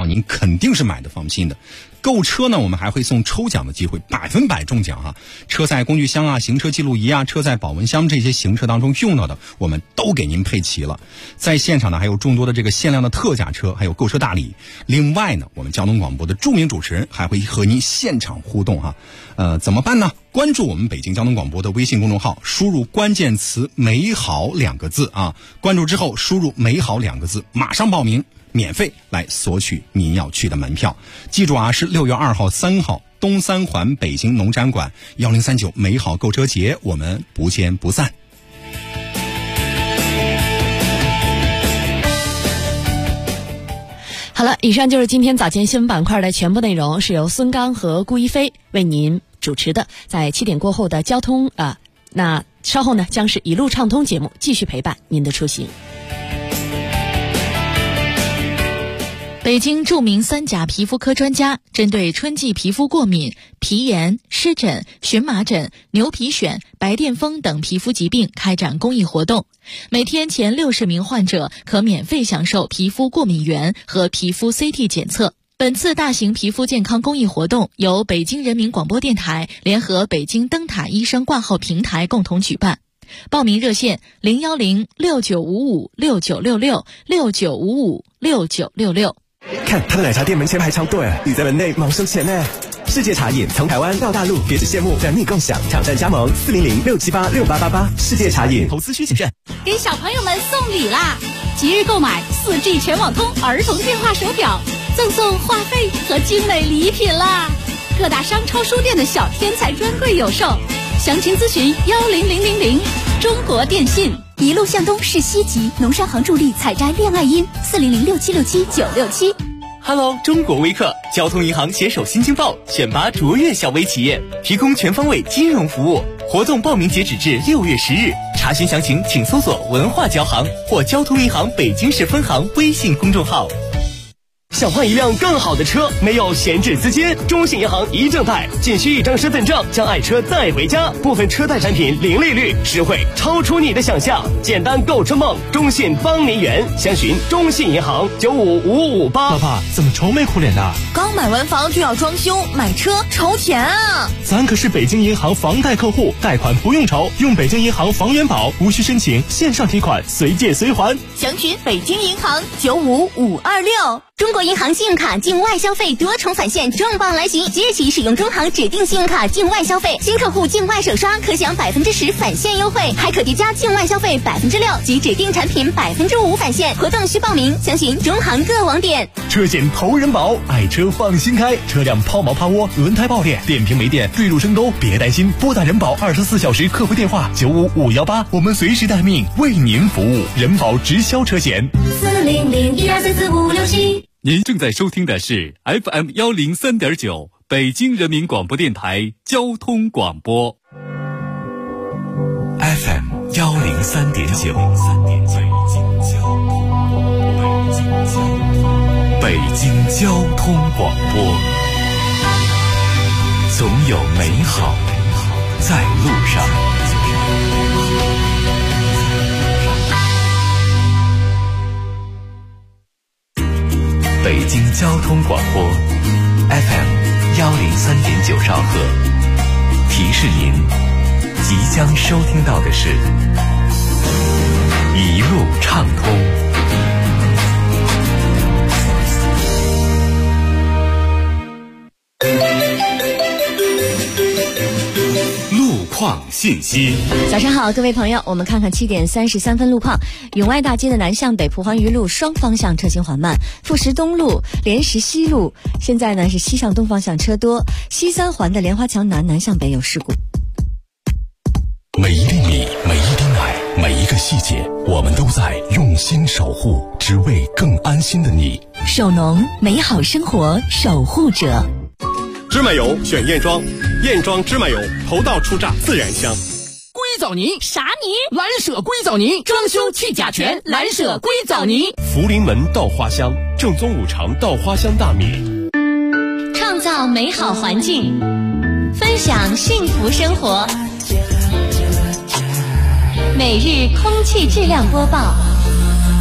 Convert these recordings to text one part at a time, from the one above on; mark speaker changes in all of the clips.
Speaker 1: 您肯定是买的放心的。购车呢，我们还会送抽奖的机会，100%中奖啊！车载工具箱啊、行车记录仪啊、车载保温箱这些行车当中用到的，我们都给您配齐了。在现场呢，还有众多的这个限量的特价车，还有购车大礼。另外呢，我们交通广播的著名主持人还会和您现场互动哈。怎么办呢？关注我们北京交通广播的微信公众号，输入关键词美好2个字啊，关注之后输入美好2个字，马上报名，免费来索取您要去的门票。记住啊，是6月2号、3号东三环北京农展馆1039美好购车节，我们不见不散。
Speaker 2: 好了，以上就是今天早间新闻板块的全部内容，是由孙刚和顾一飞为您主持的。在7点过后的交通那稍后呢将是一路畅通节目继续陪伴您的出行。
Speaker 3: 北京著名3甲皮肤科专家针对春季皮肤过敏、皮炎、湿疹、荨麻疹、牛皮癣、白癜风等皮肤疾病开展公益活动，每天前60名患者可免费享受皮肤过敏原和皮肤 CT 检测。本次大型皮肤健康公益活动由北京人民广播电台联合北京灯塔医生挂号平台共同举办。报名热线010-6955-6966
Speaker 4: 看他的奶茶店门前排长队，你在门内忙收钱呢。世界茶饮从台湾到大陆，别只羡慕，等你共享，挑战加盟400-678-6888。世界茶饮，投资需谨慎。
Speaker 5: 给小朋友们送礼啦！即日购买4G 全网通儿童电话手表，赠送话费和精美礼品啦！各大商超书店的小天才专柜有售，详情咨询10000。中国电信。一路向东是西极，农商行助力采摘恋爱音，4006767-967。
Speaker 6: Hello， 中国微客，交通银行携手新京报选拔卓越小微企业，提供全方位金融服务。活动报名截止至6月10日，查询详情请搜索文化交行或交通银行北京市分行微信公众号。
Speaker 7: 想换一辆更好的车，没有闲置资金，中信银行一证贷，仅需1张身份证，将爱车带回家。部分车贷产品零利率，实惠超出你的想象。简单购车梦，中信帮您圆。详询中信银行95558。
Speaker 8: 爸爸怎么愁眉苦脸的？
Speaker 9: 刚买完房就要装修，买车愁钱啊！
Speaker 8: 咱可是北京银行房贷客户，贷款不用愁，用北京银行房源保，无需申请，线上提款，随借随还。
Speaker 9: 详询北京银行95526。
Speaker 5: 中国银行信用卡境外消费多重返现重磅来袭，即日起使用中行指定信用卡境外消费，新客户境外首刷可享10%返现优惠，还可叠加境外消费6%及指定产品5%返现。活动需报名，详询中行各网点。
Speaker 7: 车险投人保，爱车放心开，车辆抛锚趴窝、轮胎爆裂、电瓶没电、坠入深沟，别担心，拨打人保24小时客服电话95518，我们随时待命，为您服务。人保直销车险
Speaker 5: 40012344567。
Speaker 10: 您正在收听的是 FM 103.9北京人民广播电台交通广播。
Speaker 11: FM 103.9北京交通广播，总有美好在路上。北京交通广播 FM 103.9兆赫，提示您即将收听到的是一路畅通。路况信息。
Speaker 2: 早上好，各位朋友，我们看看7点33分路况。永外大街的南向北蒲黄榆路双方向车行缓慢，富石东路、莲石西路现在呢是西向东方向车多，西三环的莲花桥南向北有事故。
Speaker 11: 每一粒米，每一滴奶，每一个细节，我们都在用心守护，只为更安心的你。
Speaker 2: 守农，美好生活守护者。
Speaker 12: 芝麻油选燕庄，燕庄芝麻油头道出榨自然香。
Speaker 13: 硅藻泥
Speaker 5: 啥泥？
Speaker 13: 蓝舍硅藻泥，装修去甲醛，蓝舍硅藻泥。
Speaker 12: 福临门稻花香，正宗五常稻花香大米。
Speaker 5: 创造美好环境，分享幸福生活。每日空气质量播报。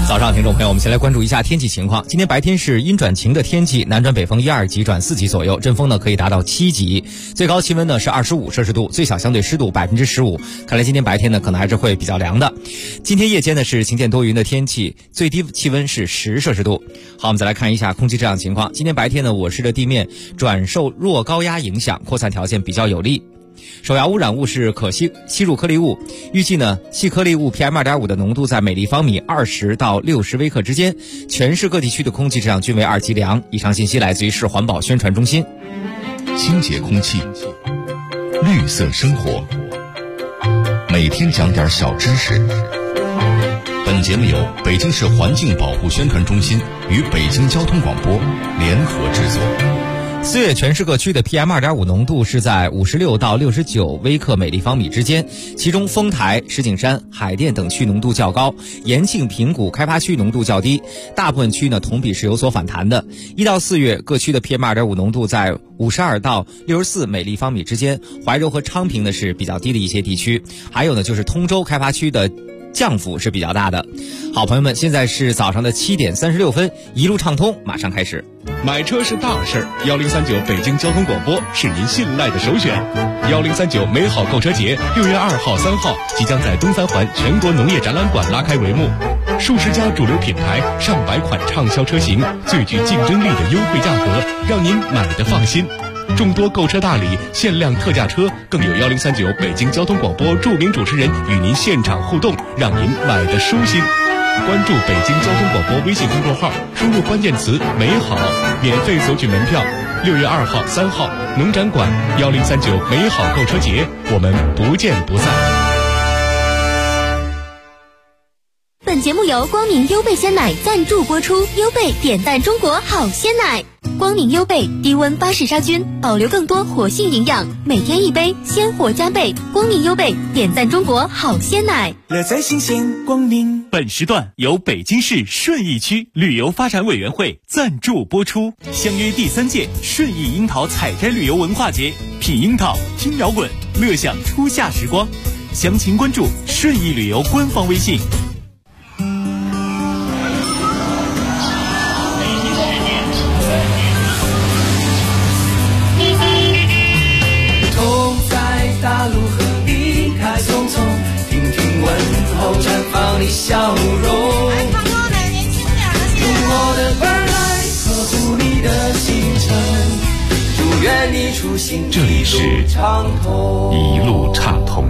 Speaker 14: 早上，听众朋友，我们先来关注一下天气情况。今天白天是阴转晴的天气，南转北风1、2级转4级左右，阵风呢可以达到7级，最高气温呢是25摄氏度，最小相对湿度15%。看来今天白天呢可能还是会比较凉的。今天夜间呢是晴间多云的天气，最低气温是10摄氏度。好，我们再来看一下空气质量情况。今天白天呢，我市的地面转受弱高压影响，扩散条件比较有利。首要污染物是可吸入颗粒物，预计呢细颗粒物 PM2.5 的浓度在每立方米20到60微克之间，全市各地区的空气质量均为2级良。以上信息来自于市环保宣传中心。
Speaker 11: 清洁空气，绿色生活，每天讲点小知识。本节目由北京市环境保护宣传中心与北京交通广播联合制作。
Speaker 14: 4月全市各区的 PM2.5 浓度是在56到69微克每立方米之间，其中丰台、石景山、海淀等区浓度较高，延庆、平谷、开发区浓度较低，大部分区呢同比是有所反弹的。1到4月各区的 PM2.5 浓度在52到64每立方米之间，怀柔和昌平呢是比较低的一些地区，还有呢就是通州开发区的降幅是比较大的。好，朋友们，现在是早上的7点36分，一路畅通马上开始。
Speaker 12: 买车是大事儿，1039北京交通广播是您信赖的首选。1039美好购车节6月2号、3号即将在东三环全国农业展览馆拉开帷幕，数十家主流品牌、上百款畅销车型，最具竞争力的优惠价格，让您买得放心。众多购车大礼、限量特价车，更有1039北京交通广播著名主持人与您现场互动，让您买得舒心。关注北京交通广播微信公众号，输入关键词美好，免费索取门票。6月2号、3号农展馆1039美好购车节，我们不见不散。
Speaker 15: 本节目由光明优贝鲜奶赞助播出，优贝点赞中国好鲜奶。光明优贝低温巴氏杀菌，保留更多活性营养，每天一杯，鲜活加倍。光明优贝点赞中国好鲜奶，
Speaker 16: 乐在新鲜光明。
Speaker 6: 本时段由北京市顺义区旅游发展委员会赞助播出，相约第3届顺义樱桃采摘旅游文化节，品樱桃，听摇滚，乐享初夏时光。详情关注顺义旅游官方微信。
Speaker 16: 大路和离开匆匆，听听问候绽放的笑容。用我的耳来呵护你的行程，祝愿你出行
Speaker 11: 这里是一路畅通。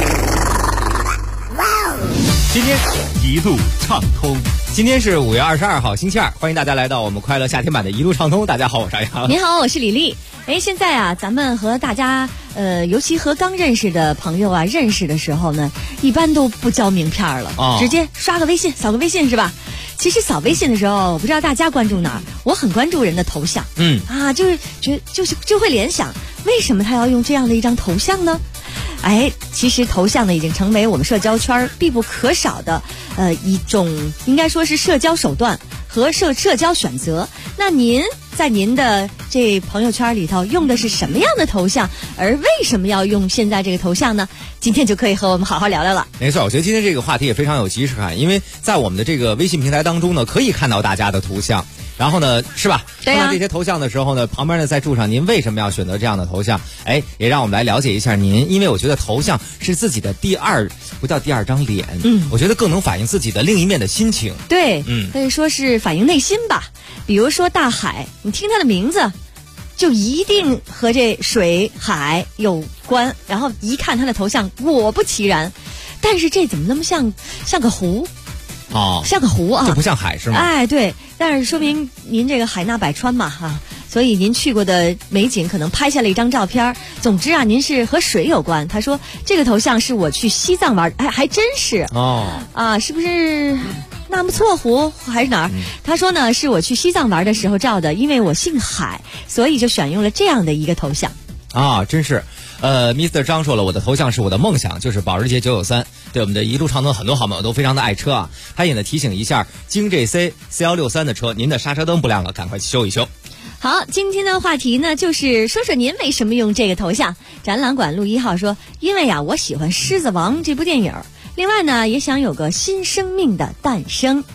Speaker 14: 今天
Speaker 6: 一路畅通。
Speaker 14: 今天是5月22号星期二，欢迎大家来到我们快乐夏天版的一路畅通。大家好，我是杨洋。
Speaker 2: 您好，我是李丽。现在啊，咱们和大家尤其和刚认识的朋友啊，认识的时候呢，一般都不交名片了，直接刷个微信，扫个微信是吧？其实扫微信的时候，我不知道大家关注哪儿，我很关注人的头像，就是就会联想，为什么他要用这样的一张头像呢？其实头像呢，已经成为我们社交圈必不可少的一种，应该说是社交手段和社交选择。那您在您的这朋友圈里头用的是什么样的头像，而为什么要用现在这个头像呢？今天就可以和我们好好聊聊了。
Speaker 14: 没错，我觉得今天这个话题也非常有即视感，因为在我们的这个微信平台当中呢，可以看到大家的图像，然后呢，是吧？
Speaker 2: 对啊。
Speaker 14: 看到这些头像的时候呢，旁边呢再注上您为什么要选择这样的头像，也让我们来了解一下您，因为我觉得头像是自己的不叫第二张脸，我觉得更能反映自己的另一面的心情。
Speaker 2: 对，可以说是反映内心吧。比如说大海，你听他的名字，就一定和这水海有关，然后一看他的头像，果不其然，但是这怎么那么像个湖？像个湖啊，
Speaker 14: 就不像海是吗？
Speaker 2: 对，但是说明您这个海纳百川嘛所以您去过的美景可能拍下了一张照片。总之啊，您是和水有关。他说这个头像是我去西藏玩，还真是是不是纳木错湖还是哪儿？他说呢，是我去西藏玩的时候照的，因为我姓海，所以就选用了这样的一个头像。
Speaker 14: 真是。Mr. 张说了，我的头像是我的梦想，就是保时捷993。对我们的一路畅通，很多好朋友都非常的爱车啊。他也呢提醒一下，京 GC 4163的车，您的刹车灯不亮了，赶快修一修。
Speaker 2: 好，今天的话题呢，就是说说您为什么用这个头像。展览馆路1号说，因为我喜欢《狮子王》这部电影，另外呢，也想有个新生命的诞生。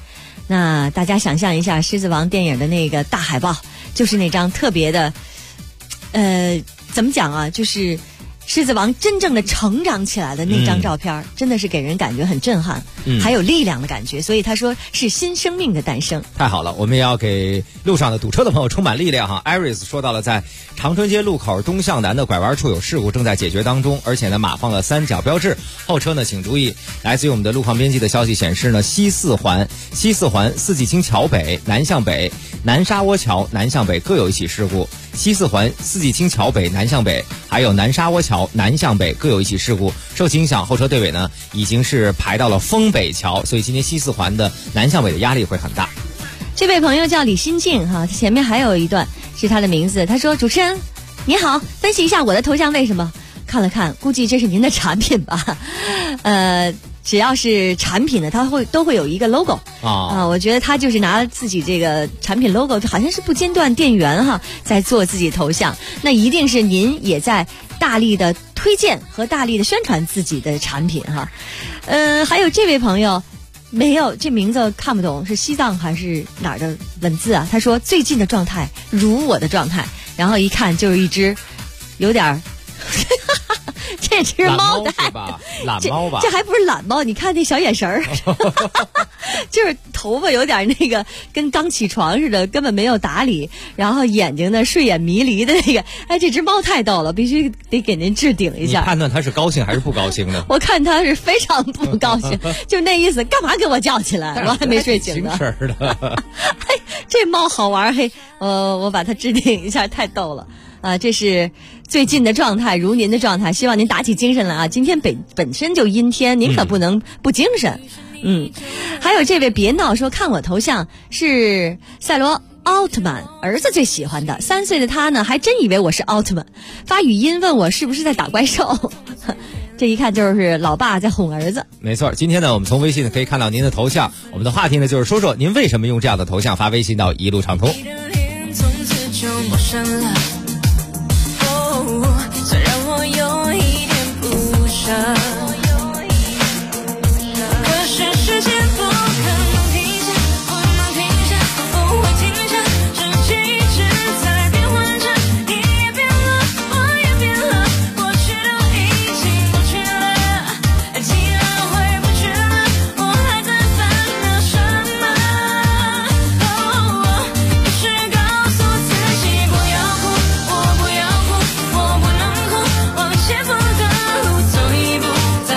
Speaker 2: 那大家想象一下，《狮子王》电影的那个大海报，就是那张特别的，怎么讲啊？就是狮子王真正的成长起来的那张照片，真的是给人感觉很震撼，还有力量的感觉。所以他说是新生命的诞生。
Speaker 14: 太好了，我们也要给路上的堵车的朋友充满力量哈。Iris 说到了，在长春街路口东向南的拐弯处有事故，正在解决当中，而且呢码放了3角标志，后车呢请注意。来自于我们的路况编辑的消息显示呢，西四环四季青桥北南向北、南沙窝桥南向北各有一起事故。西四环四季青桥北南向北，还有南沙窝桥南向北各有一起事故。受其影响，后车队尾呢已经是排到了丰北桥，所以今天西四环的南向北的压力会很大。
Speaker 2: 这位朋友叫李新静哈，前面还有一段是他的名字。他说：“主持人你好，分析一下我的头像为什么？看了看，估计这是您的产品吧。只要是产品的，它都会有一个 logo 啊。我觉得他就是拿自己这个产品 logo， 好像是不间断电源哈，在做自己头像。那一定是您也在大力的推荐和大力的宣传自己的产品哈。还有这位朋友。”没有，这名字看不懂，是西藏还是哪儿的文字啊？他说最近的状态如我的状态，然后一看就是一只有点这只猫的
Speaker 14: 懒猫吧，
Speaker 2: 这还不是懒猫，你看那小眼神儿就是头发有点那个跟刚起床似的，根本没有打理，然后眼睛呢睡眼迷离的那个。哎，这只猫太逗了，必须得给您置顶一下。
Speaker 14: 你判断它是高兴还是不高兴呢？
Speaker 2: 我看它是非常不高兴，就那意思，干嘛给我叫起来？我还没睡醒呢。
Speaker 14: 是的。
Speaker 2: 嘿，这猫好玩嘿，我把它置顶一下，太逗了。这是最近的状态，如您的状态，希望您打起精神来啊！今天本身就阴天，您可不能不精神。还有这位别闹说，看我头像是赛罗奥特曼，儿子最喜欢的，3岁的他呢，还真以为我是奥特曼，发语音问我是不是在打怪兽。这一看就是老爸在哄儿子。
Speaker 14: 没错，今天呢，我们从微信可以看到您的头像，我们的话题呢就是说说您为什么用这样的头像发微信到一路畅通。
Speaker 16: 虽然我有一点不舍，可是时间不可能停下，不能停下，不会停下，世界一直在变换着，你也变了，我也变了，过去都已经过去了，既然回不去了，我还在烦恼什么？于是告诉自己不要哭，我不要哭，我不能哭，往前方的路走一步。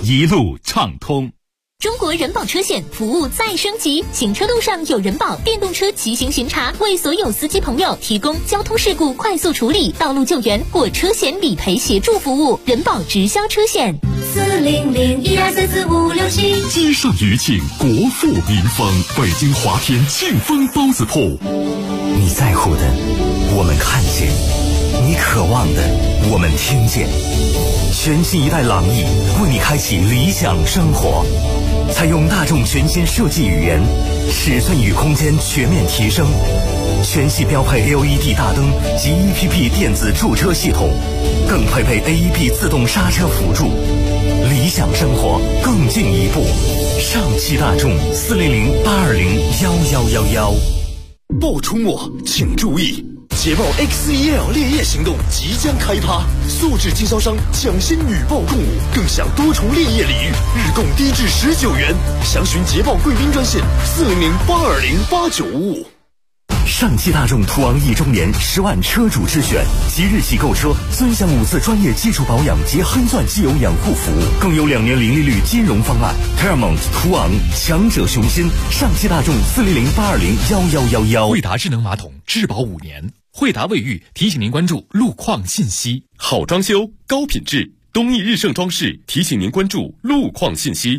Speaker 10: 一路畅通。
Speaker 15: 中国人保车险服务再升级，行车路上有人保电动车骑行巡查，为所有司机朋友提供交通事故快速处理、道路救援或车险理赔协助服务。人保直销车险，40012344567。
Speaker 17: 积善余庆，国富民丰。北京华天庆丰包子铺。
Speaker 18: 你在乎的，我们看见；你渴望的，我们听见。全新一代朗逸为你开启理想生活，采用大众全新设计语言，尺寸与空间全面提升，全系标配 LED 大灯及 EPP 电子驻车系统，更配备 AEB 自动刹车辅助，理想生活更进一步。上汽大众400-820-1111。
Speaker 17: 爆出末请注意，捷豹 XEL 烈焰行动即将开趴，素质经销商抢先女豹共舞，更享多重烈焰礼遇，日供低至19元。详询捷豹贵宾专线400-820-8955。
Speaker 18: 上汽大众途昂1周年10万车主之选，即日起购车尊享5次专业基础保养及黑钻机油养护服务，更有2年零利率金融方案。Paramount 途昂，强者雄心。上汽大众400-820-1111。
Speaker 19: 惠达智能马桶质保5年，惠达卫浴提醒您关注路况信息。
Speaker 17: 好装修，高品质，东义日盛装饰提醒您关注路况信息。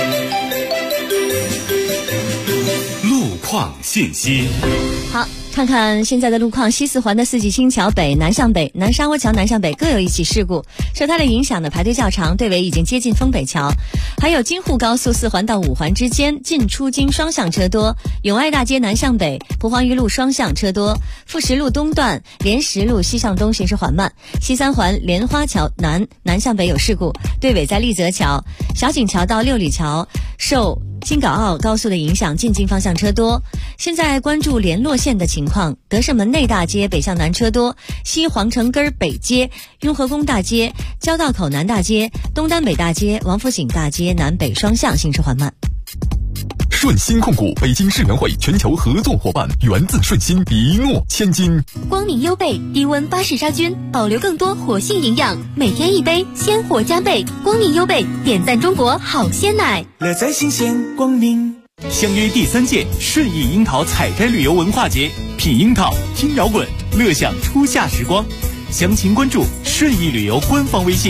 Speaker 10: 路况信息。
Speaker 2: 好，看看现在的路况。西四环的四季青桥北南向北、南沙窝桥南向北各有一起事故，受它的影响呢，排队较长，队尾已经接近丰北桥。还有京沪高速4环到5环之间进出京双向车多，永爱大街南向北、蒲黄榆路双向车多，富石路东段、莲石路西向东行驶缓慢。西三环莲花桥南向北有事故，队尾在立泽桥。小井桥到六里桥受京港澳高速的影响，进京方向车多。现在关注联络线的情况，德胜门内大街北向南车多，西皇城根北街、雍和宫大街、交道口南大街、东单北大街、王府井大街南北双向行驶缓慢。
Speaker 17: 顺鑫控股北京世园会全球合作伙伴，源自顺鑫，一诺千金。
Speaker 15: 光明优贝低温巴氏杀菌，保留更多活性营养，每天一杯，鲜活加倍。光明优贝点赞中国好鲜奶，
Speaker 7: 乐在新鲜光明。相约第3届顺义樱桃采摘旅游文化节，品樱桃，听摇滚，乐享初夏时光。详情关注顺义旅游官方微信。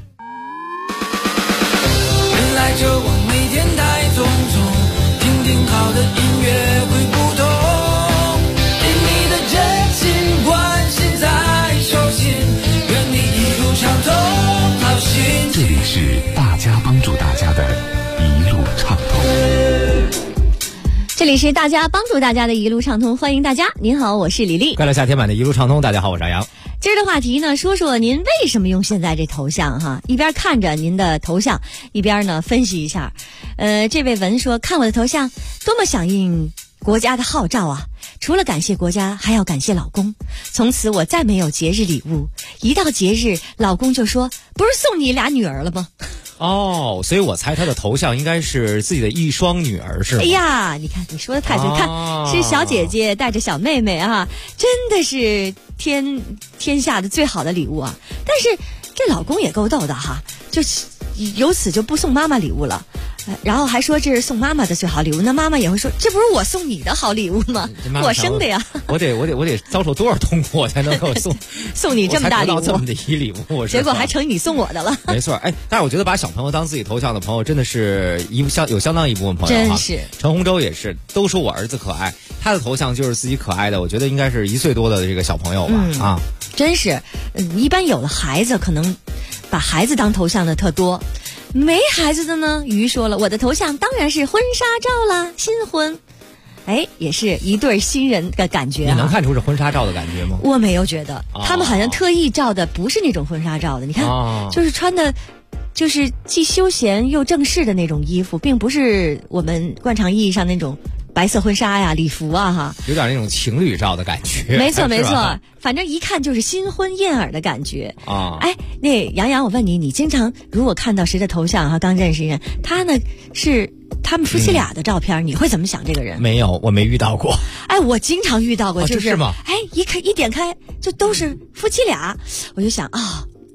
Speaker 16: 人来就往每天带种种，听听好的音乐会不同，给你的真心关心在手心，愿你一路畅通好心情。
Speaker 17: 这里是大家帮助大家的一路畅通。
Speaker 2: 这里是大家帮助大家的一路畅通，欢迎大家。您好，我是李丽。
Speaker 14: 快乐夏天版的一路畅通，大家好，我是阿阳。
Speaker 2: 今儿的话题呢，说说您为什么用现在这头像哈？一边看着您的头像，一边呢分析一下。这位文说，看我的头像，多么响应国家的号召啊！除了感谢国家，还要感谢老公。从此我再没有节日礼物，一到节日，老公就说：“不是送你俩女儿了吗？”
Speaker 14: 哦，所以我猜他的头像应该是自己的一双女儿，是吗？
Speaker 2: 哎呀，你看你说的太对，看是小姐姐带着小妹妹啊，真的是天下的最好的礼物啊！但是这老公也够逗的哈，就由此就不送妈妈礼物了。然后还说这是送妈妈的最好礼物，那妈妈也会说这不是我送你的好礼物吗？我生的呀，
Speaker 14: 我得遭受多少痛苦我才能够
Speaker 2: 送你这么大礼物，
Speaker 14: 这么的一礼物，
Speaker 2: 结果还成你送我的了。
Speaker 14: 没错，哎，但是我觉得把小朋友当自己头像的朋友真的是有相当一部分朋友哈，
Speaker 2: 真是。
Speaker 14: 陈洪洲也是，都说我儿子可爱，他的头像就是自己可爱的，我觉得应该是1岁多的这个小朋友吧，啊，
Speaker 2: 真是，一般有了孩子可能把孩子当头像的特多。没孩子的呢，鱼说了，我的头像当然是婚纱照啦，新婚，哎，也是一对新人的感觉啊。
Speaker 14: 你能看出是婚纱照的感觉吗？
Speaker 2: 我没有觉得，他们好像特意照的不是那种婚纱照的，你看，就是穿的，就是既休闲又正式的那种衣服，并不是我们惯常意义上那种白色婚纱呀、礼服啊，哈，
Speaker 14: 有点那种情侣照的感觉。
Speaker 2: 没错没错，反正一看就是新婚燕尔的感觉啊！哎，那杨洋，我问你，你经常如果看到谁的头像哈，刚认识人，他呢是他们夫妻俩的照片，你会怎么想这个人？
Speaker 14: 没有，我没遇到过。
Speaker 2: 哎，我经常遇到过，就是
Speaker 14: 吗？
Speaker 2: 哎，一点开就都是夫妻俩，我就想啊。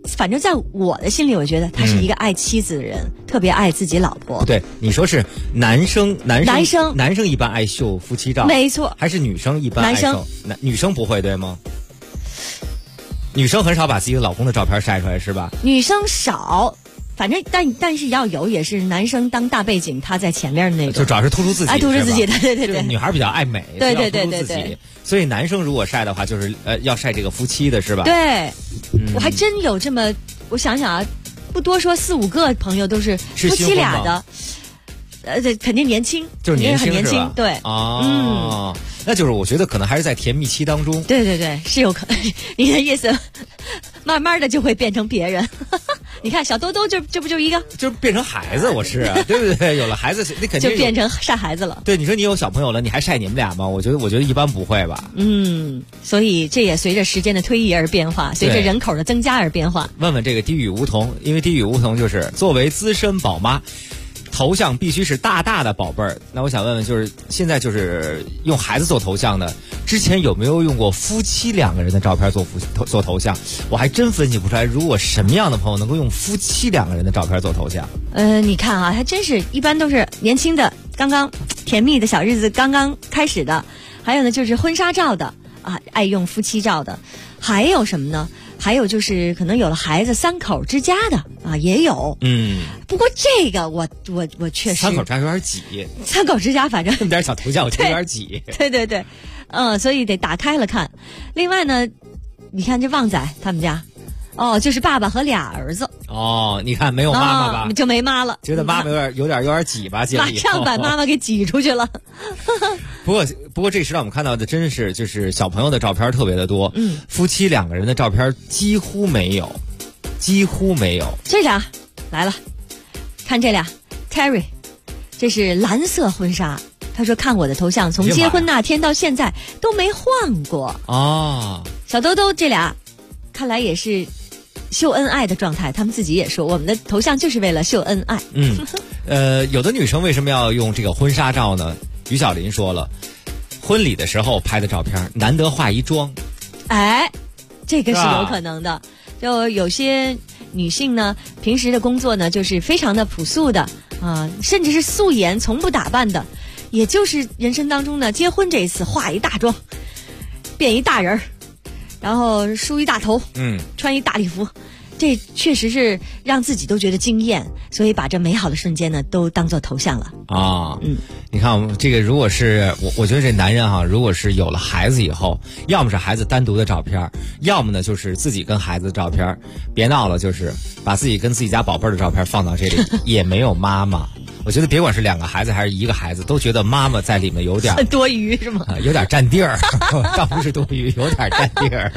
Speaker 2: 反正在我的心里，我觉得他是一个爱妻子的人，特别爱自己老婆。
Speaker 14: 不对，你说是男生一般爱秀夫妻照，
Speaker 2: 没错，
Speaker 14: 还是女生一般爱秀？女生不会对吗？女生很少把自己的老公的照片晒出来是吧？
Speaker 2: 女生少。反正但是要有也是男生当大背景，他在前面的那种，
Speaker 14: 就主要是突出自己，
Speaker 2: 突出自己，对，
Speaker 14: 女孩比较爱美，
Speaker 2: 对，
Speaker 14: 所以男生如果晒的话，就是要晒这个夫妻的是吧？
Speaker 2: 对，我还真有这么，我想想啊，不多说4-5个朋友都是夫妻俩的，肯定年轻，
Speaker 14: 就是
Speaker 2: 很年轻，对，
Speaker 14: 那就是我觉得可能还是在甜蜜期当中，
Speaker 2: 对，是有可能，你的意思，慢慢的就会变成别人。你看小兜兜这不就一个，
Speaker 14: 就是变成孩子，我是啊，对不对？有了孩子，那肯定
Speaker 2: 就变成晒孩子了。
Speaker 14: 对，你说你有小朋友了，你还晒你们俩吗？我觉得一般不会吧。
Speaker 2: 所以这也随着时间的推移而变化，随着人口的增加而变化。
Speaker 14: 问问这个低语梧桐，因为低语梧桐就是作为资深宝妈。头像必须是大大的宝贝儿，那我想问问，就是现在就是用孩子做头像的，之前有没有用过夫妻2个人的照片做头像？我还真分析不出来，如果什么样的朋友能够用夫妻2个人的照片做头像？
Speaker 2: 你看啊，还真是一般都是年轻的，刚刚甜蜜的小日子刚刚开始的，还有呢就是婚纱照的啊，爱用夫妻照的，还有什么呢？还有就是可能有了孩子3口之家的啊，也有。不过这个我确实3
Speaker 14: 口之家有点挤
Speaker 2: ，3口之家反正
Speaker 14: 这么点小头像我觉得有点挤。
Speaker 2: 对，所以得打开了看。另外呢，你看这旺仔他们家，就是爸爸和俩儿子。
Speaker 14: 你看没有妈妈吧？
Speaker 2: 就没妈了，
Speaker 14: 觉得妈妈有点挤吧？
Speaker 2: 马上把妈妈给挤出去了。
Speaker 14: 不过这时让我们看到的真是就是小朋友的照片特别的多，夫妻2个人的照片几乎没有。这俩来了，看这俩 ，Terry， 这是蓝色婚纱。他说看我的头像，从结婚那天到现在都没换过。小兜兜这俩，看来也是秀恩爱的状态，他们自己也说我们的头像就是为了秀恩爱。有的女生为什么要用这个婚纱照呢？于小林说了，婚礼的时候拍的照片难得化一妆。
Speaker 2: 这个是有可能的。就有些女性呢，平时的工作呢就是非常的朴素的甚至是素颜从不打扮的，也就是人生当中呢结婚这一次化一大妆，变一大人，然后梳一大头，穿一大礼服，这确实是让自己都觉得惊艳，所以把这美好的瞬间呢都当做头像了。
Speaker 14: 你看我们这个，如果是我觉得这男人如果是有了孩子以后，要么是孩子单独的照片，要么呢就是自己跟孩子的照片，别闹了，就是把自己跟自己家宝贝的照片放到这里，也没有妈妈。我觉得别管是2个孩子还是1个孩子，都觉得妈妈在里面有点
Speaker 2: 多余是吗？
Speaker 14: 有点占地儿，倒不是多余，有点占地儿。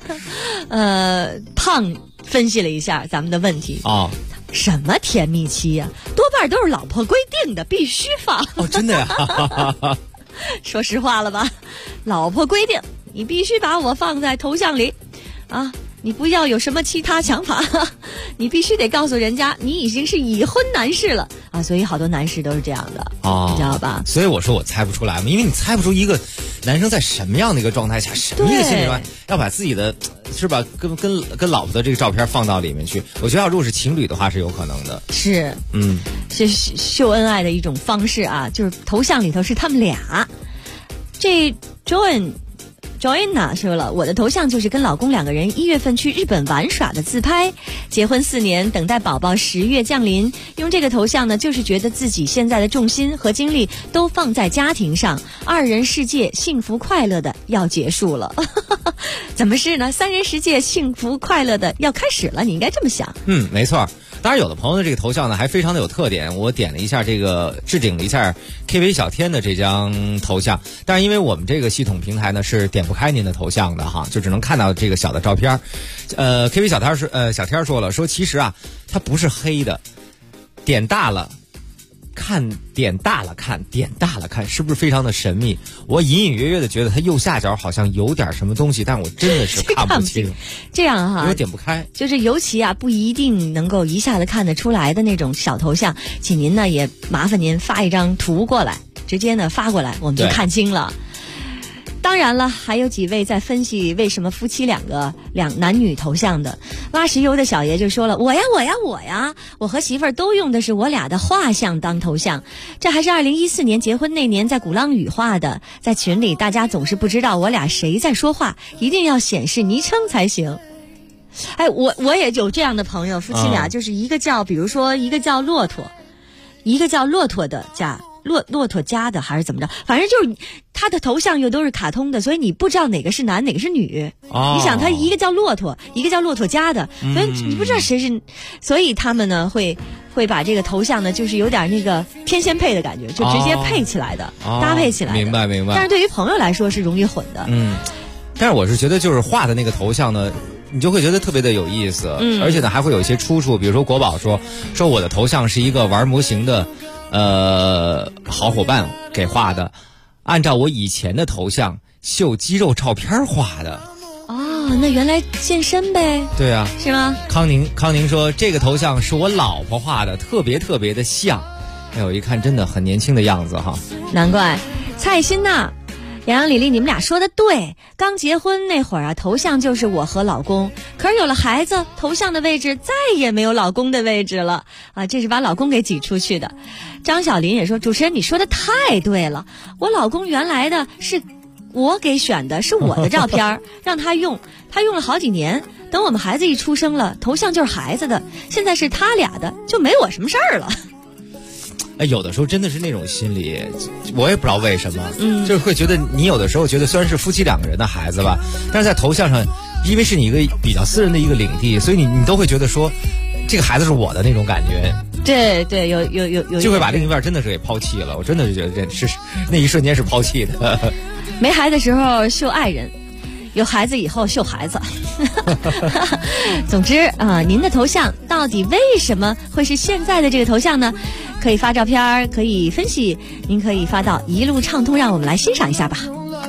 Speaker 2: 胖分析了一下咱们的问题什么甜蜜期呀？多半都是老婆规定的，必须放。
Speaker 14: 真的呀？
Speaker 2: 说实话了吧，老婆规定你必须把我放在头像里你不要有什么其他想法，你必须得告诉人家你已经是已婚男士了所以好多男士都是这样的你知道吧？
Speaker 14: 所以我说我猜不出来嘛，因为你猜不出一个男生在什么样的一个状态下，什么一个心理状态要把自己的是吧跟老婆的这个照片放到里面去。我觉得如果是情侣的话是有可能的，
Speaker 2: 是是秀恩爱的一种方式就是头像里头是他们俩。这Joanna 说了，我的头像就是跟老公2个人1月份去日本玩耍的自拍，结婚4年，等待宝宝10月降临。用这个头像呢，就是觉得自己现在的重心和精力都放在家庭上，2人世界幸福快乐的要结束了。怎么是呢？3人世界幸福快乐的要开始了，你应该这么想。
Speaker 14: 没错。当然有的朋友的这个头像呢还非常的有特点，我点了一下这个置顶了一下 KV 小天的这张头像，但是因为我们这个系统平台呢是点不开您的头像的就只能看到这个小的照片。KV 小天说了，说其实它不是黑的，点大了看，点大了看，是不是非常的神秘？我隐隐约约的觉得它右下角好像有点什么东西，但我真的是看不清。
Speaker 2: 这样
Speaker 14: 因为点不开，
Speaker 2: 就是尤其不一定能够一下子看得出来的那种小头像，请您呢也麻烦您发一张图过来，直接呢发过来，我们就看清了。 当然了，还有几位在分析为什么夫妻两男女头像的。挖石油的小爷就说了，我呀，我和媳妇儿都用的是我俩的画像当头像，这还是2014年结婚那年在鼓浪屿画的。在群里大家总是不知道我俩谁在说话，一定要显示昵称才行。哎，我也有这样的朋友，夫妻俩就是一个叫，比如说一个叫骆驼，一个叫骆驼的家。骆驼家的还是怎么着，反正就是他的头像又都是卡通的，所以你不知道哪个是男哪个是女。你想他一个叫骆驼，一个叫骆驼家的，所以你不知道谁是，所以他们呢会把这个头像呢就是有点那个天仙配的感觉，就直接配起来的，搭配起来的。
Speaker 14: 明白。
Speaker 2: 但是对于朋友来说是容易混的。
Speaker 14: 但是我是觉得就是画的那个头像呢，你就会觉得特别的有意思，而且呢还会有一些出处，比如说国宝说我的头像是一个玩模型的好伙伴给画的，按照我以前的头像秀肌肉照片画的。
Speaker 2: 那原来健身呗？
Speaker 14: 对啊，
Speaker 2: 是吗？
Speaker 14: 康宁说这个头像是我老婆画的，特别的像。哎呦，一看真的很年轻的样子哈。
Speaker 2: 难怪。蔡欣呐，洋洋李丽，你们俩说的对，刚结婚那会儿啊，头像就是我和老公，可是有了孩子，头像的位置再也没有老公的位置了啊，这是把老公给挤出去的。张小林也说，主持人你说的太对了，我老公原来的是我给选的，是我的照片让他用了好几年，等我们孩子一出生了，头像就是孩子的，现在是他俩的，就没我什么事儿了。
Speaker 14: 哎，有的时候真的是那种心理，我也不知道为什么，就是会觉得你有的时候觉得虽然是夫妻两个人的孩子吧，但是在头像上，因为是你一个比较私人的一个领地，所以你都会觉得说这个孩子是我的那种感觉。
Speaker 2: 对，有，
Speaker 14: 就会把另一半真的是给抛弃了。我真的是觉得是那一瞬间是抛弃的。
Speaker 2: 没孩子的时候秀爱人，有孩子以后秀孩子。总之您的头像到底为什么会是现在的这个头像呢？可以发照片，可以分析，您可以发到一路畅通，让我们来欣赏一下吧。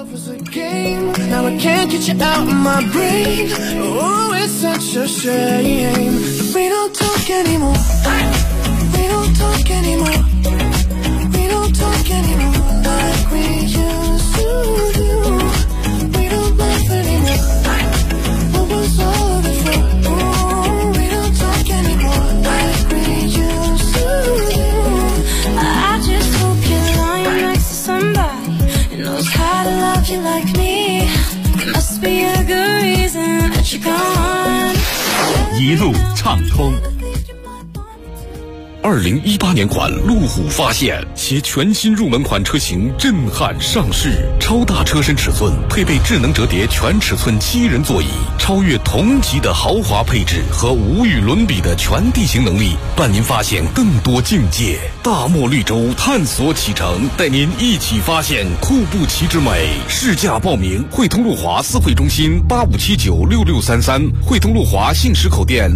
Speaker 17: 一路畅通。2018年款路虎发现，其全新入门款车型震撼上市，超大车身尺寸，配备智能折叠全尺寸7人座椅，超越同级的豪华配置和无与伦比的全地形能力，伴您发现更多境界。大漠绿洲探索启程，带您一起发现库布齐之美。试驾报名：汇通路华4会中心85796633，汇通路华信实口店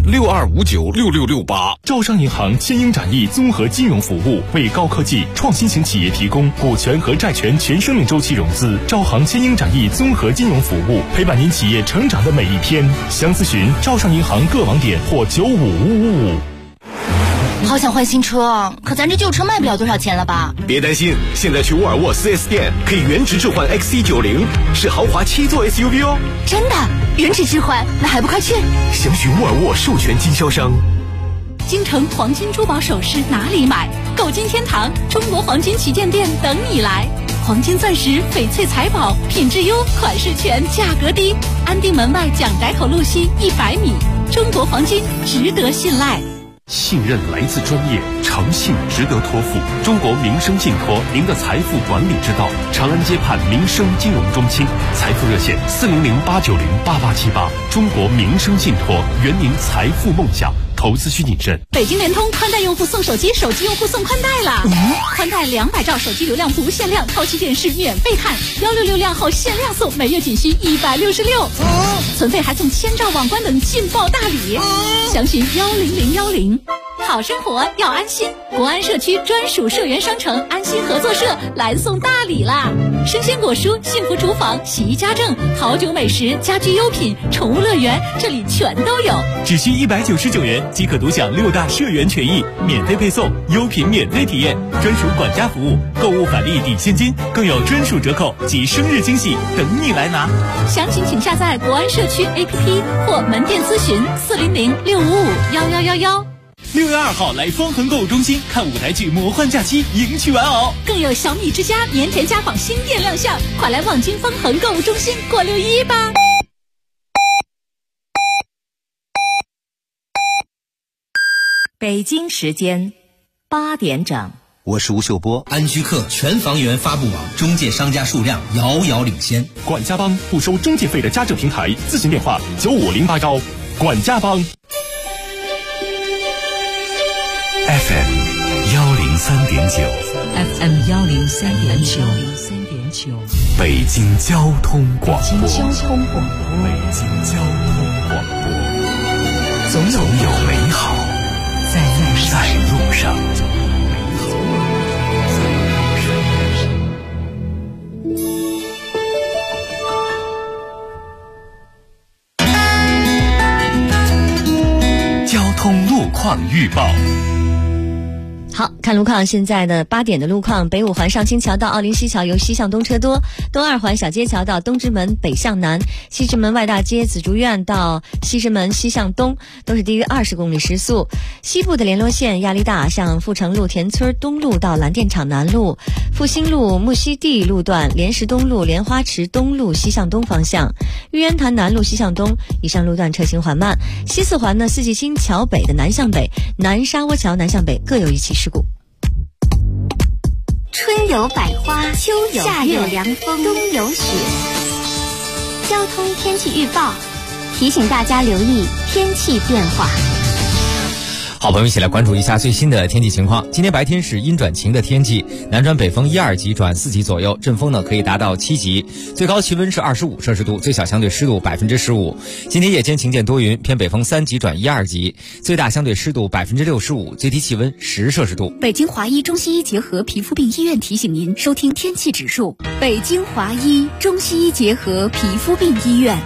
Speaker 17: 62596668。
Speaker 8: 招商银行千英展翼综合金融服务，为高科技创新型企业提供股权和债权全生命周期融资。招行千英展翼综合金融服务，陪伴您企业成长的每一天。详咨询招商银行各网点或95555。
Speaker 9: 好想换新车，可咱这旧车卖不了多少钱了吧？
Speaker 7: 别担心，现在去沃尔沃 4S 店可以原值置换 XC90，是豪华7座 SUV 哦。
Speaker 9: 真的？原值置换？那还不快去？
Speaker 7: 详询沃尔沃授权经销商。
Speaker 5: 京城黄金珠宝首饰哪里买？购金天堂中国黄金旗舰店等你来。黄金钻石、翡翠财宝，品质优，款式全，价格低。安定门外蒋宅口路西100米，中国黄金值得信赖。
Speaker 8: 信任来自专业，诚信值得托付。中国民生信托，您的财富管理之道。长安街畔民生金融中心，财富热线400-890-8878。中国民生信托，圆您财富梦想。投资需谨慎。
Speaker 5: 北京联通宽带用户送手机，手机用户送宽带啦！宽带200兆手机流量不限量，超级电视免费看，166量后限量送，每月仅需166。存费还送1000兆网关等劲爆大礼，详询10010。好生活要安心，国安社区专属社员商城安心合作社来送大礼啦！ 生鲜果蔬、幸福厨房、洗衣家政、好酒美食、家居优品、宠物乐园，这里全都有。
Speaker 6: 只需199元即可独享6大社员权益，免费配送，优品免费体验，专属管家服务，购物返利抵现金，更有专属折扣及生日惊喜等你来拿。
Speaker 5: 详情请下载国安社区 APP 或门店咨询400-655-1111。
Speaker 6: 6月2号来方恒购物中心看舞台剧《魔幻假期》，迎娶玩偶，
Speaker 5: 更有小米之家年前家纺新店亮相，快来望京方恒购物中心过6·11吧！
Speaker 20: 北京时间8点整。
Speaker 21: 我是吴秀波。安居客全房源发布网中介商家数量遥遥领先。
Speaker 7: 管家帮不收中介费的家政平台，咨询电话95081。管家帮。
Speaker 18: FM 103.9
Speaker 20: FM 103.9
Speaker 18: 北京交通广播。
Speaker 20: 北京交通广播。总有
Speaker 18: 美好在路上。交通路况预报。
Speaker 2: 好，看路况，现在的8点的路况，北五环上清桥到奥林西桥由西向东车多，东二环小街桥到东直门北向南，西直门外大街紫竹院到西直门西向东都是低于20公里时速。西部的联络线压力大，像阜成路田村东路到蓝电厂南路，复兴路木樨地路段莲石东路莲花池东路西向东方向，玉渊潭南路西向东以上路段车行缓慢。西四环呢，四季青桥北的南向北、南沙窝桥南向北各有一起事故。
Speaker 15: 春有百花，秋有夏有凉风，冬有雪。交通天气预报提醒大家留意天气变化。
Speaker 14: 好，朋友们一起来关注一下最新的天气情况。今天白天是阴转晴的天气，南转北风1、2级转4级左右，阵风呢可以达到7级，最高气温是25摄氏度，最小相对湿度15%。今天夜间晴间多云，偏北风3级转1、2级，最大相对湿度65%，最低气温10摄氏度。
Speaker 5: 北京华医中西医结合皮肤病医院提醒您收听天气指数。北京华医中西医结合皮肤病医院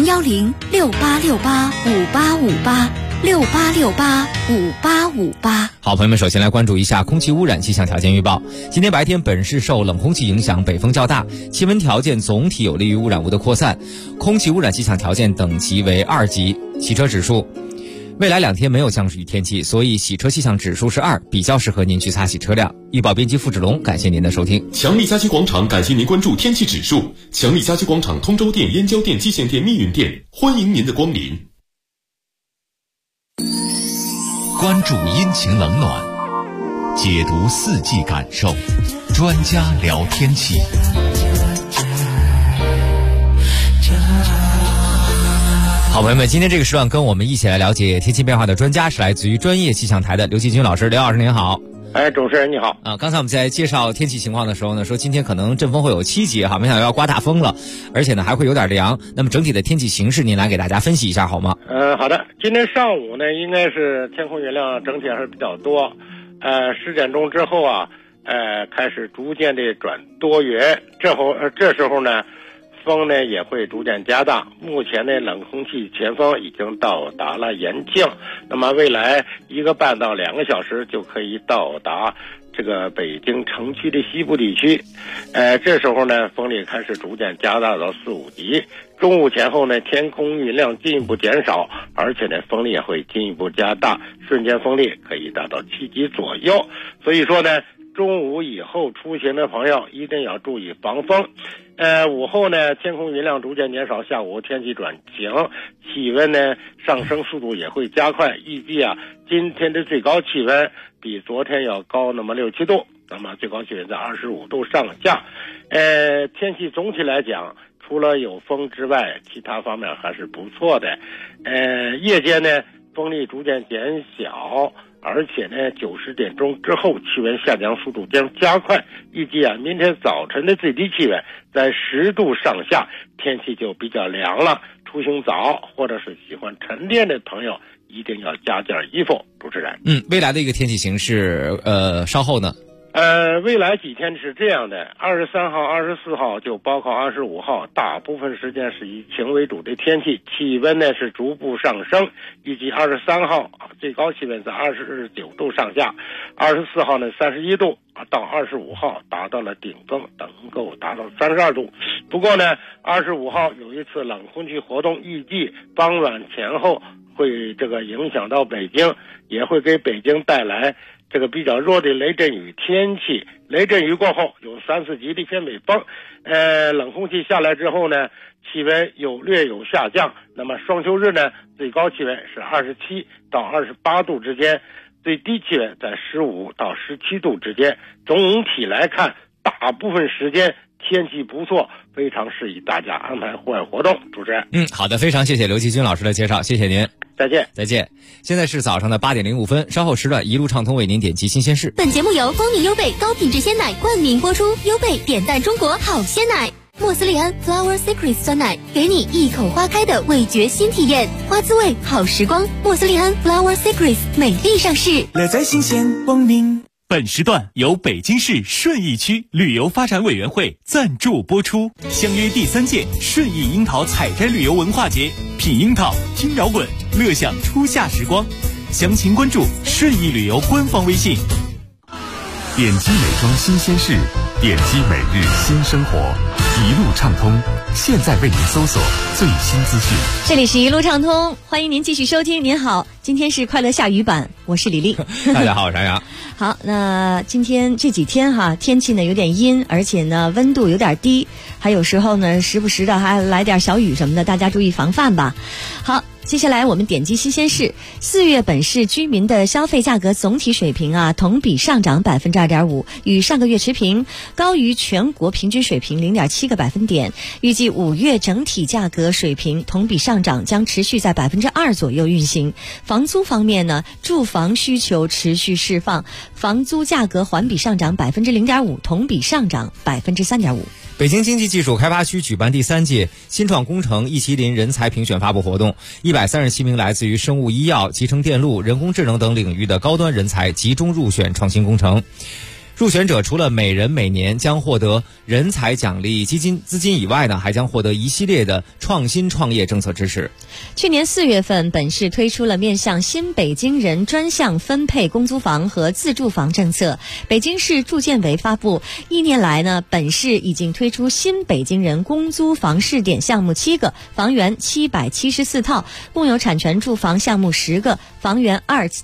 Speaker 5: ，010-6868-5858。
Speaker 14: 好，朋友们，首先来关注一下空气污染气象条件预报。今天白天本市受冷空气影响，北风较大，气温条件总体有利于污染物的扩散，空气污染气象条件等级为2级。洗车指数，未来2天没有降雨天气，所以洗车气象指数是2，比较适合您去擦洗车辆。预报编辑付志龙，感谢您的收听。
Speaker 8: 强力家居广场感谢您关注天气指数。强力家居广场通州店、燕郊店、蓟县店、密云店，欢迎您的光临。
Speaker 11: 关注阴晴冷暖，解读四季感受，专家聊天气。
Speaker 14: 好，朋友们，今天这个时段跟我们一起来了解天气变化的专家是来自于专业气象台的刘继军老师。刘老师您好。
Speaker 22: 主持人你好
Speaker 14: 啊！刚才我们在介绍天气情况的时候呢，说今天可能阵风会有7级哈，没想到要刮大风了，而且呢还会有点凉。那么整体的天气形势，您来给大家分析一下好吗？
Speaker 22: 好的。今天上午呢，应该是天空云量整体还是比较多，10点钟之后啊，开始逐渐的转多云，这时候呢，风呢也会逐渐加大。目前呢，冷空气前锋已经到达了延庆，那么未来1个半到2个小时就可以到达这个北京城区的西部地区。这时候呢，风力开始逐渐加大到4、5级。中午前后呢，天空云量进一步减少，而且呢，风力也会进一步加大，瞬间风力可以达到7级左右。所以说呢，中午以后出行的朋友一定要注意防风。午后呢，天空云量逐渐减少，下午天气转晴，气温呢上升速度也会加快。预计啊，今天的最高气温比昨天要高那么6、7度，那么最高气温在25度上下。天气总体来讲，除了有风之外，其他方面还是不错的。夜间呢，风力逐渐减小，而且呢，9、10点钟之后气温下降速度将加快。预计啊，明天早晨的最低气温在10度上下，天气就比较凉了。出行早或者是喜欢沉淀的朋友，一定要加件衣服。主持人，
Speaker 14: 未来的一个天气形势，稍后呢
Speaker 22: 未来几天是这样的，23号、24号就包括25号，大部分时间是以晴为主的天气，气温呢是逐步上升，预计23号最高气温在29度上下，24号呢31度，到25号达到了顶峰，能够达到32度。不过呢，25号有一次冷空气活动，预计傍晚前后会这个影响到北京，也会给北京带来这个比较弱的雷阵雨天气。雷阵雨过后有3-4级的偏北风，冷空气下来之后呢，气温略有下降。那么双休日呢，最高气温是27到28度之间，最低气温在15到17度之间。总体来看，大部分时间天气不错，非常适宜大家安排户外活动。主持人，
Speaker 14: 好的，非常谢谢刘继军老师的介绍，谢谢您。
Speaker 22: 再见。
Speaker 14: 再见。现在是早上的8点05分，稍后时段一路畅通为您点击新鲜事。
Speaker 15: 本节目由光明优贝高品质鲜奶冠名播出，优贝点赞中国好鲜奶。莫斯利安 Flower Secret 酸奶，给你一口花开的味觉新体验，花滋味好时光。莫斯利安 Flower Secret 美丽上市，
Speaker 4: 乐在新鲜，光明。
Speaker 6: 本时段由北京市顺义区旅游发展委员会赞助播出，相约第3届顺义樱桃采摘旅游文化节，品樱桃，听摇滚，乐享初夏时光。详情关注顺义旅游官方微信。
Speaker 8: 点击美妆新鲜事，点击每日新生活，一路畅通。现在为您搜索最新资讯。
Speaker 2: 这里是一路畅通，欢迎您继续收听。您好，今天是快乐下雨版，我是李丽。
Speaker 14: 大家好，我是杨洋。
Speaker 2: 好，那今天这几天天气呢有点阴，而且呢温度有点低，还有时候呢时不时的还来点小雨什么的，大家注意防范吧。好，接下来我们点击新鲜事。4月本市居民的消费价格总体水平同比上涨2.5%，与上个月持平，高于全国平均水平0.7个百分点。预计5月整体价格水平同比上涨将持续在2%左右运行。房租方面呢，住房需求持续释放，房租价格环比上涨0.5%，同比上涨3.5%。
Speaker 14: 北京经济技术开发区举办第3届新创工程易麒麟人才评选发布活动，137名来自于生物医药、集成电路、人工智能等领域的高端人才集中入选创新工程。入选者除了每人每年将获得人才奖励基金资金以外呢，还将获得一系列的创新创业政策支持。
Speaker 2: 去年4月份，本市推出了面向新北京人专项分配公租房和自住房政策。北京市住建委发布，1年来呢，本市已经推出新北京人公租房试点项目7个，房源774套，共有产权住房项目10个，房源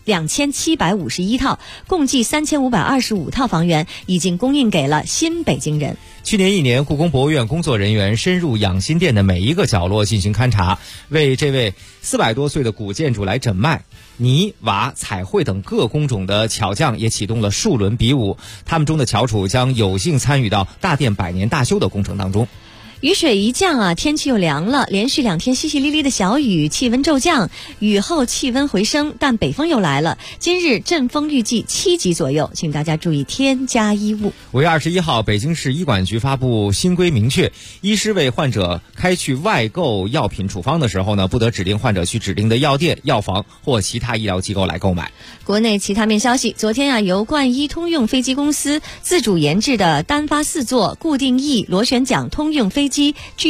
Speaker 2: 2751套，共计3525套房源已经供应给了新北京人。
Speaker 14: 去年1年，故宫博物院工作人员深入养心殿的每一个角落进行勘察，为这位400多岁的古建筑来诊脉。泥、瓦、彩绘等各工种的巧匠也启动了数轮比武，他们中的翘楚将有幸参与到大殿100年大修的工程当中。
Speaker 2: 雨水一降天气又凉了，连续2天淅淅沥沥的小雨，气温骤降，雨后气温回升，但北风又来了。今日阵风预计7级左右，请大家注意添加衣物。
Speaker 14: 5月21号，北京市医管局发布新规，明确医师为患者开具外购药品处方的时候呢，不得指定患者去指定的药店、药房或其他医疗机构来购买。
Speaker 2: 国内其他面消息，昨天由冠一通用飞机公司自主研制的单发4座固定翼螺旋桨通用飞机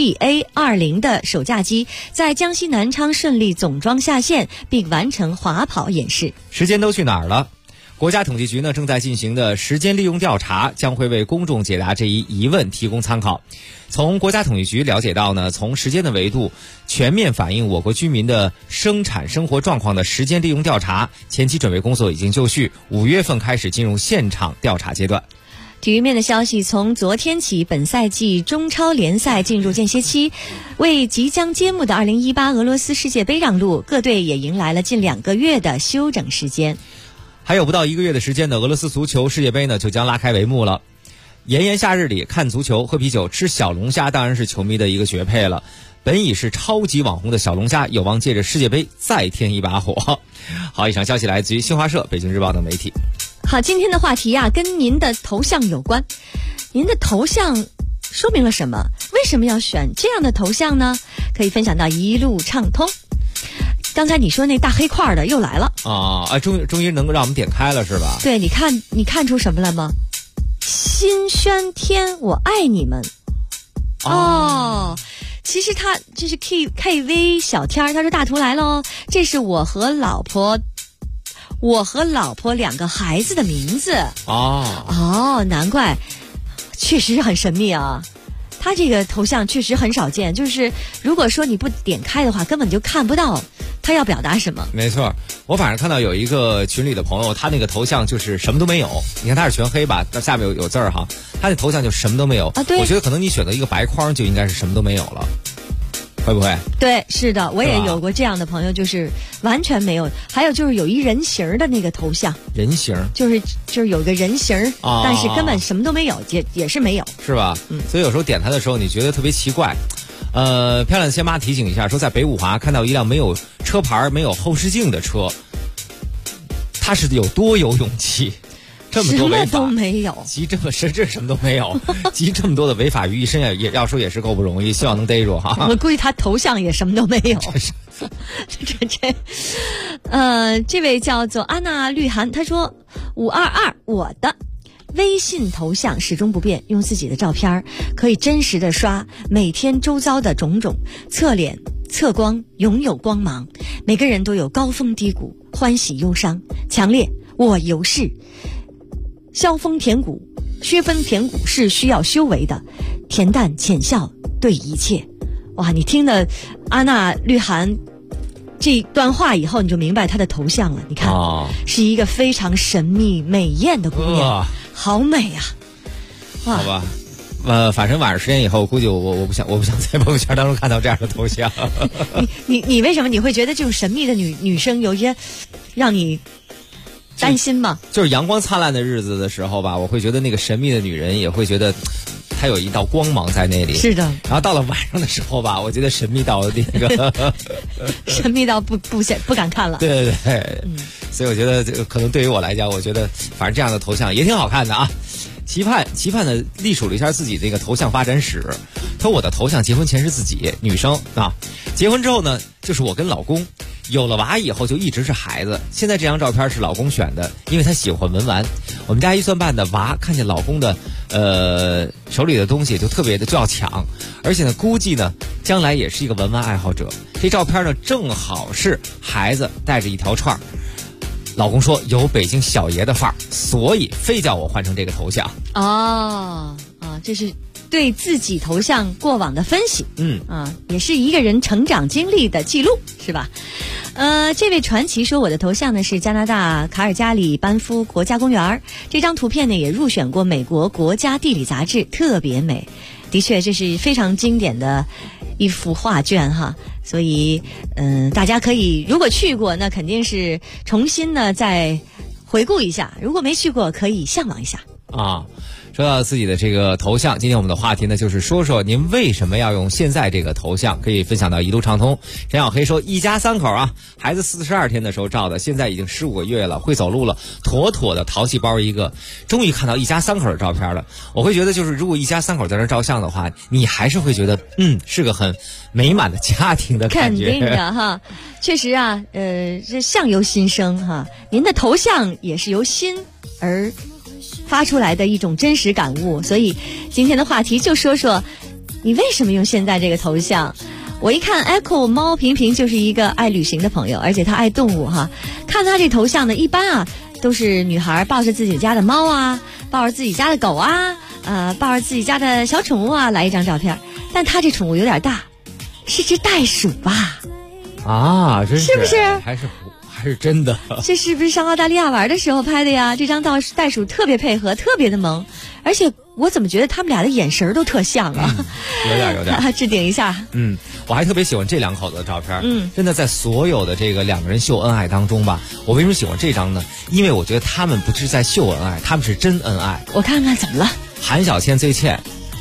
Speaker 2: GA-20 的首架机在江西南昌顺利总装下线，并完成滑跑演示。
Speaker 14: 时间都去哪儿了？国家统计局呢正在进行的时间利用调查将会为公众解答这一疑问提供参考。从国家统计局了解到呢，从时间的维度全面反映我国居民的生产生活状况的时间利用调查前期准备工作已经就绪，5月份开始进入现场调查阶段。
Speaker 2: 体育面的消息，从昨天起，本赛季中超联赛进入间歇期，为即将揭幕的2018俄罗斯世界杯让路，各队也迎来了近2个月的休整时间。
Speaker 14: 还有不到1个月的时间呢，俄罗斯足球世界杯呢就将拉开帷幕了。炎炎夏日里看足球、喝啤酒、吃小龙虾，当然是球迷的一个绝配了。本已是超级网红的小龙虾，有望借着世界杯再添一把火。好，以上消息来自于新华社、北京日报等媒体。
Speaker 2: 好，今天的话题跟您的头像有关。您的头像说明了什么？为什么要选这样的头像呢？可以分享到一路畅通。刚才你说那大黑块的又来了
Speaker 14: 终于能够让我们点开了是吧？
Speaker 2: 对，你看出什么了吗？ 金轩天，我爱你们。哦，其实他这是 KV 小天儿，他说大图来喽，这是我和老婆2个孩子的名字。哦，难怪，确实很神秘啊。他这个头像确实很少见，就是如果说你不点开的话，根本就看不到他要表达什么。
Speaker 14: 没错，我反正看到有一个群里的朋友，他那个头像就是什么都没有。你看他是全黑吧，那下面有字儿哈，他那头像就什么都没有啊。对，我觉得可能你选择一个白框就应该是什么都没有了。会不会？对，是的，我也有过这样的朋友，就是完全没有。还有就是有一人形的那个头像，人形就是有个人形，但是根本什么都没有，也是没有，是吧？所以有时候点它的时候，你觉得特别奇怪。漂亮的仙妈提醒一下，说在北五华看到一辆没有车牌、没有后视镜的车，他是有多有勇气？这么多违法，什么都没有，集这么深，这什么都没有，集这么多的违法于一身也要说也是够不容易，希望能逮住哈。我估计他头像也什么都没有。这位叫做安娜绿涵，他说522，我的微信头像始终不变，用自己的照片可以真实的刷每天周遭的种种，侧脸侧光，拥有光芒。每个人都有高峰低谷，欢喜忧伤，强烈我由是。削峰填谷是需要修为的，恬淡浅笑对一切。哇，你听了安娜绿涵这段话以后，你就明白她的头像了。你看，是一个非常神秘美艳的姑娘，好美啊！好吧，反正晚上10点以后，估计我不想在朋友圈当中看到这样的头像。你为什么你会觉得这种神秘的女生有些让你担心吗？就是阳光灿烂的日子的时候吧，我会觉得那个神秘的女人也会觉得她有一道光芒在那里。是的。然后到了晚上的时候吧，我觉得神秘到那个神秘到不敢看了。对对对，所以我觉得这个可能对于我来讲，我觉得反正这样的头像也挺好看的啊。期盼的历数了一下自己这个头像发展史。他说我的头像结婚前是自己，女生啊，结婚之后呢就是我跟老公。有了娃以后就一直是孩子，现在这张照片是老公选的，因为他喜欢文玩。我们家1岁半的娃看见老公的手里的东西就特别的就要抢，而且呢估计呢将来也是一个文玩爱好者。这照片呢正好是孩子带着一条串，老公说有北京小爷的范儿，所以非叫我换成这个头像。这是对自己头像过往的分析，也是一个人成长经历的记录，是吧？这位传奇说我的头像呢是加拿大卡尔加里班夫国家公园，这张图片呢也入选过美国国家地理杂志，特别美。的确，这是非常经典的一幅画卷哈，所以大家可以如果去过，那肯定是重新呢再回顾一下；如果没去过，可以向往一下啊。说到自己的这个头像，今天我们的话题呢就是说说您为什么要用现在这个头像，可以分享到一路畅通。陈小黑说一家3口啊，孩子42天的时候照的，现在已经15个月了，会走路了，妥妥的淘气包一个。终于看到一家3口的照片了，我会觉得就是如果一家3口在那照相的话，你还是会觉得是个很美满的家庭的感觉。肯定的哈，确实啊，这相由心生哈，您的头像也是由心而发出来的一种真实感悟，所以今天的话题就说说你为什么用现在这个头像。我一看 Echo 猫平平就是一个爱旅行的朋友，而且他爱动物哈。看他这头像呢，一般啊都是女孩抱着自己家的猫啊，抱着自己家的狗啊，抱着自己家的小宠物啊来一张照片。但他这宠物有点大，是只袋鼠吧？啊，真是，是不是？还是真的？这是不是上澳大利亚玩的时候拍的呀？这张袋鼠特别配合，特别的萌，而且我怎么觉得他们俩的眼神都特像啊？有点置顶一下。我还特别喜欢这2口子的照片。真的在所有的这个2个人秀恩爱当中吧，我为什么喜欢这张呢？因为我觉得他们不是在秀恩爱，他们是真恩爱。我看看怎么了？韩小倩最欠，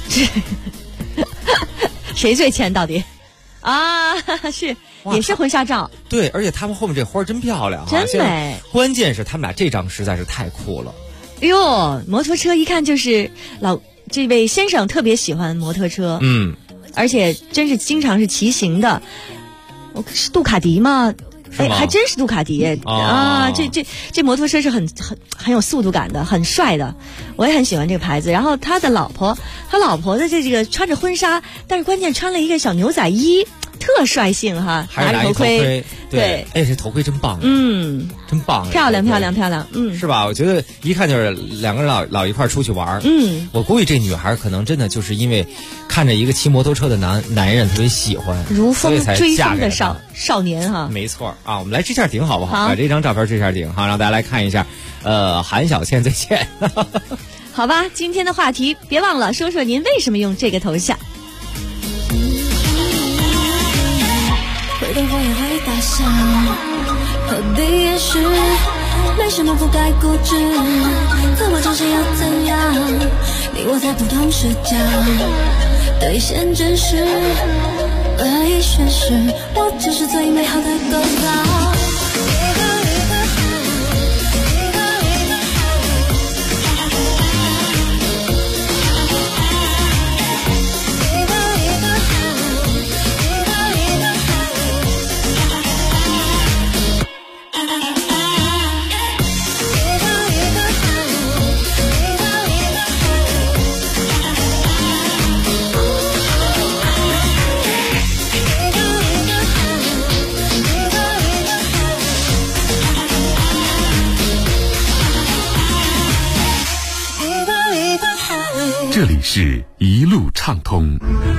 Speaker 14: 谁最欠到底？啊，是也是婚纱照。对，而且他们后面这花真漂亮，真美。关键是他们俩这张实在是太酷了。哎呦，摩托车一看就是这位先生特别喜欢摩托车，而且真是经常是骑行的。是杜卡迪吗？
Speaker 2: 哎，还真是杜卡迪啊！这摩托车是很有速度感的，很帅的，我也很喜欢这个牌子。然后他老婆的这个穿着婚纱，但是关键穿了一个小牛仔衣。特率性哈，
Speaker 14: 还是拿着头盔，对，哎，这头盔真棒，真棒，
Speaker 2: 漂亮，
Speaker 14: 是吧？我觉得一看就是两个人老一块出去玩，我估计这女孩可能真的就是因为看着一个骑摩托车的男人特别喜欢，
Speaker 2: 如风追风的少年哈，
Speaker 14: 没错啊，我们来掷下顶好不好？把这张照片掷下顶哈，让大家来看一下，韩小倩再见，
Speaker 2: 好吧，今天的话题别忘了说说您为什么用这个头像。
Speaker 16: 会灯火也会打响，何必掩饰？没什么不该固执，怎么真心又怎样？你我在不同视角，兑现真实，恶意宣誓，我只是最美好的构造。
Speaker 8: 这里是一路畅通。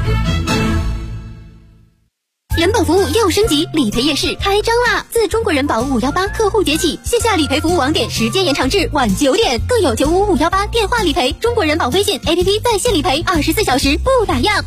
Speaker 15: 人保服务又升级，理赔夜市开张啦！自中国人保518客户节起，线下理赔服务网点时间延长至晚9点，更有95518电话理赔，中国人保微信 APP 在线理赔，24小时不打烊。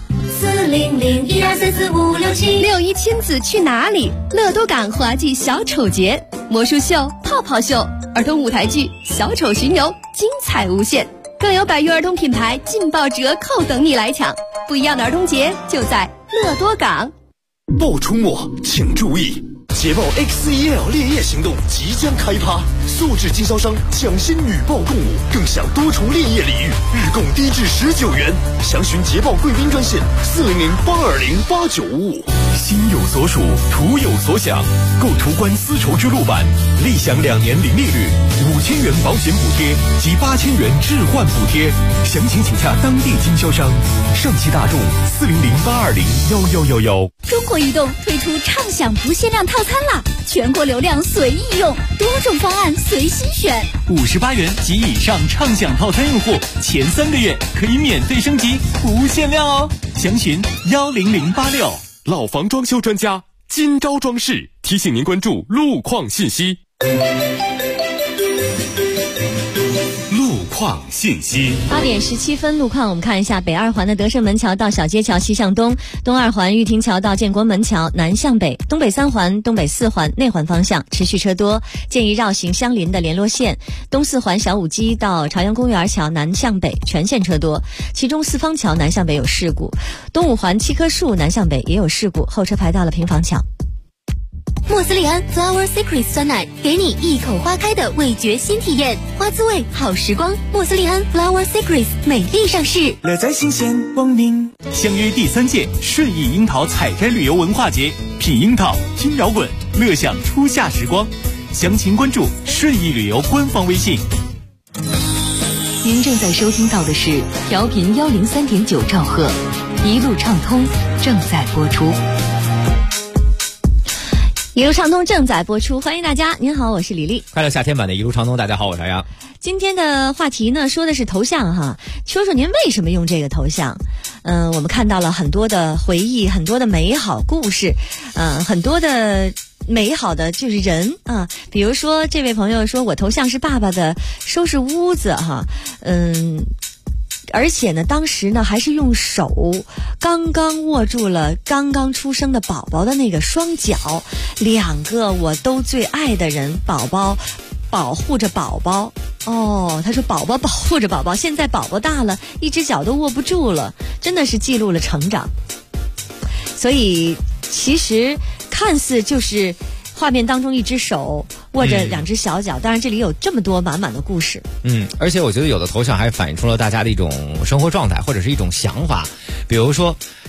Speaker 5: 40012345676亲子去哪里？乐多港滑稽小丑节、魔术秀、泡泡秀、儿童舞台剧、小丑巡游，精彩无限。更有百余儿童品牌劲爆折扣等你来抢，不一样的儿童节就在乐多港。
Speaker 17: 报出没请注意，捷豹 X1L 烈焰行动即将开趴，素质经销商抢先女报共舞，更享多重烈焰礼遇，日供低至19元。详询捷豹贵宾专线400-820-8955。
Speaker 1: 心有所属，图有所想。购途观丝绸之路版，立享2年零利率，5000元保险补贴及8000元置换补贴。详情请洽当地经销商。上汽大众400-820-1111。
Speaker 5: 中国移动推出畅享不限量套餐啦，全国流量随意用，多种方案随心选。
Speaker 6: 58元及以上畅享套餐用户，前3个月可以免费升级，不限量哦。详询10086。
Speaker 8: 老房装修专家金招装饰提醒您关注路况信息。
Speaker 10: 路况信息
Speaker 2: 8点17分，路况我们看一下：北2环的德胜门桥到小街桥西向东，东2环玉亭桥到建国门桥南向北，东北3环、东北4环内环方向持续车多，建议绕行相邻的联络线。东4环小武基到朝阳公园桥南向北全线车多，其中四方桥南向北有事故，东5环7棵树南向北也有事故，后车排到了平房桥。
Speaker 15: 莫斯利安 Flower Secret 酸奶，给你一口花开的味觉新体验，花滋味好时光。莫斯利安 Flower Secret 美丽上市，
Speaker 6: 乐在新鲜，光明相约第3届顺义樱桃采摘旅游文化节，品樱桃，听摇滚，乐享初夏时光。详情关注顺义旅游官方微信。
Speaker 20: 您正在收听到的是调频103.9兆赫，一路畅通正在播出。
Speaker 2: 一路畅通正在播出，欢迎大家。您好，我是李丽。
Speaker 14: 快乐夏天版的一路畅通，大家好，我是杨洋。
Speaker 2: 今天的话题呢，说的是头像哈，说说您为什么用这个头像？我们看到了很多的回忆，很多的美好故事，很多的美好的就是人啊。比如说这位朋友说，我头像是爸爸的收拾屋子哈，而且呢，当时呢还是用手刚刚握住了刚刚出生的宝宝的那个双脚，2个我都最爱的人，宝宝保护着宝宝。哦，他说宝宝保护着宝宝，现在宝宝大了，一只脚都握不住了，真的是记录了成长。所以其实看似就是画面当中一只手握着2只小脚，当然这里有这么多满满的故事。
Speaker 14: 而且我觉得有的头像还反映出了大家的一种生活状态或者是一种想法。比如说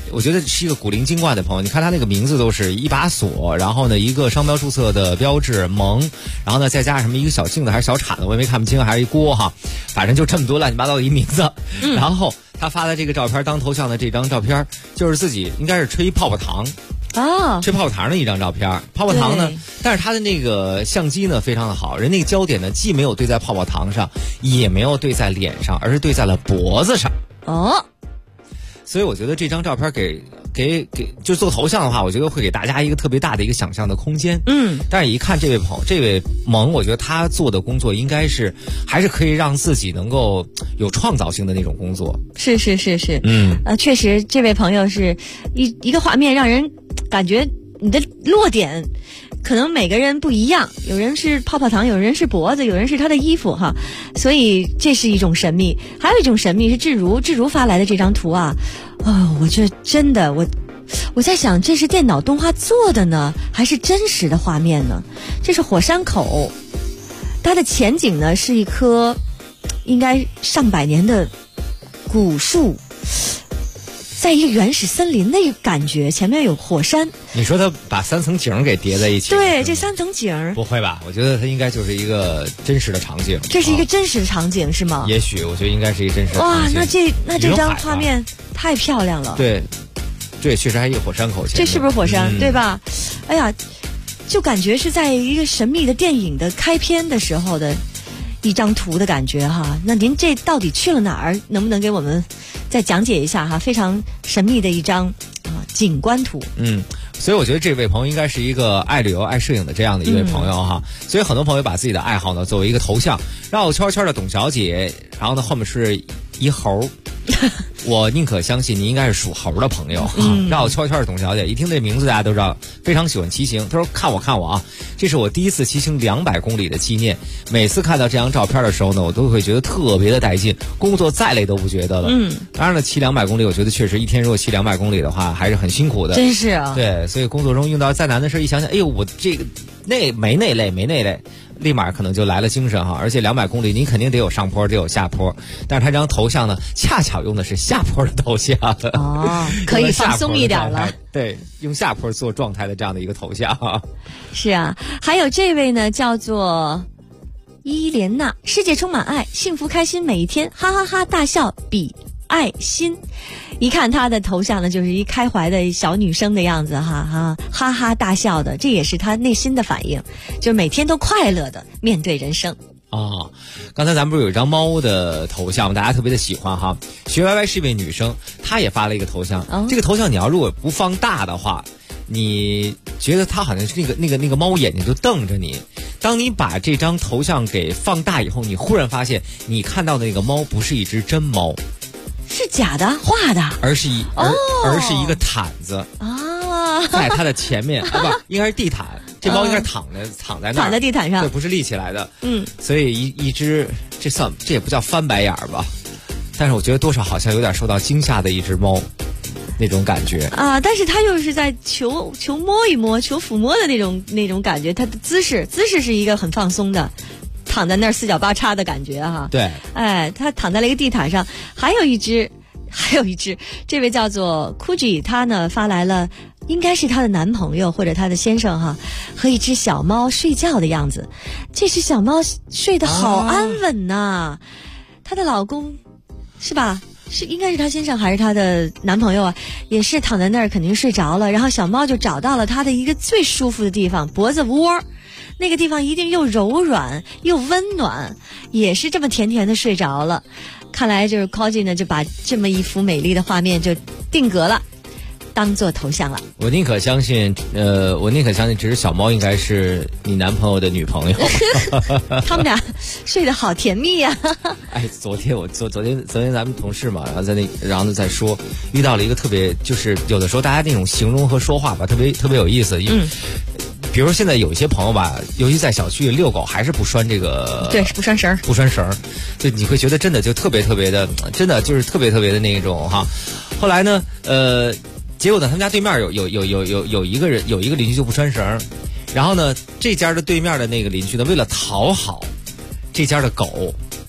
Speaker 14: 我觉得是一个古灵精怪的朋友。你看他那个名字都是一把锁，然后呢一个商标注册的标志萌，然后呢再加上什么一个小镜子还是小铲子，我也没看不清，还是一锅哈，反正就这么多乱七八糟的一名字。然后他发的这个照片当头像的这张照片，就是自己应该是吹泡泡糖。吹泡泡糖的一张照片，泡泡糖呢，但是他的那个相机呢非常的好，人那个焦点呢既没有对在泡泡糖上，也没有对在脸上，而是对在了脖子上。所以我觉得这张照片给就做头像的话，我觉得会给大家一个特别大的一个想象的空间。但是一看这位萌，我觉得他做的工作应该是还是可以让自己能够有创造性的那种工作。
Speaker 2: 是，确实这位朋友是一个画面让人感觉你的落点可能每个人不一样，有人是泡泡糖，有人是脖子，有人是他的衣服哈，所以这是一种神秘。还有一种神秘是志如发来的这张图啊，我觉得真的我在想，这是电脑动画做的呢，还是真实的画面呢？这是火山口，它的前景呢是一棵应该上百年的古树，在一个原始森林的一个感觉，前面有火山。
Speaker 14: 你说他把3层景给叠在一起？
Speaker 2: 对，这3层景
Speaker 14: 不会吧？我觉得它应该就是一个真实的场景。
Speaker 2: 这是一个真实的场景是吗？
Speaker 14: 也许我觉得应该是一个真实的场景。
Speaker 2: 哇，那这张画面太漂亮了。
Speaker 14: 对，确实还有火山口前面。
Speaker 2: 这是不是火山？对吧？哎呀，就感觉是在一个神秘的电影的开篇的时候的一张图的感觉哈。那您这到底去了哪儿？能不能给我们再讲解一下哈？非常神秘的一张景观图。
Speaker 14: 所以我觉得这位朋友应该是一个爱旅游、爱摄影的这样的一位朋友哈。所以很多朋友把自己的爱好呢作为一个头像，绕圈圈的董小姐，然后呢后面是一猴。我宁可相信你应该是属猴的朋友。绕圈圈的董小姐，一听这名字大家都知道非常喜欢骑行。她说看我啊，这是我第一次骑行200公里的纪念。每次看到这张照片的时候呢，我都会觉得特别的带劲，工作再累都不觉得了。当然了，骑200公里我觉得确实一天如果骑200公里的话还是很辛苦的。
Speaker 2: 真是啊。
Speaker 14: 对，所以工作中遇到再难的事一想想，哎呦，我这个没那累，立马可能就来了精神哈。而且200公里你肯定得有上坡，得有下坡，但是他这张头像呢恰巧用的是下坡的头像。
Speaker 2: 可以放松一点了。
Speaker 14: 对，用下坡做状态的这样的一个头像。
Speaker 2: 是啊，还有这位呢叫做伊莲娜，世界充满爱，幸福开心每一天，哈哈哈大笑比爱心。一看她的头像呢，就是一开怀的小女生的样子哈哈大笑的，这也是她内心的反应，就是每天都快乐的面对人生。
Speaker 14: 刚才咱们不是有一张猫的头像吗？大家特别的喜欢哈。学 YY 是一位女生，她也发了一个头像。这个头像你要如果不放大的话，你觉得她好像是那个猫眼睛就瞪着你。当你把这张头像给放大以后，你忽然发现你看到的那个猫不是一只真猫，
Speaker 2: 是假的画的，
Speaker 14: 而是一个毯子在它的前面不应该是地毯。这猫应该是躺在那儿，
Speaker 2: 躺在地毯上，
Speaker 14: 对，不是立起来的。所以一只这也不叫翻白眼吧，但是我觉得多少好像有点受到惊吓的一只猫那种感觉
Speaker 2: 啊。但是它又是在求摸一摸、求抚摸的那种感觉，它的姿势是一个很放松的，躺在那儿四脚八叉的感觉哈。
Speaker 14: 对，
Speaker 2: 它躺在了一个地毯上。还有一只，这位叫做 Kuji， 他呢发来了。应该是她的男朋友或者她的先生哈，和一只小猫睡觉的样子。这只小猫睡得好安稳呐。她的老公是吧？应该是她先生还是她的男朋友啊？也是躺在那儿肯定睡着了，然后小猫就找到了她的一个最舒服的地方，脖子窝。那个地方一定又柔软又温暖，也是这么甜甜的睡着了。看来就是 Koji 呢就把这么一幅美丽的画面就定格了。当做头像了。
Speaker 14: 我宁可相信这只小猫应该是你男朋友的女朋友。
Speaker 2: 他们俩睡得好甜蜜呀。
Speaker 14: 昨天咱们同事嘛，然后在说遇到了一个特别，就是有的时候大家那种形容和说话吧，特别有意思。比如现在有一些朋友吧，尤其在小区里遛狗，还是不拴这个，
Speaker 2: 对，是不拴绳，
Speaker 14: 就你会觉得真的就特别的，真的就是特别的那种哈。后来呢，结果呢，他们家对面有一个邻居就不拴绳，然后呢，这家的对面的那个邻居呢，为了讨好这家的狗，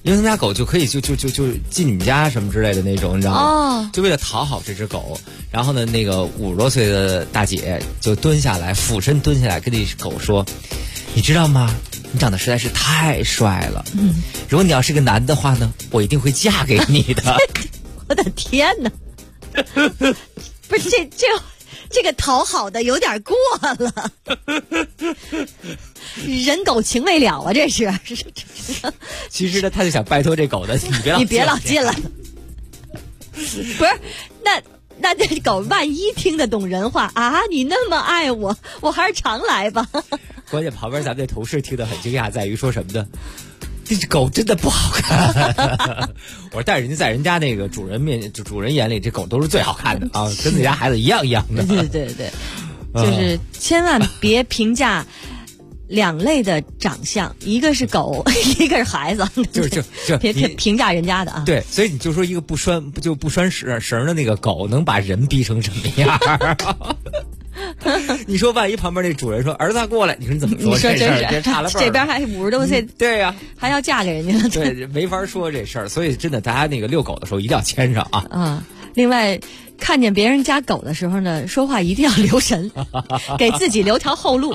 Speaker 14: 因为他们家狗就可以就进你们家什么之类的那种，你知道吗？
Speaker 2: 哦，
Speaker 14: 就为了讨好这只狗，然后呢，那个50多岁的大姐就蹲下来，俯身蹲下来，跟那狗说：“你知道吗？你长得实在是太帅了。如果你要是个男的话呢，我一定会嫁给你的。”
Speaker 2: 我的天哪！不是这个讨好的有点过了，人狗情未了啊！这是。
Speaker 14: 其实呢，他就想拜托这狗的，你别老进来。
Speaker 2: 不是，那这狗万一听得懂人话啊？你那么爱我，我还是常来吧。
Speaker 14: 关键旁边咱们这同事听得很惊讶，在于说什么呢？这只狗真的不好看。我说，但人家在人家那个主人眼里，这狗都是最好看的啊，跟自己家孩子一样的。
Speaker 2: 对，就是千万别评价2类的长相，一个是狗，一个是孩子，
Speaker 14: 就
Speaker 2: 别评价人家的啊。
Speaker 14: 对，所以你就说一个不拴绳的那个狗能把人逼成什么样？你说万一旁边那主人说儿子过来，你说你怎么说？
Speaker 2: 你说真是
Speaker 14: 别差了辈儿，
Speaker 2: 这边还50多岁，
Speaker 14: 对呀，
Speaker 2: 还要嫁给人家了，
Speaker 14: 对，没法说这事儿。所以真的，大家那个遛狗的时候一定要牵上啊。
Speaker 2: 啊，另外看见别人家狗的时候呢，说话一定要留神，给自己留条后路。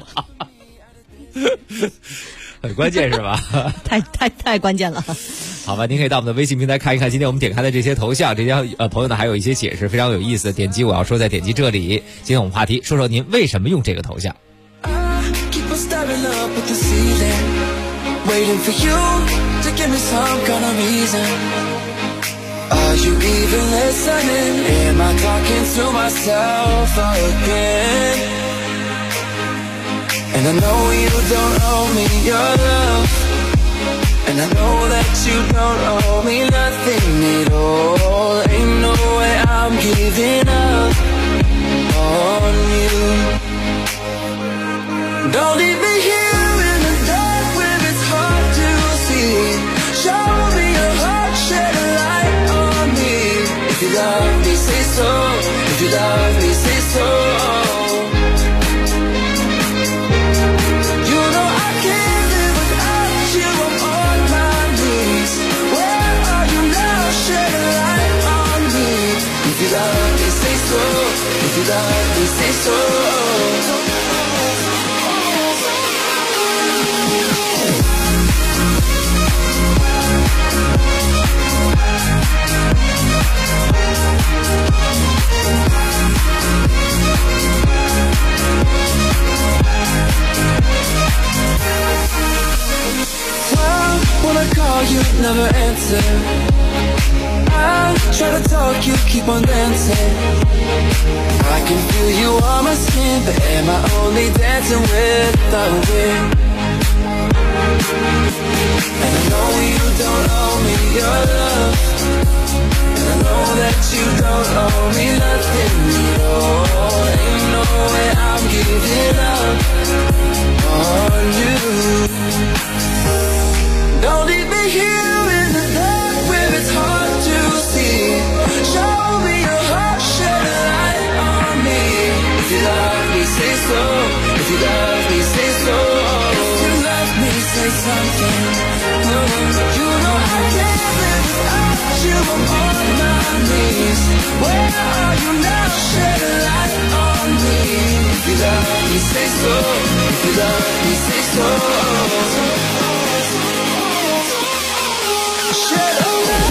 Speaker 14: 很关键是吧？
Speaker 2: 太关键了。
Speaker 14: 好吧，您可以到我们的微信平台看一看今天我们点开的这些头像，这些朋友呢还有一些解释非常有意思，点击我要说再点击这里。今天我们话题说说您为什么用这个头像。
Speaker 16: And I know you don't owe me your love, and I know that you don't owe me nothing at all. Ain't no way I'm giving up on you. Don't leave me here in the dark where it's hard to see. Show me your heart, shed a light on me. If you love me, say so. If you love me, say so. If you love me, say so. If you love me, say so. Well, when I call you, never answer. I try to talk, you keep on dancing. I can feel you on my skin, but am I only dancing with the wind? And I know you don't owe me your love, and I know that you don't owe me nothing at all. Ain't no way I'm giving up on you. Don't leave me here in the dark where it's hard to see. Show me your heart, shed a light on me. If you love me, say so. If you love me, say so. If you love me, say something. You know I can't live without you. I'm on my knees. Where are you now? Shed a light on me. If you love me, say so. If you love me, say so. Shed a light.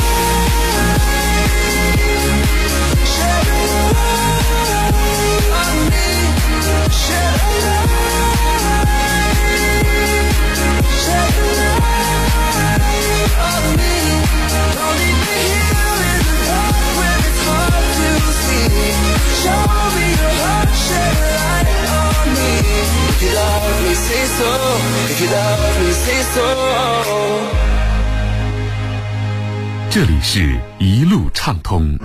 Speaker 16: Shed a light on me. Shed a light. Shed a light on me. Don't leave me here in the dark where it's hard to see. Show me your heart, shed a light on me. If you love me, say so. If you love me, say so.
Speaker 8: 这里是一路畅通。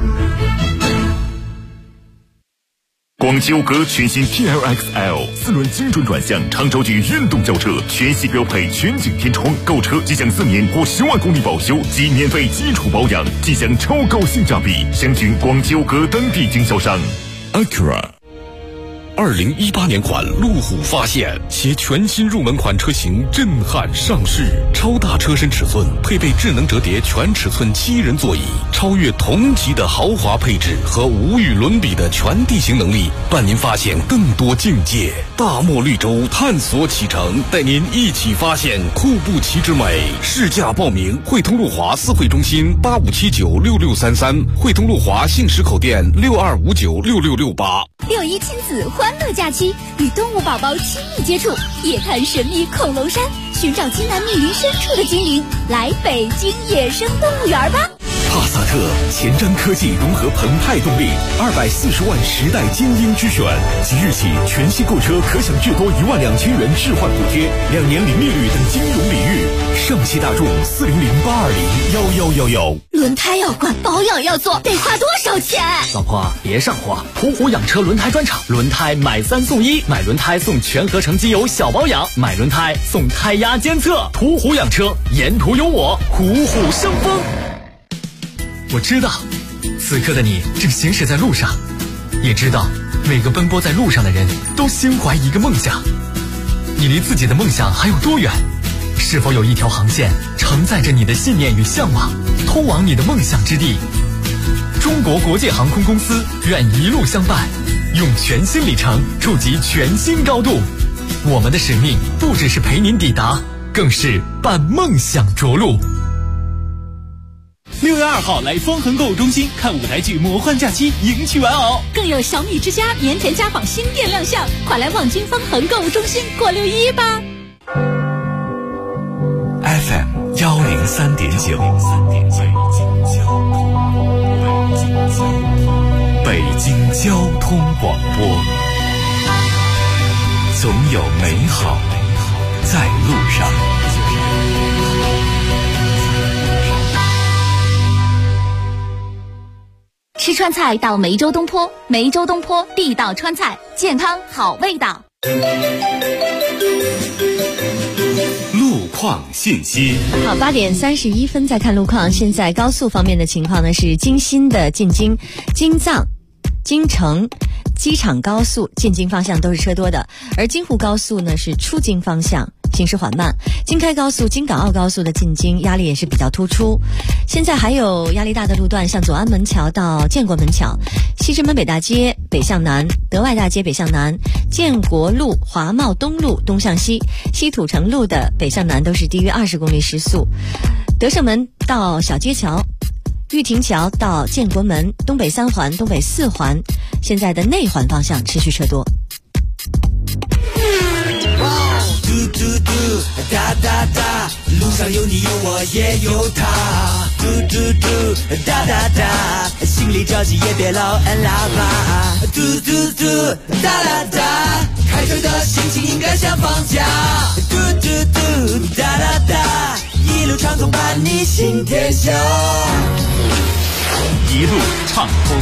Speaker 1: 广汽讴歌全新 TLX-L 4轮精准转向长轴距运动轿车，全系标配全景天窗，购车即享4年或10万公里保修及免费基础保养，即享超高性价比。详询广汽讴歌当地经销商。Acura
Speaker 8: 2018年款路虎发现，携全新入门款车型震撼上市，超大车身尺寸，配备智能折叠全尺寸7人座椅，超越同级的豪华配置和无与伦比的全地形能力，伴您发现更多境界。大漠绿洲探索启程，带您一起发现库布齐之美。试驾报名：汇通路华4会中心85796633，汇通路华信实口店62596668。
Speaker 5: 6·1亲子欢乐假期，与动物宝宝亲密接触，夜探神秘恐龙山，寻找津南密林深处的精灵，来北京野生动物园吧！
Speaker 1: 帕萨特前瞻科技融合澎湃动力，240万时代精英之选。即日起，全系购车可享至多12000元置换补贴，2年零利率等金融礼遇。上汽大众40082011111。
Speaker 5: 轮胎要换，保养要做，得花多少钱？
Speaker 3: 老婆别上火，途虎养车轮胎专场，轮胎买3送1，买轮胎送全合成机油小保养，买轮胎送胎压监测。途虎养车，沿途有我，虎虎生风。我知道，此刻的你正行驶在路上，也知道每个奔波在路上的人都心怀一个梦想。你离自己的梦想还有多远？是否有一条航线承载着你的信念与向往，通往你的梦想之地？中国国际航空公司愿一路相伴，用全新里程触及全新高度。我们的使命不只是陪您抵达，更是伴梦想着陆。
Speaker 6: 6月2号来方恒购物中心看舞台剧《魔幻假期》，迎娶玩偶，
Speaker 5: 更有小米之家棉田家纺新店亮相，快来望京方恒购物中心过6·1吧。
Speaker 1: FM 103.9，北京交通广播，总有美好在路上。
Speaker 5: 吃川菜到梅州东坡，梅州东坡地道川菜，健康好味道。
Speaker 1: 路况信息。
Speaker 2: 好，8点31分再看路况。现在高速方面的情况呢是京新的进京、京藏、京城、机场高速进京方向都是车多的，而京沪高速呢是出京方向行驶缓慢，京开高速、京港澳高速的进京压力也是比较突出。现在还有压力大的路段，像左安门桥到建国门桥、西直门北大街北向南、德外大街北向南、建国路、华贸东路东向西、西土城路的北向南都是低于20公里时速。德胜门到小街桥、玉亭桥到建国门、东北3环、东北4环，现在的内环方向持续车多。
Speaker 13: 嘟嘟嘟，哒哒哒，路上有你有我也有他。嘟嘟嘟，哒哒哒，心里着急也别老按喇叭。嘟嘟嘟，哒哒哒，开车的心情应该像放假。嘟嘟嘟，哒哒哒，一路畅通伴你行天下。
Speaker 6: 一路畅通。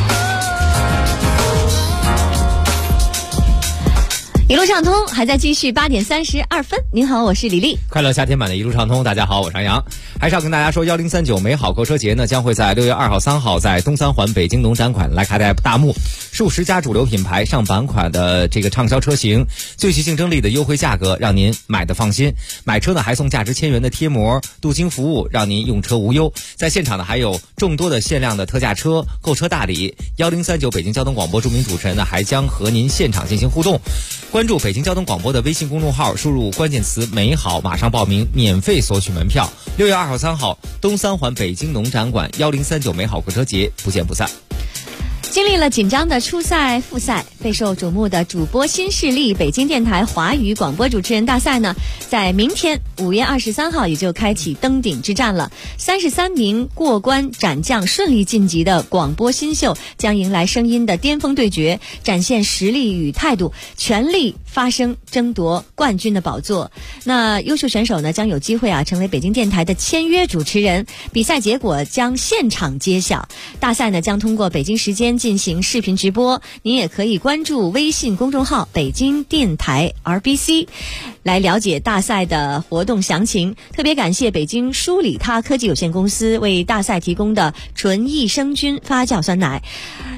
Speaker 2: 一路畅通还在继续，8点32分。您好，我是李丽。
Speaker 14: 快乐夏天版的一路畅通，大家好，我是杨洋。还是要跟大家说，1039美好购车节呢，将会在6月2号、3号在东三环北京农展馆来开在大幕，数十家主流品牌上百款的这个畅销车型，最具竞争力的优惠价格，让您买的放心。买车呢还送价值1000元的贴膜、镀金服务，让您用车无忧。在现场呢还有众多的限量的特价车、购车大礼。1039北京交通广播著名主持人呢还将和您现场进行互动。关注北京交通广播的微信公众号，输入关键词美好，马上报名，免费索取门票。6月2号、3号东三环北京农展馆1039美好购车节，不见不散。
Speaker 2: 经历了紧张的初赛、复赛，备受瞩目的主播新势力北京电台华语广播主持人大赛呢，在明天5月23号也就开启登顶之战了。33名过关斩将顺利晋级的广播新秀将迎来声音的巅峰对决，展现实力与态度，全力发声，争夺冠军的宝座。那优秀选手呢，将有机会成为北京电台的签约主持人。比赛结果将现场揭晓。大赛呢将通过北京时间进行视频直播，您也可以关注微信公众号北京电台 RBC 来了解大赛的活动详情。特别感谢北京舒里他科技有限公司为大赛提供的纯益生菌发酵酸奶。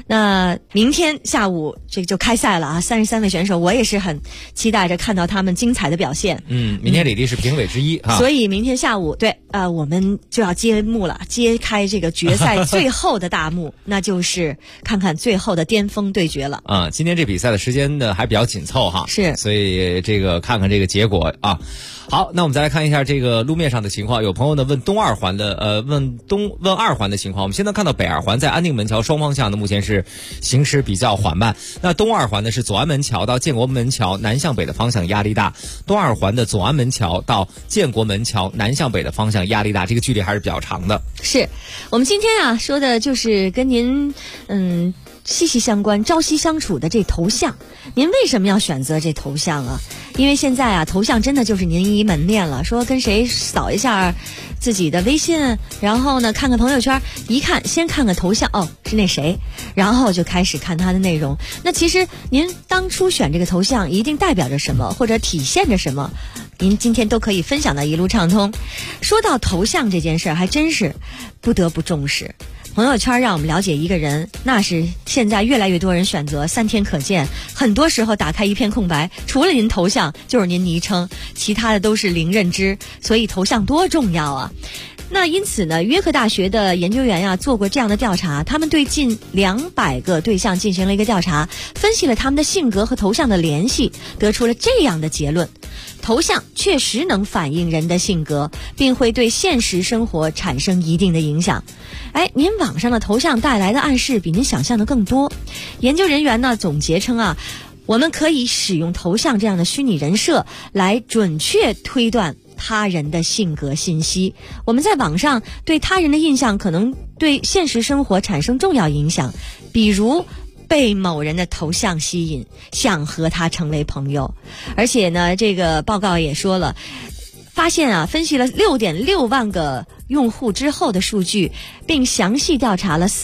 Speaker 2: 那明天下午这个就开赛了啊，33位选手，我也是很期待着看到他们精彩的表现。
Speaker 14: 明天李丽是评委之一啊，
Speaker 2: 所以明天下午我们就要揭幕了，揭开这个决赛最后的大幕，那就是看看最后的巅峰对决了。
Speaker 14: 今天这比赛的时间呢还比较紧凑哈，
Speaker 2: 是，
Speaker 14: 所以这个看看这个结果啊。好，那我们再来看一下这个路面上的情况。有朋友呢问东二环的问二环的情况。我们现在看到北二环在安定门桥双方向呢，目前是行驶比较缓慢。那东二环呢是左安门桥到建国门桥南向北的方向压力大。东二环的左安门桥到建国门桥南向北的方向压力大，这个距离还是比较长的。
Speaker 2: 是我们今天说的就是跟您息息相关、朝夕相处的这头像。您为什么要选择这头像啊？因为现在头像真的就是您一门面了。说跟谁扫一下自己的微信，然后呢看看朋友圈，一看先看看头像，是那谁，然后就开始看他的内容。那其实您当初选这个头像一定代表着什么，或者体现着什么，您今天都可以分享到一路畅通。说到头像这件事儿，还真是不得不重视。朋友圈让我们了解一个人，那是现在越来越多人选择3天可见，很多时候打开一片空白，除了您头像就是您昵称，其他的都是零认知，所以头像多重要啊。那因此呢，约克大学的研究员做过这样的调查，他们对近200个对象进行了一个调查，分析了他们的性格和头像的联系，得出了这样的结论：头像确实能反映人的性格，并会对现实生活产生一定的影响。您网上的头像带来的暗示比您想象的更多。研究人员呢总结称我们可以使用头像这样的虚拟人设来准确推断他人的性格信息。我们在网上对他人的印象可能对现实生活产生重要影响，比如被某人的头像吸引，想和他成为朋友。而且呢，这个报告也说了，发现分析了6.6万个用户之后的数据，并详细调查了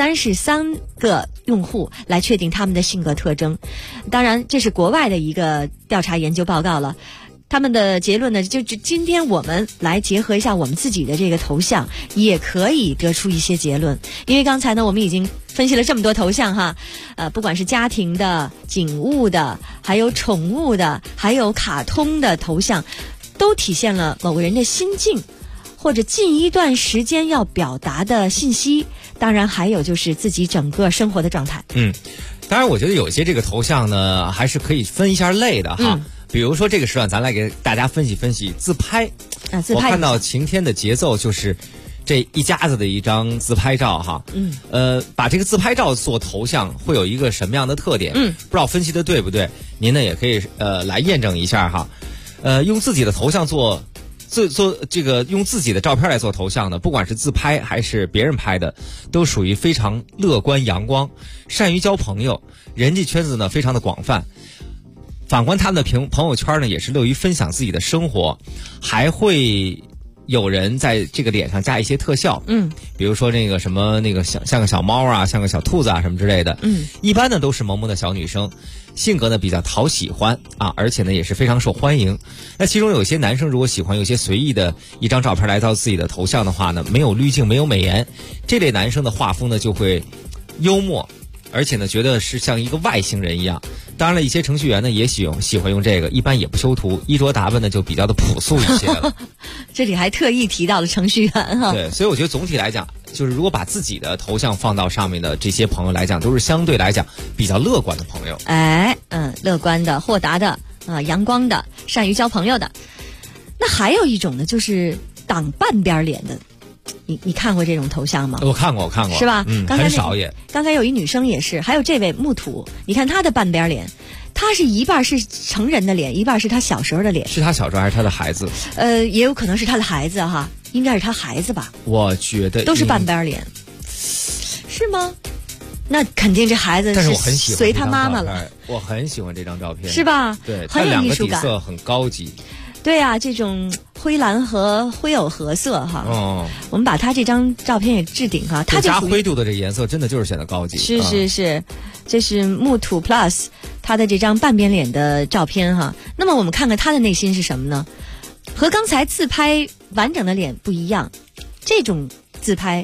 Speaker 2: 433个用户来确定他们的性格特征。当然，这是国外的一个调查研究报告了。他们的结论呢，就今天我们来结合一下我们自己的这个头像，也可以得出一些结论。因为刚才呢，我们已经分析了这么多头像哈，不管是家庭的、景物的，还有宠物的，还有卡通的头像，都体现了某个人的心境，或者近一段时间要表达的信息。当然，还有就是自己整个生活的状态。
Speaker 14: 当然，我觉得有些这个头像呢，还是可以分一下类的哈。比如说这个时段，咱来给大家分析分析自拍。
Speaker 2: 自拍。
Speaker 14: 我看到晴天的节奏就是这一家子的一张自拍照哈。把这个自拍照做头像会有一个什么样的特点？不知道分析的对不对？您呢也可以来验证一下哈。用自己的头像做这个用自己的照片来做头像的，不管是自拍还是别人拍的，都属于非常乐观阳光，善于交朋友，人际圈子呢非常的广泛。反观他们的朋友圈呢，也是乐于分享自己的生活，还会有人在这个脸上加一些特效，比如说那个什么那个像个小猫啊，像个小兔子啊什么之类的，一般呢都是萌萌的小女生，性格呢比较讨喜欢而且呢也是非常受欢迎。那其中有些男生如果喜欢有些随意的一张照片来到自己的头像的话呢，没有滤镜，没有美颜，这类男生的画风呢就会幽默，而且呢觉得是像一个外星人一样。当然了，一些程序员呢也喜欢用这个，一般也不修图，衣着打扮呢就比较的朴素一些了。
Speaker 2: 这里还特意提到了程序员哈。
Speaker 14: 对，所以我觉得总体来讲，就是如果把自己的头像放到上面的这些朋友来讲，都是相对来讲比较乐观的朋友。
Speaker 2: 乐观的、豁达的阳光的、善于交朋友的。那还有一种呢，就是挡半边脸的。你看过这种头像吗？
Speaker 14: 我看过，
Speaker 2: 是吧？
Speaker 14: 很少也。
Speaker 2: 刚才有一女生也是，还有这位木土，你看她的半边脸，她是一半是成人的脸，一半是她小时候的脸。
Speaker 14: 是她小时候还是她的孩子？
Speaker 2: 也有可能是她的孩子哈，应该是她孩子吧？
Speaker 14: 我觉得
Speaker 2: 都是半边脸，是吗？那肯定这孩子是随他妈妈了。
Speaker 14: 我很喜欢这张照片，
Speaker 2: 是吧？
Speaker 14: 对，
Speaker 2: 很有艺术感，
Speaker 14: 它两个底色很高级。
Speaker 2: 对啊，这种灰蓝和灰藕合色哈。我们把它这张照片也置顶哈，它就
Speaker 14: 加灰度的这颜色真的就是显得高级。
Speaker 2: 是，这是木土 Plus 它的这张半边脸的照片哈。那么我们看看它的内心是什么呢？和刚才自拍完整的脸不一样，这种自拍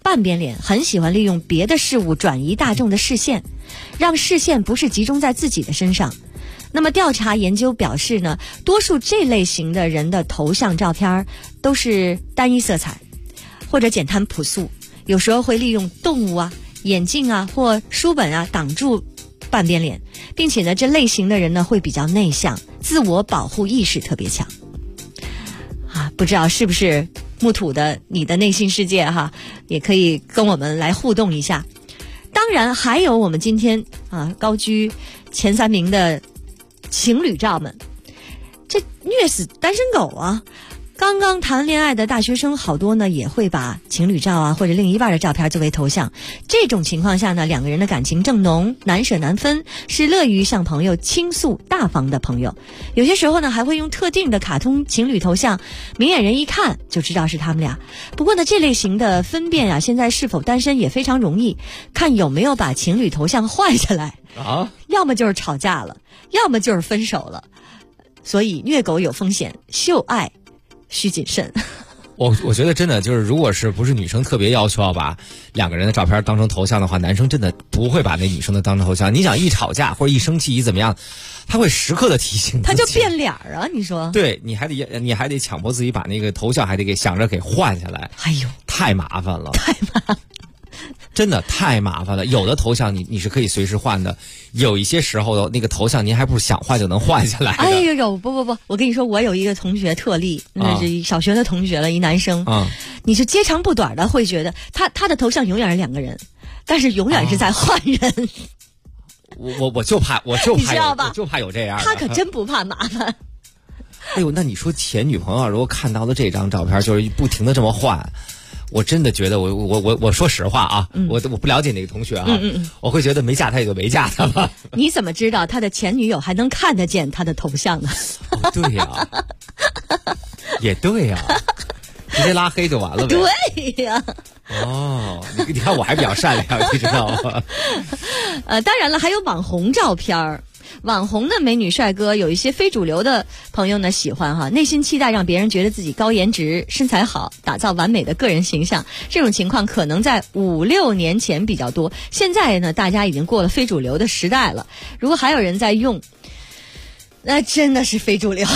Speaker 2: 半边脸很喜欢利用别的事物转移大众的视线，让视线不是集中在自己的身上。那么调查研究表示呢，多数这类型的人的头像照片都是单一色彩或者简单朴素，有时候会利用动物啊、眼镜啊或书本啊挡住半边脸，并且呢这类型的人呢会比较内向，自我保护意识特别强啊。不知道是不是木土的你的内心世界哈，也可以跟我们来互动一下。当然还有我们今天高居前3名的情侣照们，这虐死单身狗啊！刚刚谈恋爱的大学生好多呢，也会把情侣照啊或者另一半的照片作为头像。这种情况下呢，两个人的感情正浓，难舍难分，是乐于向朋友倾诉大方的朋友。有些时候呢，还会用特定的卡通情侣头像，明眼人一看就知道是他们俩。不过呢，这类型的分辨啊，现在是否单身也非常容易，看有没有把情侣头像换下来啊，要么就是吵架了，要么就是分手了。所以虐狗有风险，秀爱需谨慎。
Speaker 14: 我觉得真的就是，如果是不是女生特别要求要把两个人的照片当成头像的话，男生真的不会把那女生的当成头像。你想一吵架或者一生气一怎么样，他会时刻的提醒自己，
Speaker 2: 他就变脸啊！你说
Speaker 14: 对，你还得强迫自己把那个头像还得想着给换下来。
Speaker 2: 哎呦，
Speaker 14: 太麻烦了，真的太麻烦了。有的头像你是可以随时换的，有一些时候的那个头像您还不是想换就能换下来的。
Speaker 2: 哎呦，不，我跟你说，我有一个同学特例，那是小学的同学了，一男生。你是接长不短的会觉得他的头像永远是两个人，但是永远是在换人。
Speaker 14: 我就怕有这样的。
Speaker 2: 他可真不怕麻烦。
Speaker 14: 哎呦，那你说前女朋友如果看到了这张照片，就是不停的这么换，我真的觉得我说实话啊，我不了解那个同学啊，我会觉得没嫁他也就没嫁他吧。
Speaker 2: 你怎么知道他的前女友还能看得见他的头像呢？
Speaker 14: 对呀，也对呀，直接拉黑就完了呗。
Speaker 2: 对呀。
Speaker 14: 哦，你看我还比较善良，你知道吗？
Speaker 2: 当然了，还有网红照片。网红的美女帅哥，有一些非主流的朋友呢喜欢哈，内心期待让别人觉得自己高颜值、身材好，打造完美的个人形象。这种情况可能在5-6年前比较多，现在呢大家已经过了非主流的时代了。如果还有人在用，那真的是非主流。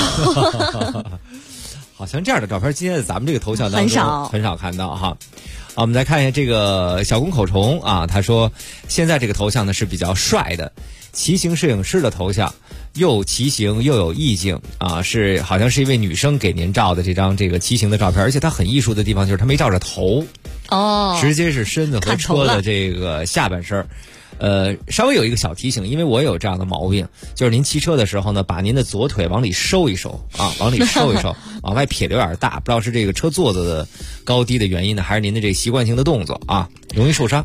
Speaker 14: 好像这样的照片今天在咱们这个头像当中很少看到哈。我们再看一下这个小公口虫啊，他说现在这个头像呢是比较帅的骑行摄影师的头像，又骑行又有意境啊，是好像是一位女生给您照的这张这个骑行的照片，而且它很艺术的地方就是它没照着头
Speaker 2: 哦，
Speaker 14: 直接是身子和车的这个下半身。稍微有一个小提醒，因为我也有这样的毛病，就是您骑车的时候呢，把您的左腿往里收一收啊，往里收一收，往外撇的有点大，不知道是这个车座子的高低的原因呢，还是您的这个习惯性的动作啊，容易受伤。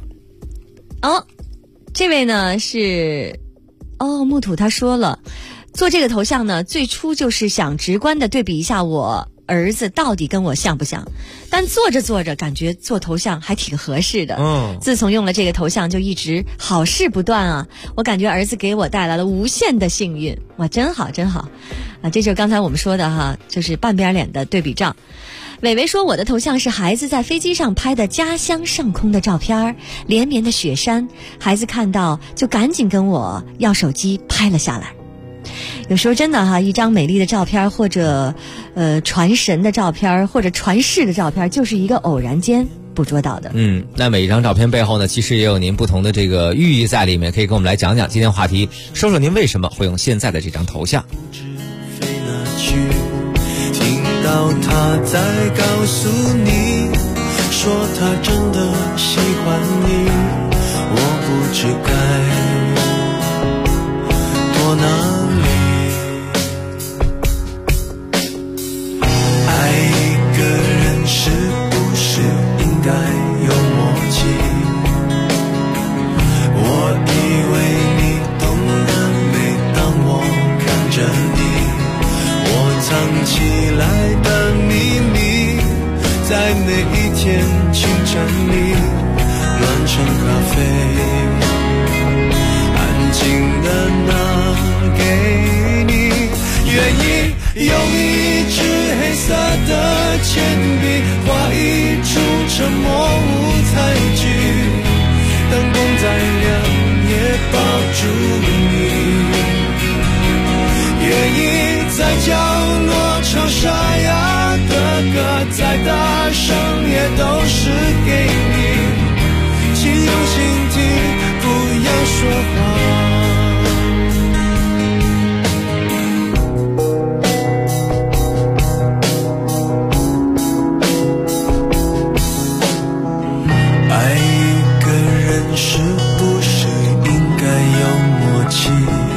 Speaker 2: 这位呢是木土他说了，做这个头像呢，最初就是想直观的对比一下我儿子到底跟我像不像，但做着做着感觉做头像还挺合适的。自从用了这个头像就一直好事不断啊，我感觉儿子给我带来了无限的幸运。哇，真好真好啊！这就是刚才我们说的哈，就是半边脸的对比照。伟伟说，我的头像是孩子在飞机上拍的家乡上空的照片，连绵的雪山，孩子看到就赶紧跟我要手机拍了下来。有时候真的哈，一张美丽的照片，或者传神的照片，或者传世的照片，就是一个偶然间捕捉到的。
Speaker 14: 那每一张照片背后呢，其实也有您不同的这个寓意在里面，可以跟我们来讲讲。今天话题，说说您为什么会用现在的这张头像。
Speaker 13: 听到他在告诉你，说他真的喜欢你，我不知该多哪里。爱一个人是不是应该有默契？我以为你懂得，每当我看着你，我藏起来的秘密，在每一天清晨里暖成咖啡，安静的拿给你，愿意用一支黑色的铅笔画一出沉默无太剧，灯光再亮也抱住你，愿意在角落唱沙哑的歌，再大声也都是给你，请用心听，不要说话。是不是应该有默契？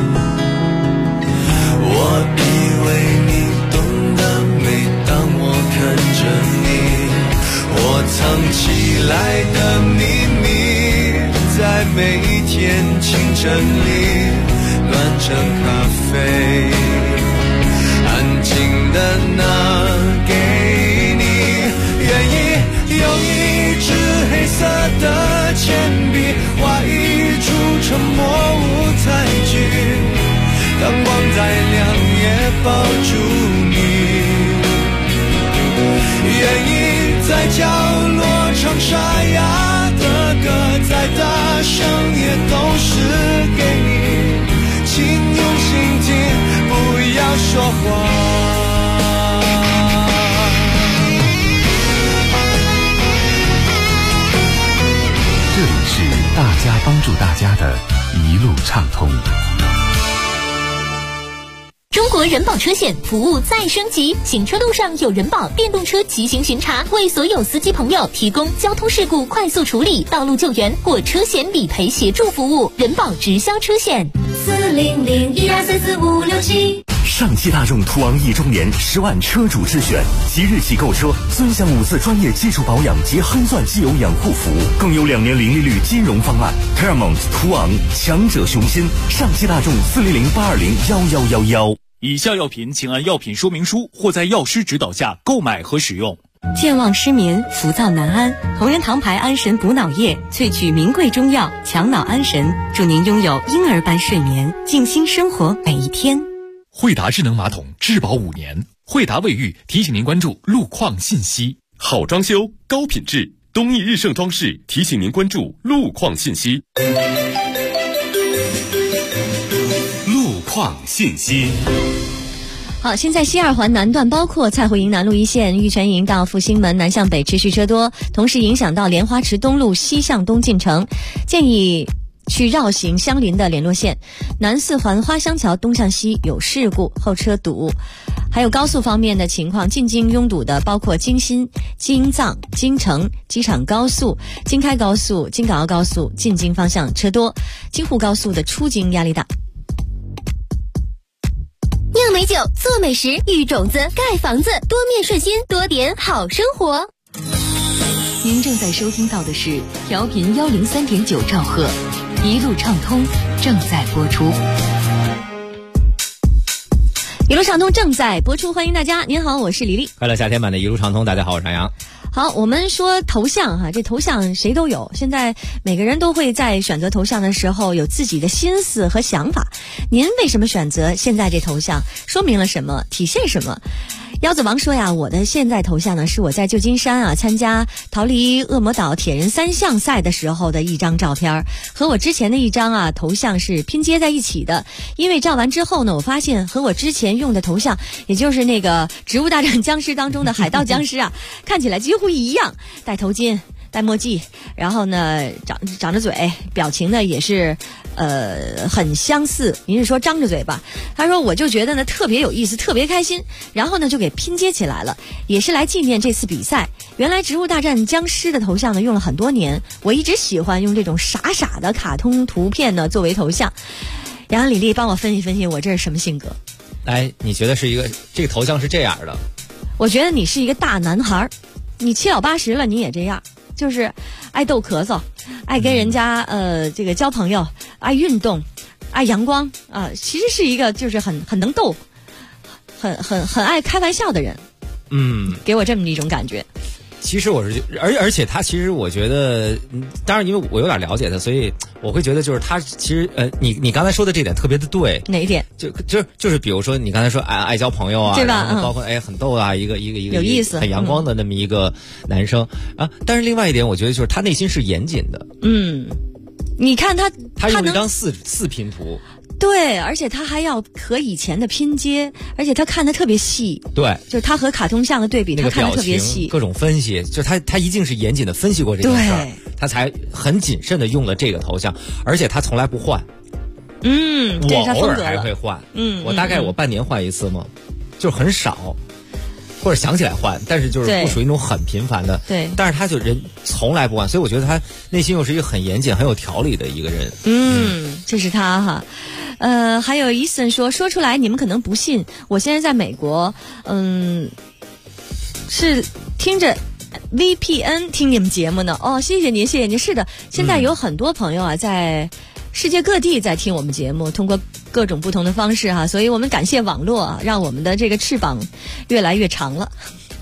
Speaker 13: 我以为你懂得，每当我看着你，我藏起来的秘密，在每一天清晨里暖成咖啡，安静的拿给你，愿意用一支黑色的铅笔画一出沉默舞台剧，灯光再亮也抱住你，愿意在角落唱沙哑的歌，再大声也都是给你，请用心听，不要说话。
Speaker 1: 这里是大家帮助大家的一路畅通。
Speaker 15: 中国人保车险服务再升级，行车路上有人保电动车骑行巡查，为所有司机朋友提供交通事故快速处理、道路救援或车险理赔协助服务。人保直销车险40012344567。
Speaker 18: 上汽大众途昂1周年10万车主之选，即日起购车尊享5次专业基础保养及黑钻机油养护服务，更有2年零利率金融方案。Paramount 途昂，强者雄心。上汽大众40082011111。
Speaker 10: 以下药品请按药品说明书或在药师指导下购买和使用。
Speaker 20: 健忘失眠、浮躁难安，同仁堂牌安神补脑液萃取名贵中药，强脑安神，祝您拥有婴儿般睡眠，静心生活每一天。
Speaker 12: 惠达智能马桶质保5年，惠达卫浴提醒您关注路况信息。
Speaker 8: 好装修高品质，东益日盛装饰提醒您关注路况信息。路况信息。
Speaker 2: 好，现在西二环南段包括蔡慧营南路一线玉泉营到复兴门南向北持续车多，同时影响到莲花池东路西向东进城，建议去绕行相邻的联络线。南四环花乡桥东向西有事故，后车堵。还有高速方面的情况，进京拥堵的包括京新、京藏、京城、机场高速、京开高速、京港澳高速进京方向车多，京沪高速的出京压力大。
Speaker 15: 酿美酒，做美食，育种子，盖房子，多面顺心，多点好生活。
Speaker 20: 您正在收听到的是调频103.9兆赫，一路畅通正在播出。
Speaker 2: 一路畅通正在播出，欢迎大家。您好，我是李丽。
Speaker 14: 快乐夏天版的一路畅通，大家好，我是杨洋。
Speaker 2: 好，我们说头像哈，这头像谁都有，现在每个人都会在选择头像的时候有自己的心思和想法。您为什么选择现在这头像？说明了什么？体现什么？腰子王说呀，我的现在头像呢是我在旧金山参加逃离恶魔岛铁人3项赛的时候的一张照片，和我之前的一张头像是拼接在一起的。因为照完之后呢，我发现和我之前用的头像，也就是那个《植物大战僵尸》当中的海盗僵尸看起来几乎一样，戴头巾，戴墨镜，然后呢长着嘴，表情呢也是很相似。您是说张着嘴吧？他说我就觉得呢特别有意思，特别开心，然后呢就给拼接起来了，也是来纪念这次比赛。原来植物大战僵尸的头像呢用了很多年，我一直喜欢用这种傻傻的卡通图片呢作为头像。然后李丽帮我分析分析我这是什么性格。
Speaker 14: 来，你觉得是这个头像是这样的？
Speaker 2: 我觉得你是一个大男孩，你7老80了你也这样，就是爱逗咳嗽，爱跟人家这个交朋友，爱运动，爱阳光其实是一个就是很能逗，很爱开玩笑的人。给我这么一种感觉。
Speaker 14: 其实我是，而且他其实我觉得，当然因为我有点了解他，所以我会觉得就是他其实你刚才说的这点特别的对。
Speaker 2: 哪一点？
Speaker 14: 就是比如说你刚才说爱交朋友啊，
Speaker 2: 对吧？
Speaker 14: 包括很逗啊，一个
Speaker 2: 有意思、
Speaker 14: 很阳光的那么一个男生啊。但是另外一点，我觉得就是他内心是严谨的。
Speaker 2: 你看他
Speaker 14: 用一张四拼图。
Speaker 2: 对，而且他还要和以前的拼接，而且他看得特别细。
Speaker 14: 对，
Speaker 2: 就是他和卡通像的对比，他看得特别细，
Speaker 14: 各种分析，就是他一定是严谨的分析过这件事儿，他才很谨慎的用了这个头像，而且他从来不换。
Speaker 2: 我
Speaker 14: 偶尔还会换。我大概我半年换一次嘛，就是很少。或者想起来换，但是就是不属于那种很频繁的。
Speaker 2: 对，
Speaker 14: 但是他就人从来不换，所以我觉得他内心又是一个很严谨、很有条理的一个人。
Speaker 2: 这是他哈。还有伊森说出来你们可能不信，我现在在美国，是听着 VPN 听你们节目呢。谢谢您，谢谢您。是的，现在有很多朋友啊，在世界各地在听我们节目，通过各种不同的方式哈，所以我们感谢网络啊，让我们的这个翅膀越来越长了。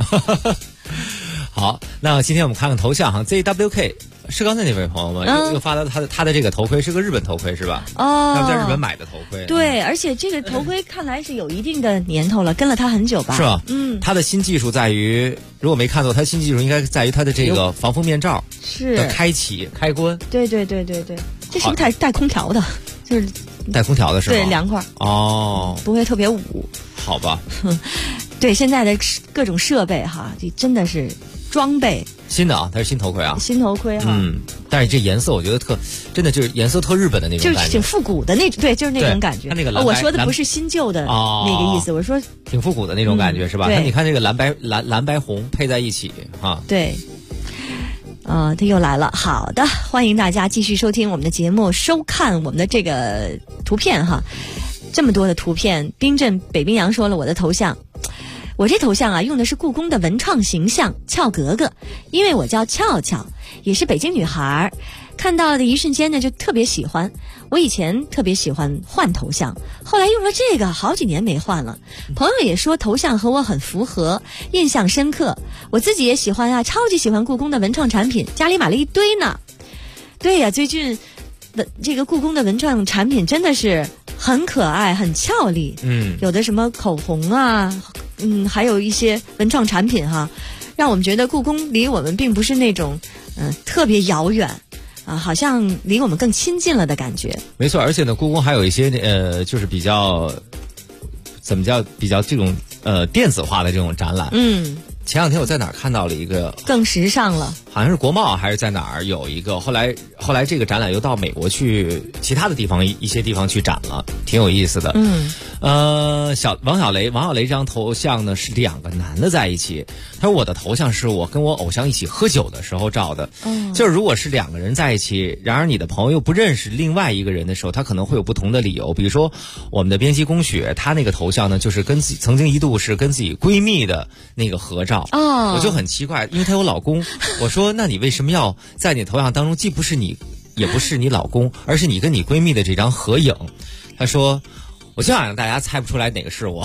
Speaker 14: 好，那今天我们看看头像哈 ，ZWK 是刚才那位朋友吗？又发到他的这个头盔是个日本头盔是吧？他们在日本买的头盔。
Speaker 2: 对，而且这个头盔看来是有一定的年头了，跟了他很久吧？
Speaker 14: 是吧？他的新技术在于，如果没看错，他新技术应该在于他的这个防风面罩的开启开关。
Speaker 2: 对，这是不是带空调的？就是
Speaker 14: 带空调的是吗？
Speaker 2: 对，凉快。不会特别捂。
Speaker 14: 好吧。
Speaker 2: 对，现在的各种设备哈，这真的是装备。
Speaker 14: 新的啊，它是新头盔啊。
Speaker 2: 新头盔哈。
Speaker 14: 但是这颜色我觉得真的就是颜色特日本的那种感觉。
Speaker 2: 就是挺复古的那种，对，就是那种感觉。
Speaker 14: 它那个
Speaker 2: 我说的不是新旧的那个意思，我说
Speaker 14: 挺复古的那种感觉是吧？你看这个蓝白红配在一起哈。
Speaker 2: 对。他又来了。好的，欢迎大家继续收听我们的节目，收看我们的这个图片哈。这么多的图片，冰镇北冰洋说了我的头像，我这头像啊用的是故宫的文创形象俏格格，因为我叫俏俏，也是北京女孩，看到的一瞬间呢就特别喜欢。我以前特别喜欢换头像，后来用了这个好几年没换了。朋友也说头像和我很符合，印象深刻。我自己也喜欢啊，超级喜欢故宫的文创产品，家里买了一堆呢。对呀，最近这个故宫的文创产品真的是很可爱，很俏丽。有的什么口红啊，还有一些文创产品哈，让我们觉得故宫离我们并不是那种特别遥远。好像离我们更亲近了的感觉。
Speaker 14: 没错，而且呢，故宫还有一些就是比较怎么叫比较这种电子化的这种展览。前两天我在哪儿看到了一个
Speaker 2: 更时尚了，
Speaker 14: 好像是国贸还是在哪儿有一个，后来这个展览又到美国去其他的地方一些地方去展了，挺有意思的。王小雷这张头像呢是两个男的在一起，他说我的头像是我跟我偶像一起喝酒的时候照的。就是如果是两个人在一起，然而你的朋友又不认识另外一个人的时候，他可能会有不同的理由。比如说我们的编辑龚雪，她那个头像呢就是跟自己曾经一度是跟自己闺蜜的那个合照。我就很奇怪，因为她有老公，我说那你为什么要在你头像当中既不是你也不是你老公，而是你跟你闺蜜的这张合影？她说我就想让大家猜不出来哪个是我。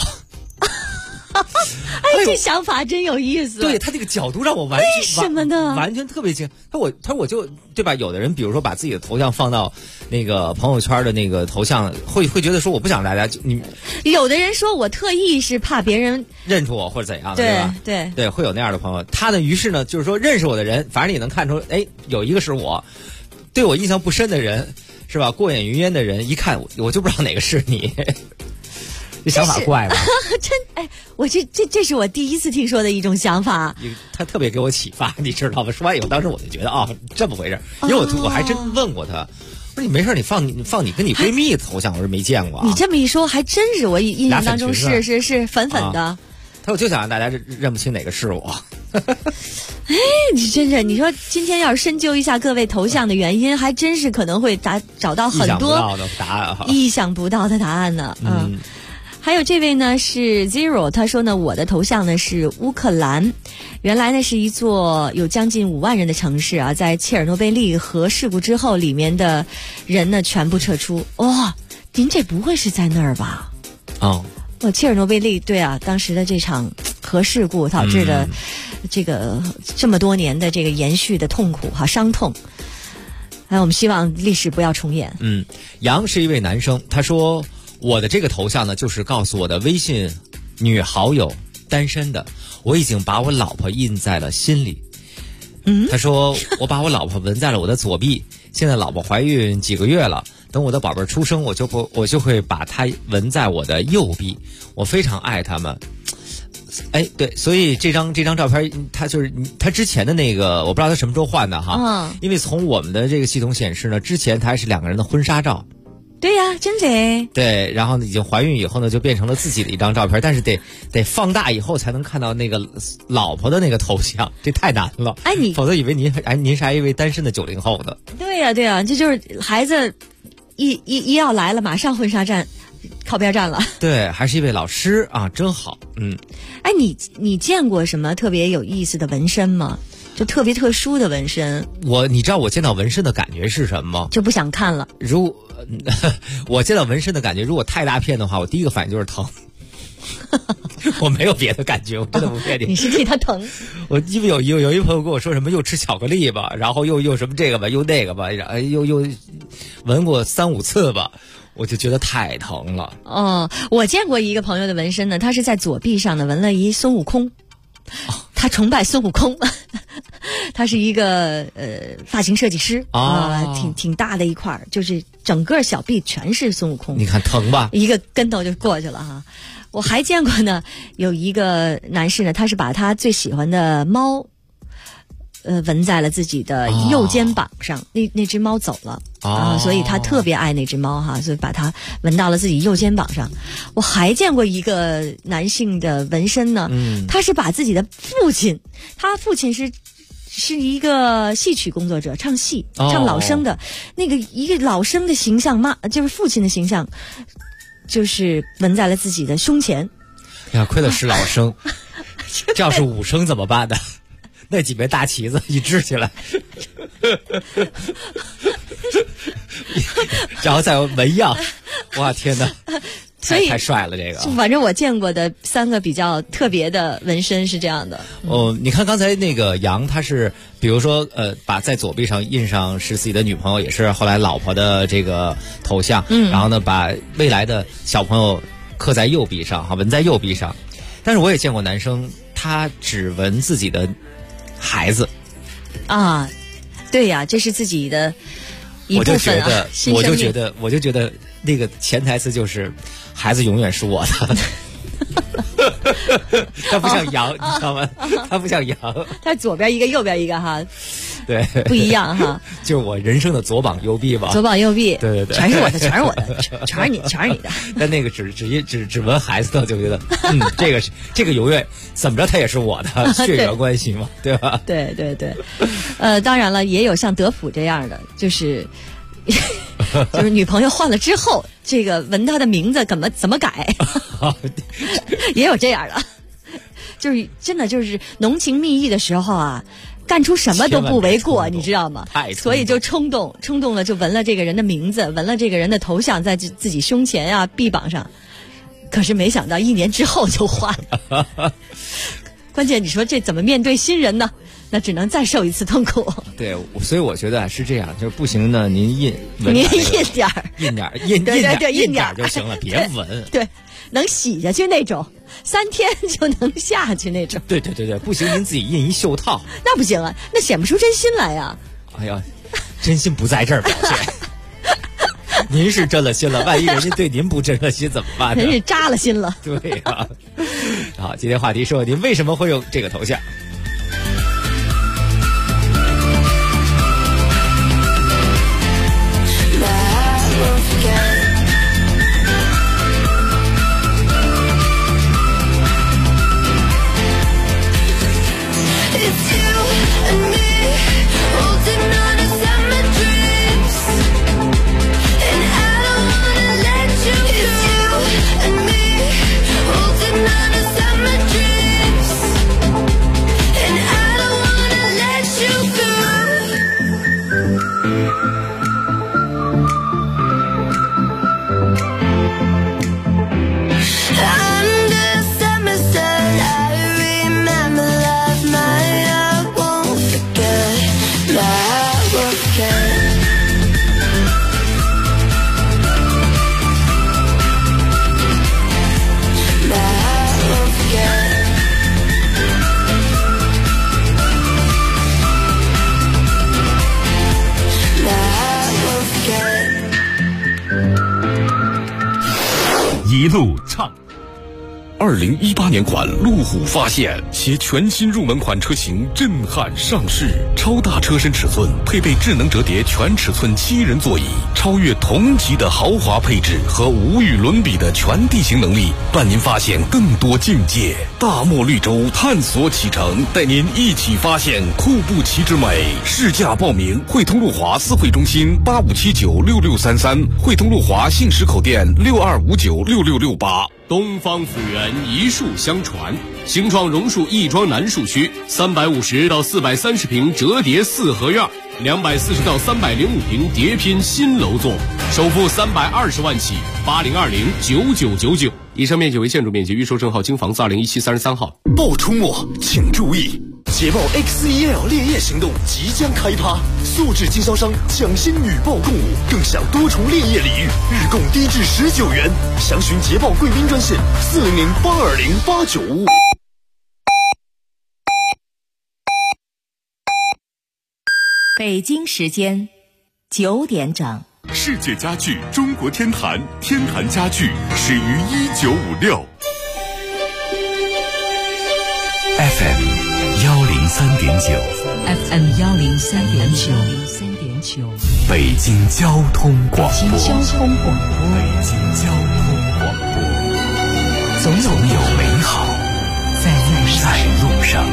Speaker 2: 这想法真有意思。
Speaker 14: 对，他这个角度让我完全
Speaker 2: 为什么呢？
Speaker 14: 完全特别惊。他我就对吧？有的人比如说把自己的头像放到那个朋友圈的那个头像，会觉得说我不想大家
Speaker 2: 有的人说我特意是怕别人
Speaker 14: 认出我或者怎样的，对吧？
Speaker 2: 对，
Speaker 14: 会有那样的朋友。他呢，于是呢，就是说认识我的人，反正你能看出，有一个是我，对我印象不深的人，是吧？过眼云烟的人，一看我就不知道哪个是你。这想法怪吧？
Speaker 2: 我这是我第一次听说的一种想法。
Speaker 14: 他特别给我启发，你知道吗？说完以后，当时我就觉得这么回事。因为我还真问过他，我说你没事，你放你跟你闺蜜的头像，我是没见过。
Speaker 2: 你这么一说，还真是我印象当中是粉粉的。
Speaker 14: 我就想让大家认不清哪个是我。
Speaker 2: 你真是，你说今天要是深究一下各位头像的原因，还真是可能会找到很多意想不到的答案呢。还有这位呢是 Zero， 他说呢我的头像呢是乌克兰，原来呢是一座有将近5万人的城市啊，在切尔诺贝利核事故之后，里面的人呢全部撤出。您这不会是在那儿吧？切尔诺贝利，对啊，当时的这场核事故导致的这么多年的这个延续的痛苦伤痛。 哎，我们希望历史不要重演。
Speaker 14: 杨是一位男生，他说我的这个头像呢，就是告诉我的微信女好友单身的，我已经把我老婆印在了心里。他说我把我老婆纹在了我的左臂，现在老婆怀孕几个月了，等我的宝贝出生，我就会把她纹在我的右臂，我非常爱他们。哎，对，所以这张照片，他之前的那个，我不知道他什么时候换的哈，因为从我们的这个系统显示呢，之前他还是2个人的婚纱照。
Speaker 2: 对呀，真的。对，
Speaker 14: 然后呢，已经怀孕以后呢，就变成了自己的一张照片，但是得放大以后才能看到那个老婆的那个头像，这太难了。
Speaker 2: 哎，
Speaker 14: 否则以为您是还一位单身的90后的。
Speaker 2: 对呀，这就是孩子一要来了，马上婚纱站靠边站了。对，
Speaker 14: 还是一位老师啊，真好。
Speaker 2: 哎，你见过什么特别有意思的纹身吗？就特别特殊的纹身？
Speaker 14: 你知道我见到纹身的感觉是什么吗？
Speaker 2: 就不想看了。
Speaker 14: 我见到纹身的感觉，如果太大片的话，我第一个反应就是疼。我没有别的感觉，我真的不骗你。
Speaker 2: 你是替他疼？
Speaker 14: 我因为有一朋友跟我说什么又吃巧克力吧，然后又什么这个吧，又那个吧，又纹过3-5次吧。我就觉得太疼了。
Speaker 2: 我见过一个朋友的纹身呢，他是在左臂上呢纹了一孙悟空，他崇拜孙悟空，他是一个发型设计师挺大的一块，就是整个小臂全是孙悟空。
Speaker 14: 你看疼吧？
Speaker 2: 一个跟头就过去了哈。我还见过呢，有一个男士呢，他是把他最喜欢的猫。纹在了自己的右肩膀上，那只猫走了所以他特别爱那只猫哈，所以把它纹到了自己右肩膀上。我还见过一个男性的纹身呢，他是把自己的父亲，他父亲是一个戏曲工作者，唱戏唱老生的，那个一个老生的形象就是父亲的形象，就是纹在了自己的胸前。
Speaker 14: 呀，亏了是老生，这要是武生怎么办呢？那几枚大旗子一支起来，然后再纹样，哇天哪！太帅了这个。
Speaker 2: 反正我见过的3个比较特别的纹身是这样的。
Speaker 14: 你看刚才那个杨，他是比如说把在左臂上印上是自己的女朋友，也是后来老婆的这个头像，然后呢把未来的小朋友刻在右臂上，纹在右臂上。但是我也见过男生，他只纹自己的孩子
Speaker 2: 啊，对呀，这是自己的一部分啊。
Speaker 14: 我就觉得那个潜台词就是孩子永远是我的。他不像羊，你知道吗？他不像羊，
Speaker 2: 他左边一个右边一个哈，
Speaker 14: 对，
Speaker 2: 不一样哈。
Speaker 14: 就是我人生的左膀右臂吧。
Speaker 2: 左膀右臂，
Speaker 14: 对，
Speaker 2: 全是我的，全是我的，全是你的。
Speaker 14: 但那个只纹孩子的，就觉得这个永远怎么着他也是我的，血缘关系嘛，对吧？
Speaker 2: 对。当然了，也有像德普这样的，就是女朋友换了之后，这个纹他的名字怎么改，也有这样的，就是真的就是浓情蜜意的时候啊，干出什么都不为过，你知道吗？所以就冲动了，就纹了这个人的名字，纹了这个人的头像在自己胸前啊、臂膀上。可是没想到1年之后就换了，关键你说这怎么面对新人呢？那只能再受一次痛苦。
Speaker 14: 对，所以我觉得是这样，就是不行呢，您印
Speaker 2: 点儿
Speaker 14: 就行了，别纹。
Speaker 2: 对，能洗下去那种，3天就能下去那种。
Speaker 14: 对，不行，您自己印一袖套。
Speaker 2: 那不行啊，那显不出真心来呀。
Speaker 14: 哎呀，真心不在这儿表现。您是真了心了，万一人家对您不真了心怎么办呢？
Speaker 2: 人是扎了心了。
Speaker 14: 对呀。好，今天话题说您为什么会用这个头像？
Speaker 1: 一路畅。2018年款路虎发现，携全新入门款车型震撼上市，超大车身尺寸，配备智能折叠全尺寸7人座椅，超越同级的豪华配置和无与伦比的全地形能力，伴您发现更多境界。大漠绿洲探索启程，带您一起发现库布齐之美。试驾报名：汇通路华4会中心85796633，汇通路华信实口店62596668。
Speaker 9: 东方府源一树相传，兴创榕树亦庄南树区350到430平折叠4合院，240到305平叠拼新楼座，首付320万起，80209999。以上面积为建筑面积，预售证号京房子201733号。
Speaker 17: 报出没请注意，捷豹 X1L 烈焰行动即将开趴，素质经销商抢先女报共舞，更享多重烈焰礼遇，日供低至19元。详询捷豹贵宾专线400820895。
Speaker 20: 北京时间9点整。
Speaker 1: 世界家具中国天坛，天坛家具始于1956。
Speaker 18: FM 103.9
Speaker 20: FM 103.9，
Speaker 18: 北京交通广播。
Speaker 20: 北京交通广播，
Speaker 18: 北京交通广播，
Speaker 20: 总有
Speaker 18: 美好
Speaker 20: 在路上。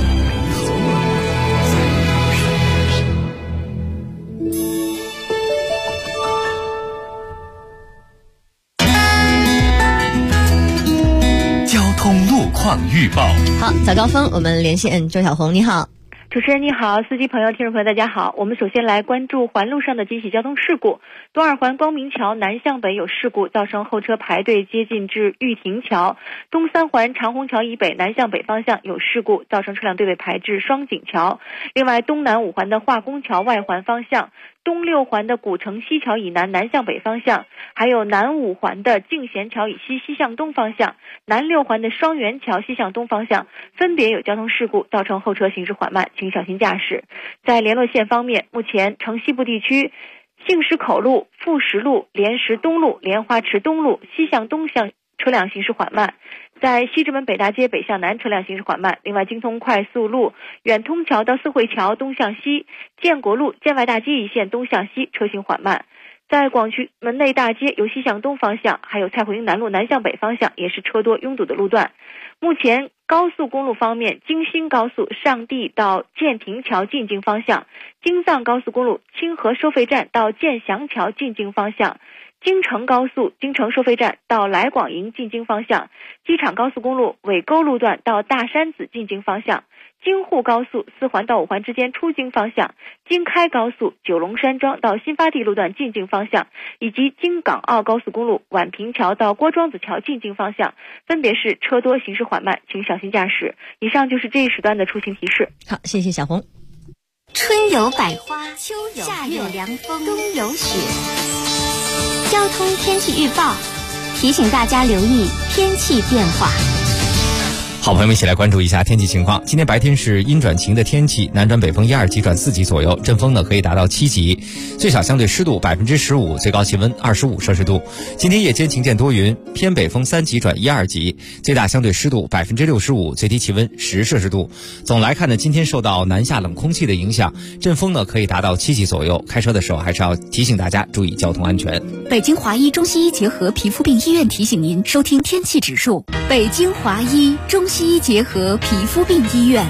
Speaker 18: 交通路况预报。
Speaker 2: 好，早高峰，我们连线周小红，你好。
Speaker 19: 主持人你好，司机朋友、听众朋友大家好。我们首先来关注环路上的惊喜交通事故。东二环光明桥南向北有事故，造成后车排队接近至玉亭桥。东三环长虹桥以北南向北方向有事故，造成车辆队尾排至双井桥。另外，东南五环的化工桥外环方向，东六环的古城西桥以南南向北方向，还有南五环的敬贤桥以西西向东方向，南六环的双元桥西向东方向，分别有交通事故，造成后车行驶缓慢，请小心驾驶。在联络线方面，目前城西部地区杏石口路、富石路、莲石东路、莲花池东路西向东向车辆行驶缓慢，在西直门北大街北向南车辆行驶缓慢。另外，京通快速路远通桥到四惠桥东向西，建国路建外大街一线东向西车行缓慢。在广渠门内大街由西向东方向，还有蔡胡营南路南向北方向也是车多拥堵的路段。目前高速公路方面，京新高速上地到建亭桥进京方向，京藏高速公路清河收费站到建祥桥进京方向，京承高速京承收费站到来广营进京方向，机场高速公路尾沟路段到大山子进京方向，京沪高速4环到5环之间出京方向，京开高速九龙山庄到新发地路段进京方向，以及京港澳高速公路宛平桥到郭庄子桥进京方向，分别是车多行驶缓慢，请小心驾驶。以上就是这一时段的出行提示。
Speaker 2: 好，谢谢小红。
Speaker 15: 春有百花，秋有夏有凉风，冬有雪。交通天气预报提醒大家留意天气变化。
Speaker 14: 好，朋友们一起来关注一下天气情况。今天白天是阴转晴的天气，南转北风1、2级转4级左右，阵风呢可以达到7级，最小相对湿度15%，最高气温25摄氏度。今天夜间晴间多云，偏北风3级转1、2级，最大相对湿度65%，最低气温10摄氏度。总来看呢，今天受到南下冷空气的影响，阵风呢可以达到7级左右，开车的时候还是要提醒大家注意交通安全。
Speaker 5: 北京华医中西医结合皮肤病医院提醒您收听天气指数。北京华医中西医结合皮肤病医院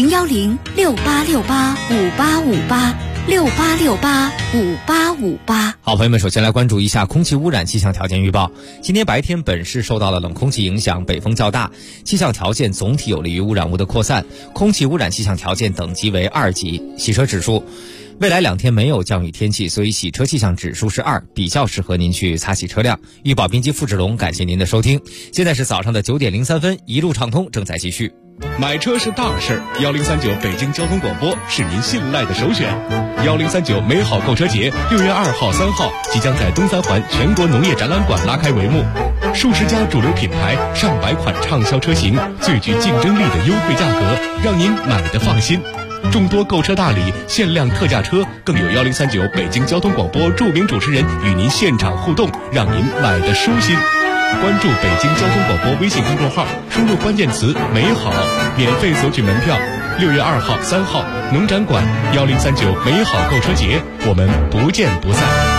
Speaker 5: ，01068685858，68685858。
Speaker 14: 好，朋友们，首先来关注一下空气污染气象条件预报。今天白天本市受到了冷空气影响，北风较大，气象条件总体有利于污染物的扩散，空气污染气象条件等级为2级。洗车指数，未来2天没有降雨天气，所以洗车气象指数是2，比较适合您去擦洗车辆。预报编辑付志龙，感谢您的收听。现在是早上的9点03分，一路畅通正在继续。
Speaker 12: 买车是大事，1039北京交通广播是您信赖的首选。1039美好购车节6月2号、3号即将在东三环全国农业展览馆拉开帷幕，数十家主流品牌、上百款畅销车型，最具竞争力的优惠价格，让您买得放心。众多购车大礼、限量特价车，更有1039北京交通广播著名主持人与您现场互动，让您买得舒心。 关注北京交通广播微信公众号，输入关键词“美好”，免费索取门票。6月2号、3号，农展馆1039美好购车节，我们不见不散。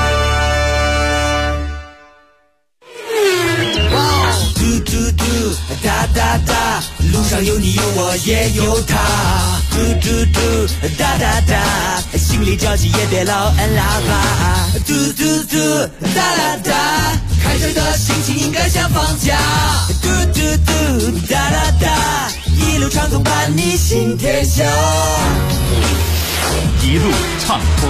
Speaker 13: 嘟嘟嘟，哒哒哒，路上有你有我也有他。嘟嘟嘟，哒哒哒，心里着急也别老按喇叭。嘟嘟嘟，哒哒哒，开车的心情应该像放假。嘟嘟嘟，哒哒哒，一路畅通伴你行天下。
Speaker 10: 一路畅通。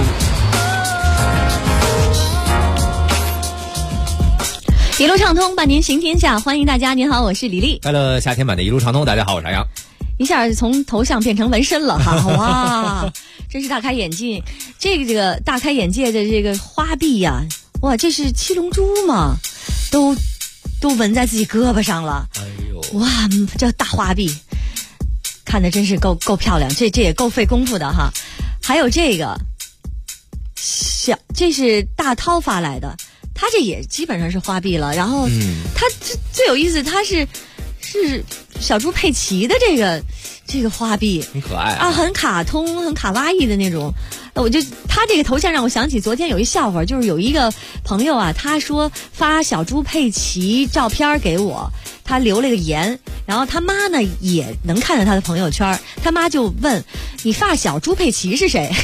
Speaker 2: 一路畅通，伴您行天下。欢迎大家，您好，我是李丽。
Speaker 14: 快乐夏天版的一路畅通，大家好，我是杨洋。
Speaker 2: 一下从头像变成纹身了哈，哇，真是大开眼界。这个大开眼界的这个花臂呀，哇，这是七龙珠嘛，都纹在自己胳膊上了。哎呦，哇，这大花臂看的真是够漂亮，这也够费功夫的哈。还有这个这是大涛发来的。他这也基本上是花臂了，然后他最有意思，他是小猪佩奇的这个花臂，
Speaker 14: 很可爱
Speaker 2: 啊，很卡通、很卡哇伊的那种。他这个头像让我想起昨天有一笑话，就是有一个朋友啊，他说发小猪佩奇照片给我，他留了个言，然后他妈呢也能看到他的朋友圈，他妈就问你发小猪佩奇是谁？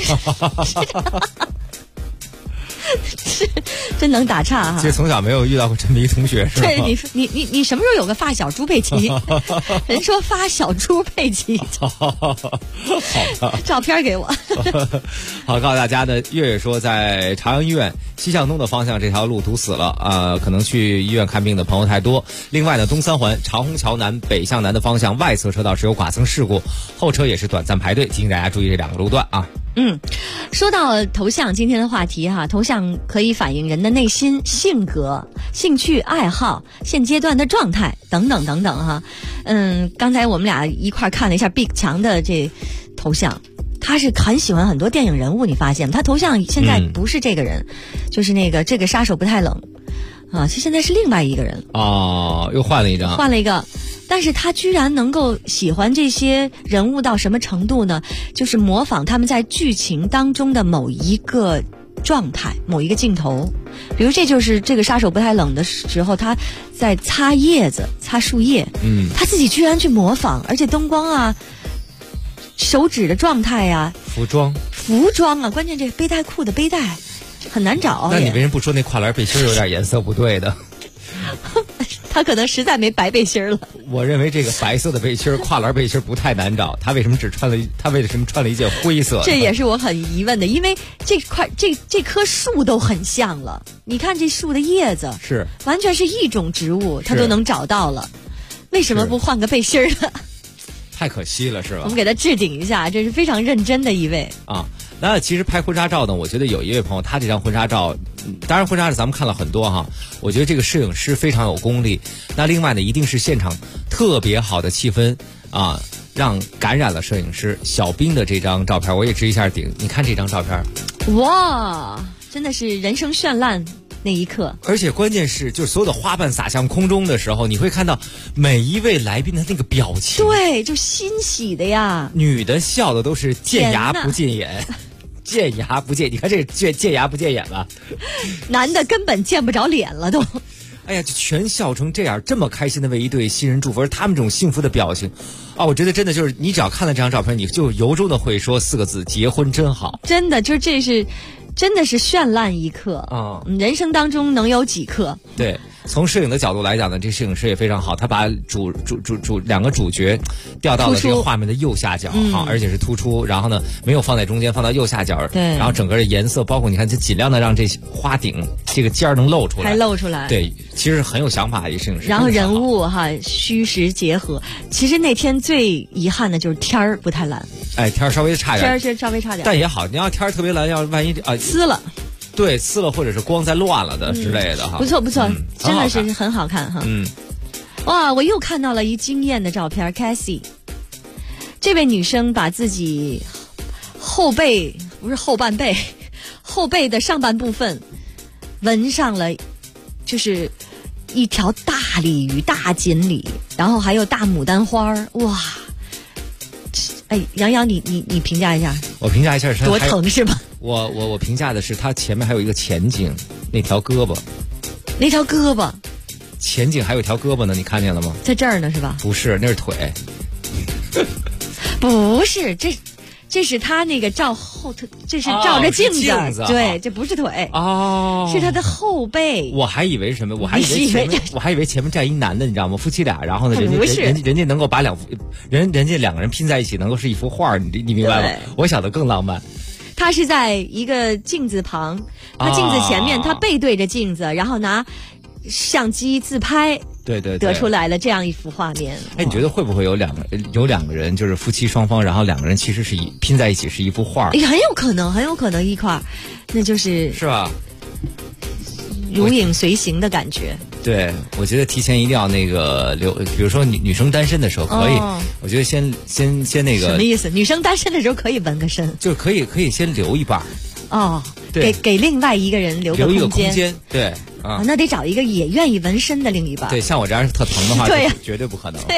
Speaker 2: 是真能打岔哈！
Speaker 14: 其实从小没有遇到过这么一同学，是吧？
Speaker 2: 对，你什么时候有个发小猪佩奇？人说发小猪佩奇，
Speaker 14: 好的，
Speaker 2: 照片给我。
Speaker 14: 好，告诉大家呢，月月说在朝阳医院西向东的方向这条路堵死了，可能去医院看病的朋友太多。另外呢，东三环长虹桥南北向南的方向外侧车道是有剐蹭事故，后车也是短暂排队，提醒大家注意这两个路段啊。
Speaker 2: 说到头像，今天的话题哈，头像可以反映人的内心、性格、兴趣、爱好、现阶段的状态等等等等哈。刚才我们俩一块看了一下 Big 强的这头像，他是很喜欢很多电影人物，你发现他头像现在不是这个人，就是这个杀手不太冷啊，其实现在是另外一个人
Speaker 14: 哦，又换了一张，
Speaker 2: 换了一个。但是他居然能够喜欢这些人物到什么程度呢？就是模仿他们在剧情当中的某一个状态、某一个镜头。比如这就是这个杀手不太冷的时候，他在擦叶子、擦树叶，他自己居然去模仿，而且灯光啊、手指的状态啊、服装啊，关键这背带裤的背带很难找。
Speaker 14: 那你为什么不说那跨栏背心有点颜色不对的？
Speaker 2: 他可能实在没白背心了。
Speaker 14: 我认为这个白色的背心、跨栏背心不太难找，他为什么穿了一件灰色的？这
Speaker 2: 也是我很疑问的，因为这棵树都很像了。你看这树的叶子
Speaker 14: 是
Speaker 2: 完全是一种植物，他都能找到了，为什么不换个背心呢？
Speaker 14: 太可惜了，是吧？
Speaker 2: 我们给他置顶一下，这是非常认真的一位
Speaker 14: 啊。那其实拍婚纱照呢，我觉得有一位朋友，他这张婚纱照，当然婚纱照咱们看了很多哈，我觉得这个摄影师非常有功力。那另外呢，一定是现场特别好的气氛啊，让感染了摄影师小兵的这张照片，我也置一下顶。你看这张照片，
Speaker 2: 哇，真的是人生绚烂那一刻。
Speaker 14: 而且关键是，就是所有的花瓣洒向空中的时候，你会看到每一位来宾的那个表情，
Speaker 2: 对，就欣喜的呀。
Speaker 14: 女的笑的都是见牙不见眼。见牙不见，你看这见牙不见眼吧？
Speaker 2: 男的根本见不着脸了都。
Speaker 14: 哎呀，就全笑成这样，这么开心的为一对新人祝福，而他们这种幸福的表情，我觉得真的就是你只要看了这张照片，你就由衷的会说4个字：结婚真好。
Speaker 2: 真的，就这是真的是绚烂一刻啊！人生当中能有几刻？
Speaker 14: 对。从摄影的角度来讲呢，这摄影师也非常好，他把两个主角调到了这个画面的右下角哈，而且是突出，然后呢没有放在中间，放到右下角，
Speaker 2: 对，
Speaker 14: 然后整个的颜色，包括你看，就尽量的让这花顶这个尖儿能露出来，
Speaker 2: 还露出来，
Speaker 14: 对，其实很有想法的一摄影师。
Speaker 2: 然后人物哈虚实结合，其实那天最遗憾的就是天儿不太蓝，
Speaker 14: 天儿稍微差点，
Speaker 2: 天儿稍微差点，
Speaker 14: 但也好，你要天儿特别蓝，要万一
Speaker 2: 呲了。
Speaker 14: 对，呲了或者是光在乱了的之类的哈，
Speaker 2: 不错不错，真的是很好看哈。哇，我又看到了一惊艳的照片 ，Cassie， 这位女生把自己后背不是后半背，后背的上半部分纹上了，就是一条大鲤鱼、大锦鲤，然后还有大牡丹花儿，哇！哎，杨洋，你评价一下，
Speaker 14: 我评价一下是
Speaker 2: 多疼是吧？
Speaker 14: 我评价的是它前面还有一个前景，那条胳膊，前景还有一条胳膊呢，你看见了吗？
Speaker 2: 在这儿呢是吧？
Speaker 14: 不是，那是腿。
Speaker 2: 不是，这是他那个照后头，这是照着镜子，对，这不是腿
Speaker 14: 哦，
Speaker 2: 是他的后背。
Speaker 14: 我还以为什么？我还以为前面站一男的，你知道吗？夫妻俩，然后呢，人家能够把人家两个人拼在一起，能够是一幅画，你明白吗？我想的更浪漫。
Speaker 2: 他是在一个镜子旁，他镜子前面，他背对着镜子，然后拿相机自拍。
Speaker 14: 对，
Speaker 2: 得出来了这样一幅画面。
Speaker 14: 哎，你觉得会不会有两个人，就是夫妻双方，然后两个人其实是拼在一起是一幅画？
Speaker 2: 很有可能一块儿，那就是
Speaker 14: 吧？
Speaker 2: 如影随形的感觉。
Speaker 14: 对，我觉得提前一定要那个留，比如说女生单身的时候可以，我觉得先那个。
Speaker 2: 什么意思？女生单身的时候可以纹个身？
Speaker 14: 就可以先留一半。
Speaker 2: 哦，给另外一个人留
Speaker 14: 一个空间，对啊，
Speaker 2: 那得找一个也愿意纹身的另一半。
Speaker 14: 对，像我这样是特疼的话，
Speaker 2: 对
Speaker 14: 绝对不可能。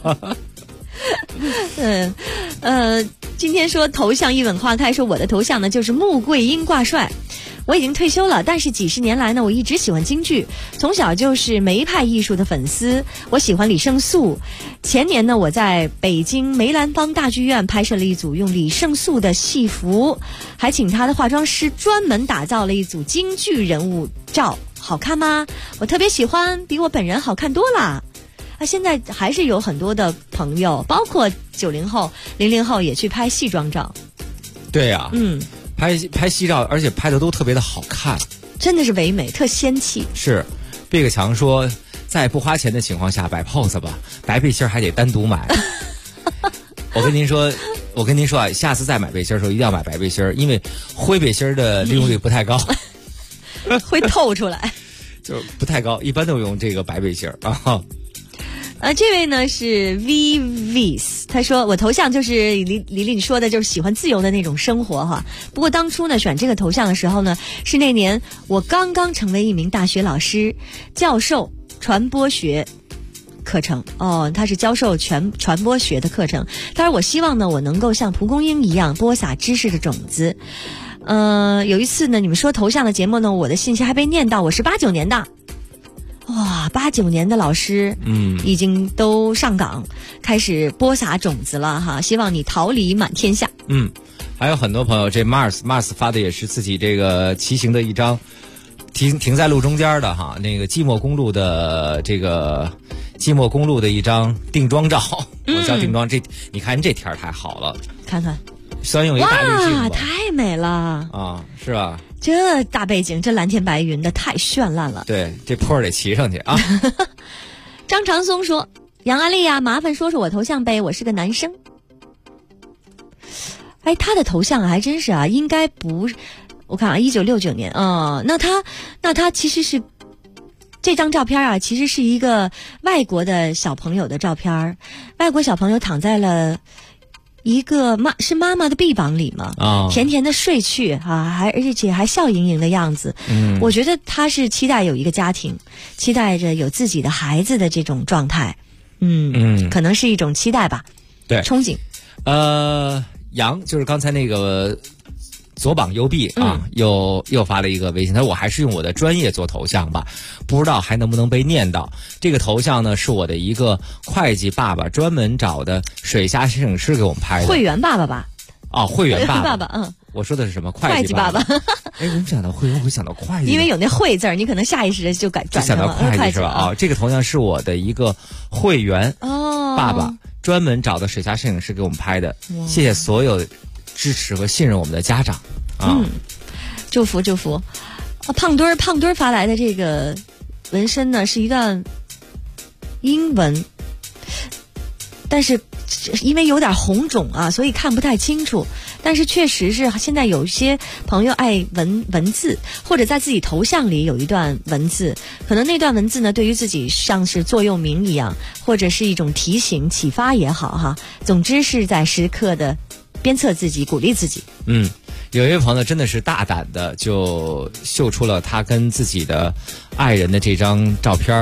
Speaker 2: 对今天说头像一吻花开，说我的头像呢就是穆桂英挂帅。我已经退休了，但是几十年来呢，我一直喜欢京剧，从小就是梅派艺术的粉丝。我喜欢李胜素。前年呢，我在北京梅兰芳大剧院拍摄了一组用李胜素的戏服，还请他的化妆师专门打造了一组京剧人物照，好看吗？我特别喜欢，比我本人好看多了。现在还是有很多的朋友，包括90后、00后也去拍戏装照。
Speaker 14: 对呀，拍戏照，而且拍的都特别的好看，
Speaker 2: 真的是唯美，特仙气。
Speaker 14: 是，贝克强说，在不花钱的情况下摆 pose 吧，白背心还得单独买。我跟您说啊，下次再买背心的时候一定要买白背心，因为灰背心的利用率不太高，
Speaker 2: 会透出来，
Speaker 14: 就是不太高，一般都用这个白背心啊。
Speaker 2: 这位呢是 VVs， 他说我头像就是李你说的，就是喜欢自由的那种生活哈。不过当初呢选这个头像的时候呢，是那年我刚刚成为一名大学老师，教授传播学课程他是教授传播学的课程。当然我希望呢我能够像蒲公英一样播撒知识的种子。有一次呢你们说头像的节目呢，我的信息还被念到我是89年的。哇，89年的老师，已经都上岗，开始播撒种子了哈。希望你桃李满天下。
Speaker 14: 还有很多朋友，这 Mars 发的也是自己这个骑行的一张，停在路中间的哈，那个寂寞公路的一张定妆照。我叫定妆，你看这天太好了，
Speaker 2: 看看，
Speaker 14: 虽然用一个大滤镜吧，
Speaker 2: 太美了
Speaker 14: 啊，是吧？
Speaker 2: 这大背景，这蓝天白云的太绚烂了。
Speaker 14: 对，这坡得骑上去啊。
Speaker 2: 张长松说：“杨阿丽呀，麻烦说说我头像呗，我是个男生。”哎，他的头像还真是啊，应该不是，我看啊，1969年那他其实是这张照片啊，其实是一个外国的小朋友的照片，外国小朋友躺在了一个妈妈的臂膀里嘛，甜甜的睡去啊，而且还笑盈盈的样子。我觉得他是期待有一个家庭，期待着有自己的孩子的这种状态。可能是一种期待吧，
Speaker 14: 对，
Speaker 2: 憧憬。
Speaker 14: 杨就是刚才那个左膀右臂啊，又发了一个微信，他说我还是用我的专业做头像吧，不知道还能不能被念到。这个头像呢是我的一个会计爸爸专门找的水下摄影师给我们拍的。
Speaker 2: 会员爸爸吧？
Speaker 14: 会员爸
Speaker 2: 爸，
Speaker 14: 我说的是什么？会计爸爸。哎，我们想到会员会想到会计，
Speaker 2: 因为有那会字儿，你可能下意识的就转
Speaker 14: 想到会计是吧？这个头像是我的一个会员爸爸专门找的水下摄影师给我们拍的。谢谢所有支持和信任我们的家长啊！
Speaker 2: 祝福。胖墩儿发来的这个纹身呢是一段英文，但是因为有点红肿啊，所以看不太清楚。但是确实是现在有一些朋友爱文字，或者在自己头像里有一段文字，可能那段文字呢对于自己像是座右铭一样，或者是一种提醒启发也好哈。总之是在时刻的鞭策自己，鼓励自己。
Speaker 14: 有一位朋友真的是大胆的就秀出了他跟自己的爱人的这张照片。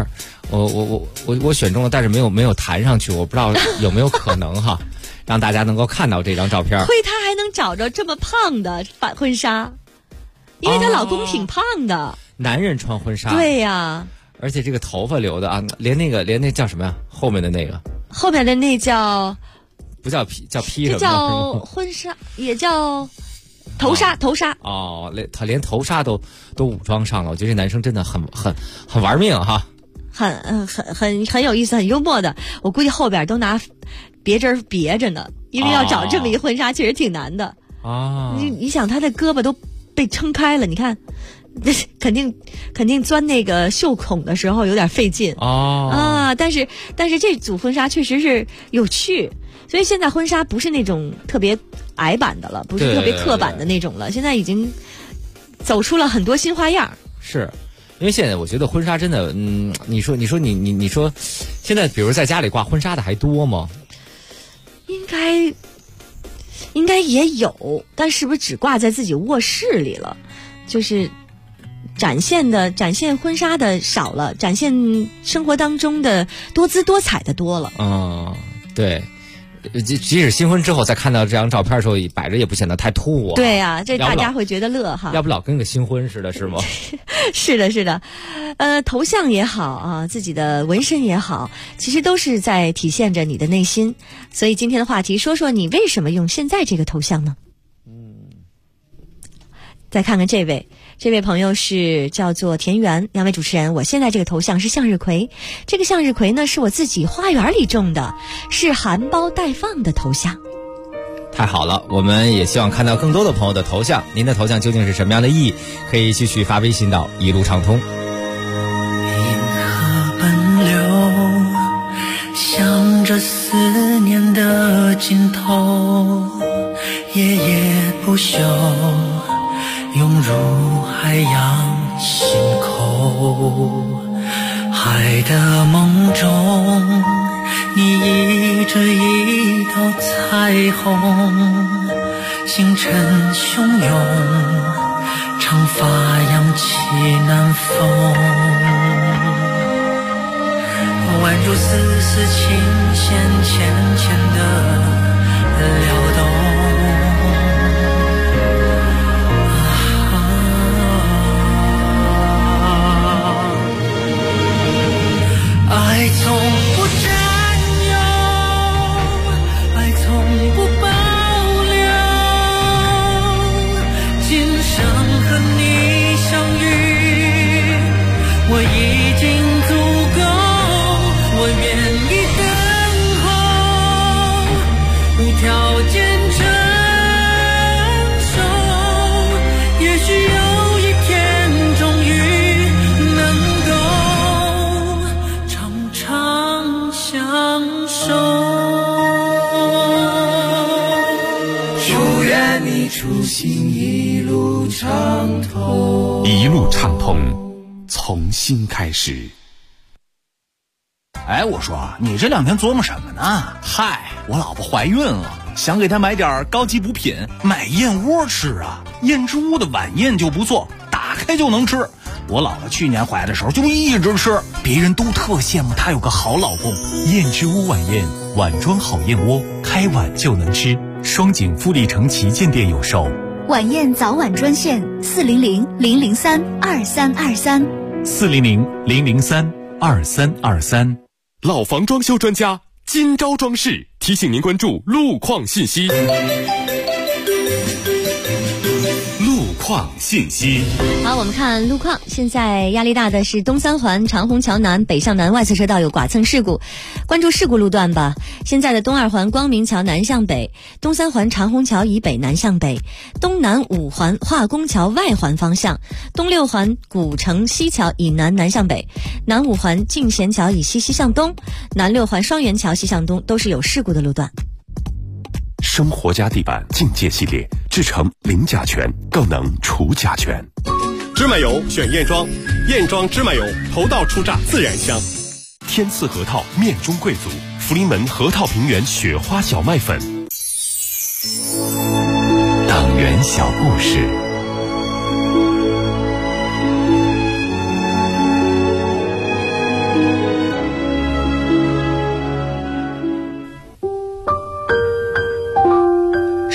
Speaker 14: 我选中了，但是没有弹上去，我不知道有没有可能哈，让大家能够看到这张照片。
Speaker 2: 亏她还能找着这么胖的婚纱，因为她老公挺胖的。
Speaker 14: 男人穿婚纱。
Speaker 2: 对呀。
Speaker 14: 而且这个头发留的啊，连那叫什么呀？后面的那个。
Speaker 2: 后面的那叫。
Speaker 14: 不叫披什么？
Speaker 2: 这叫婚纱，也叫头纱。头纱。
Speaker 14: 哦，他连头纱都武装上了，我觉得这男生真的很玩命哈。
Speaker 2: 很有意思，很幽默的。我估计后边都拿别针别着呢，因为要找这么一婚纱，确实挺难的啊。你想，他的胳膊都被撑开了，你看，肯定钻那个袖孔的时候有点费劲啊。但是这组婚纱确实是有趣，所以现在婚纱不是那种特别矮版的了，不是特别刻板的那种了，现在已经走出了很多新花样。
Speaker 14: 是。因为现在我觉得婚纱真的，你说，现在比如在家里挂婚纱的还多吗？
Speaker 2: 应该也有，但是不是只挂在自己卧室里了？就是展现婚纱的少了，展现生活当中的多姿多彩的多了。
Speaker 14: 对。即使新婚之后再看到这张照片的时候，摆着也不显得太突兀。
Speaker 2: 对啊，这大家会觉得乐哈。
Speaker 14: 要不老跟个新婚似的，是吗？
Speaker 2: 是的，头像也好啊，自己的纹身也好，其实都是在体现着你的内心。所以今天的话题，说说你为什么用现在这个头像呢？再看看这位朋友是叫做田园，两位主持人，我现在这个头像是向日葵，这个向日葵呢是我自己花园里种的，是含苞待放的头像。
Speaker 14: 太好了，我们也希望看到更多的朋友的头像，您的头像究竟是什么样的意义？可以继续发微信到一路畅通。
Speaker 13: 银河奔流，向着思念的尽头，夜夜不休，涌入海洋心口，海的梦中，你倚着一道彩虹，星辰汹涌，长发扬起南风，宛如丝丝琴弦浅浅的撩动。爱从不占有，爱从不保留，今生和你相遇，我已经足够，我愿意等候，无条件承受，也许有一天终于能够相守，祝愿你出行一路畅通，
Speaker 8: 一路畅通，从新开始。
Speaker 7: 哎，我说你这两天琢磨什么呢？嗨，我老婆怀孕了，想给她买点高级补品，买燕窝吃啊。燕之屋的晚宴就不错，打开就能吃。我姥姥去年怀的时候就一直吃，别人都特羡慕她有个好老公。
Speaker 1: 燕之屋晚宴，碗装好燕窝，开碗就能吃。双井富力城旗舰店有售。
Speaker 15: 晚宴早晚专线
Speaker 1: 400-003-2323，400-003-2323。老房装修专家金招装饰提醒您关注路况信息。路况信息。
Speaker 2: 好，我们看路况。现在压力大的是东三环长虹桥南北向南外侧车道有剐蹭事故，关注事故路段吧。现在的东二环光明桥南向北，东三环长虹桥以北南向北，东南五环化工桥外环方向，东六环古城西桥以南南向北，南五环进贤桥以西西向东，南六环双元桥西向东都是有事故的路段。
Speaker 8: 生活家地板境界系列，制成零甲醛，更能除甲醛。
Speaker 17: 芝麻油选燕庄，燕庄芝麻油头道出榨自然香。
Speaker 8: 天赐核桃面中贵族，福临门核桃平原雪花小麦粉。
Speaker 18: 党员小故事。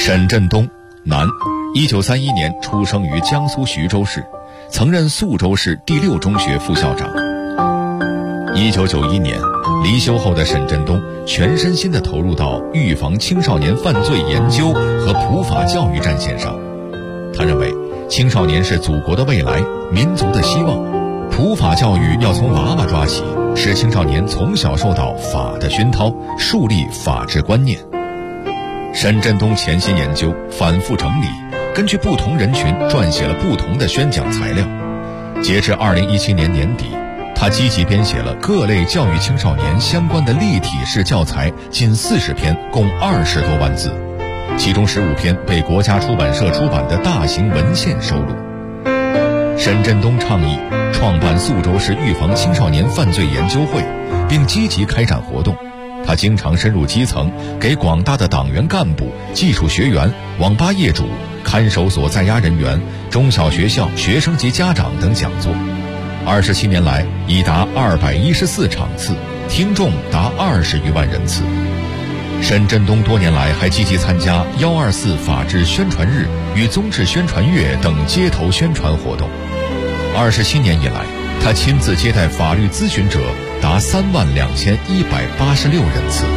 Speaker 11: 沈振东，男，1931年出生于江苏徐州市，曾任宿州市第6中学副校长。1991年离休后的沈振东全身心地投入到预防青少年犯罪研究和普法教育战线上。他认为青少年是祖国的未来，民族的希望，普法教育要从娃娃抓起，使青少年从小受到法的熏陶，树立法治观念。沈振东潜心研究，反复整理，根据不同人群撰写了不同的宣讲材料。截至2017年年底，他积极编写了各类教育青少年相关的立体式教材近40篇，共20多万字，其中15篇被国家出版社出版的大型文献收录。沈振东倡议创办宿州市预防青少年犯罪研究会，并积极开展活动。他经常深入基层，给广大的党员干部、技术学员、网吧业主、看守所在押人员、中小学校学生及家长等讲座。27年来，已达214场次，听众达20余万人次。沈振东多年来还积极参加124法治宣传日与宗旨宣传月等街头宣传活动。27年以来，他亲自接待法律咨询者达32186人次。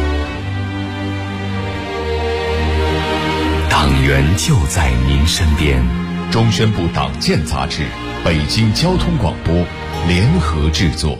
Speaker 18: 党员就在您身边。
Speaker 11: 中宣部党建杂志，北京交通广播联合制作。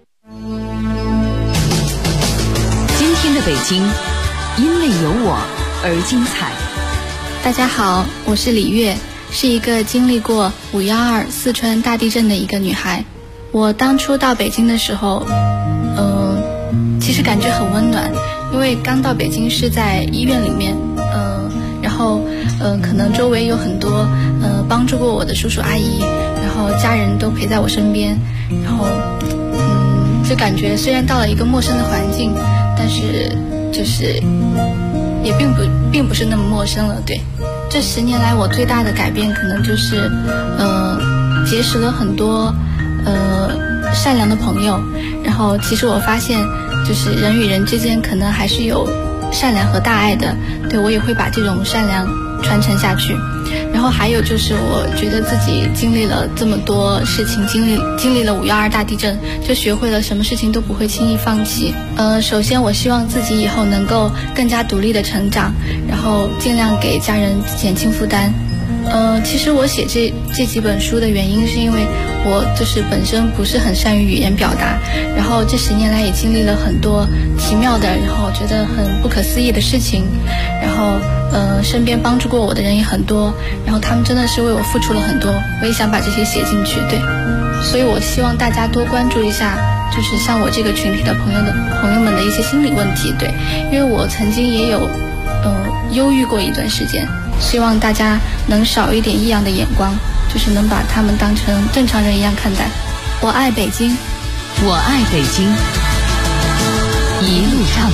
Speaker 20: 今天的北京，因为有我而精彩。
Speaker 21: 大家好，我是李月，是一个经历过5·12四川大地震的一个女孩。我当初到北京的时候，其实感觉很温暖，因为刚到北京是在医院里面，然后可能周围有很多帮助过我的叔叔阿姨，然后家人都陪在我身边，然后就感觉虽然到了一个陌生的环境，但是就是也并不是那么陌生了。对，这10年来我最大的改变可能就是结识了很多善良的朋友，然后其实我发现就是人与人之间可能还是有善良和大爱的，对，我也会把这种善良传承下去。然后还有就是我觉得自己经历了这么多事情，经历了5·12大地震，就学会了什么事情都不会轻易放弃。首先我希望自己以后能够更加独立的成长，然后尽量给家人减轻负担。其实我写这几本书的原因是因为我就是本身不是很善于语言表达，然后这10年来也经历了很多奇妙的，然后觉得很不可思议的事情，然后身边帮助过我的人也很多，然后他们真的是为我付出了很多，我也想把这些写进去。对，所以我希望大家多关注一下就是像我这个群体的朋友们的一些心理问题。对，因为我曾经也有忧郁过一段时间，希望大家能少一点异样的眼光，就是能把他们当成正常人一样看待。我爱北京，
Speaker 20: 我爱北京，一路畅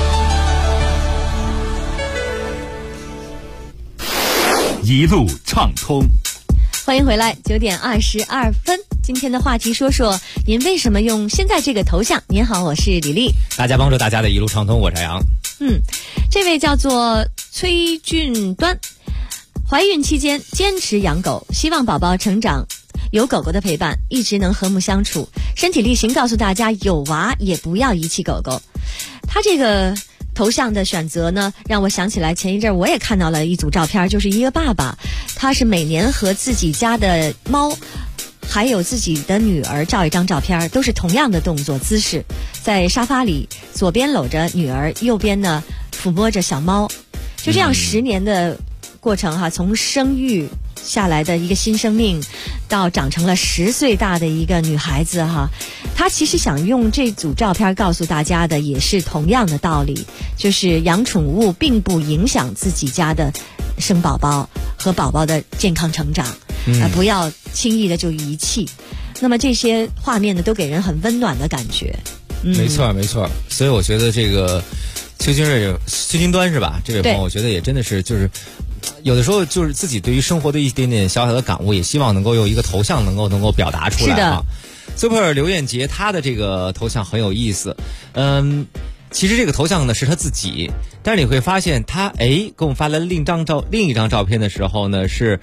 Speaker 20: 通，
Speaker 10: 一路畅通。
Speaker 2: 欢迎回来，9点22分。今天的话题说说您为什么用现在这个头像。您好，我是李丽。
Speaker 14: 大家帮助大家的一路畅通，我是杨。
Speaker 2: 这位叫做崔俊端，怀孕期间坚持养狗，希望宝宝成长有狗狗的陪伴，一直能和睦相处。身体力行告诉大家，有娃也不要遗弃狗狗。他这个头像的选择呢，让我想起来前一阵我也看到了一组照片，就是一个爸爸，他是每年和自己家的猫还有自己的女儿照一张照片，都是同样的动作姿势，在沙发里，左边搂着女儿，右边呢抚摸着小猫，就这样10年的过程哈，从生育下来的一个新生命，到长成了10岁大的一个女孩子哈。她其实想用这组照片告诉大家的也是同样的道理，就是养宠物并不影响自己家的生宝宝和宝宝的健康成长，不要轻易的就遗弃。那么这些画面呢，都给人很温暖的感觉。
Speaker 14: 没错没错，所以我觉得这个崔军端是吧？这位朋友，我觉得也真的是就是。有的时候就是自己对于生活的一点点小小的感悟，也希望能够用一个头像能够表达出来啊。Super 刘艳杰他的这个头像很有意思， 其实这个头像呢是他自己，但是你会发现他给我们发来另一张照片的时候呢是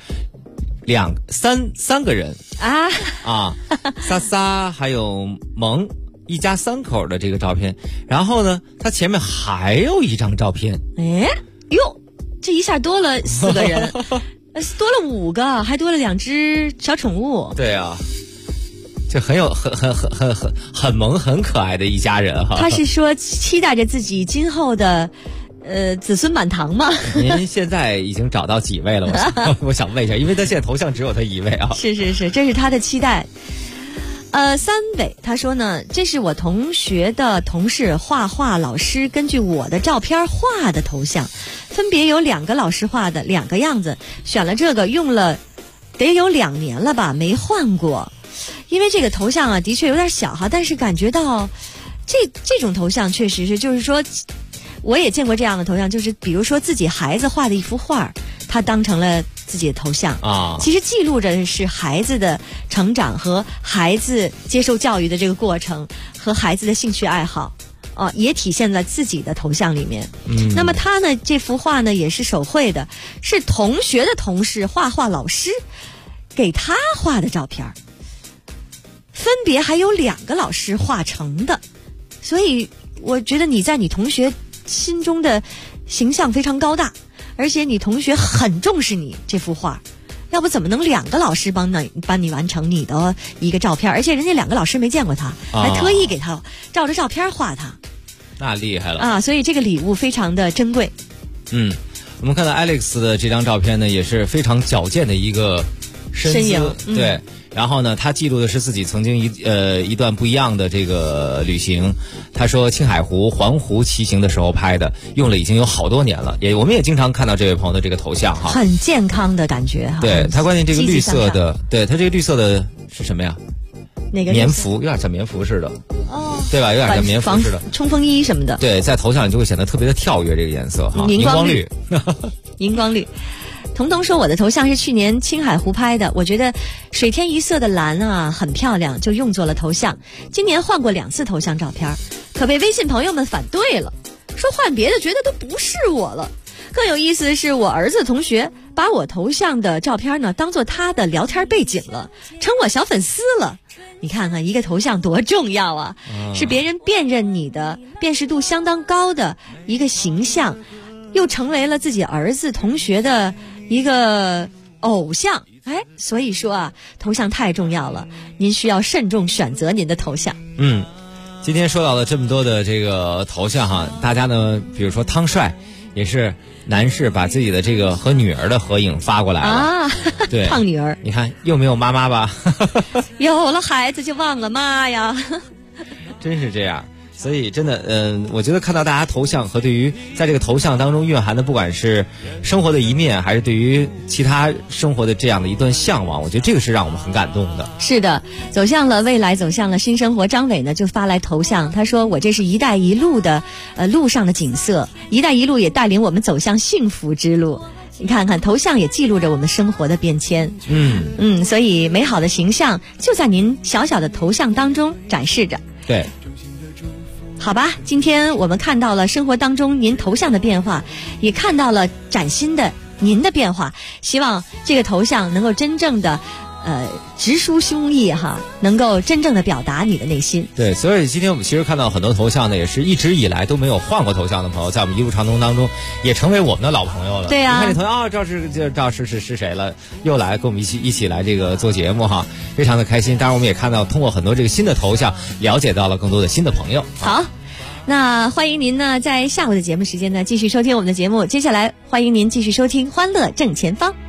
Speaker 14: 三个人啊，莎莎还有萌一家3口的这个照片，然后呢他前面还有一张照片，
Speaker 2: 哟，这一下多了4个人，多了5个，还多了2只小宠物。
Speaker 14: 对啊。这很萌很可爱的一家人哈。
Speaker 2: 他是说期待着自己今后的子孙满堂吗？
Speaker 14: 您现在已经找到几位了？我想问一下，因为他现在头像只有他一位啊。
Speaker 2: 是，这是他的期待。三伟他说呢，这是我同学的同事画画老师根据我的照片画的头像，分别有2个老师画的2个样子，选了这个用了得有2年了吧，没换过。因为这个头像啊的确有点小哈，但是感觉到这种头像确实是，就是说我也见过这样的头像，就是比如说自己孩子画的一幅画，他当成了自己的头像啊，其实记录着是孩子的成长和孩子接受教育的这个过程和孩子的兴趣爱好也体现在自己的头像里面。那么他呢这幅画呢也是手绘的，是同学的同事画画老师给他画的照片，分别还有2个老师画成的，所以我觉得你在你同学心中的形象非常高大，而且你同学很重视你这幅画，要不怎么能2个老师帮你完成你的一个照片，而且人家2个老师没见过他，还特意给他照着照片画他，
Speaker 14: 那厉害了
Speaker 2: 啊！所以这个礼物非常的珍贵。
Speaker 14: 我们看到 Alex 的这张照片呢，也是非常矫健的一个身
Speaker 2: 影，
Speaker 14: 对。然后呢，他记录的是自己曾经一段不一样的这个旅行。他说青海湖环湖骑行的时候拍的，用了已经有好多年了。我们也经常看到这位朋友的这个头像哈，
Speaker 2: 很健康的感觉哈。
Speaker 14: 对，他关键这个绿色的，对他这个绿色的是什么呀？
Speaker 2: 哪个
Speaker 14: 棉服？有点像棉服似的。对吧？有点像棉服似的，
Speaker 2: 冲锋衣什么的。
Speaker 14: 对，在头像里就会显得特别的跳跃，这个颜色哈，
Speaker 2: 荧光
Speaker 14: 绿，
Speaker 2: 荧光绿。彤彤说我的头像是去年青海湖拍的，我觉得水天一色的蓝啊很漂亮，就用作了头像。今年换过2次头像照片，可被微信朋友们反对了，说换别的觉得都不是我了。更有意思的是，我儿子同学把我头像的照片呢当做他的聊天背景了，成我小粉丝了。你看看一个头像多重要啊，是别人辨认你的辨识度相当高的一个形象，又成为了自己儿子同学的一个偶像。所以说啊，头像太重要了，您需要慎重选择您的头像。
Speaker 14: 今天说到了这么多的这个头像哈，大家呢，比如说汤帅也是男士把自己的这个和女儿的合影发过来了
Speaker 2: 啊，
Speaker 14: 对，
Speaker 2: 胖女儿，
Speaker 14: 你看又没有妈妈吧？
Speaker 2: 有了孩子就忘了妈呀，
Speaker 14: 真是这样。所以真的，我觉得看到大家头像和对于在这个头像当中蕴含的，不管是生活的一面，还是对于其他生活的这样的一段向往，我觉得这个是让我们很感动的。
Speaker 2: 是的，走向了未来，走向了新生活。张伟呢就发来头像，他说：“我这是一带一路的路上的景色，一带一路也带领我们走向幸福之路。”你看看头像也记录着我们生活的变迁。所以美好的形象就在您小小的头像当中展示着。
Speaker 14: 对。
Speaker 2: 好吧，今天我们看到了生活当中您头像的变化，也看到了崭新的您的变化。希望这个头像能够真正的直抒胸臆哈，能够真正的表达你的内心。
Speaker 14: 对，所以今天我们其实看到很多头像呢，也是一直以来都没有换过头像的朋友，在我们一路长途当中也成为我们的老朋友了。
Speaker 2: 对啊，
Speaker 14: 你看这头像知道是谁了，又来跟我们一起来这个做节目哈，非常的开心。当然我们也看到通过很多这个新的头像，了解到了更多的新的朋友。
Speaker 2: 好，那欢迎您呢在下午的节目时间呢继续收听我们的节目。接下来欢迎您继续收听《欢乐正前方》。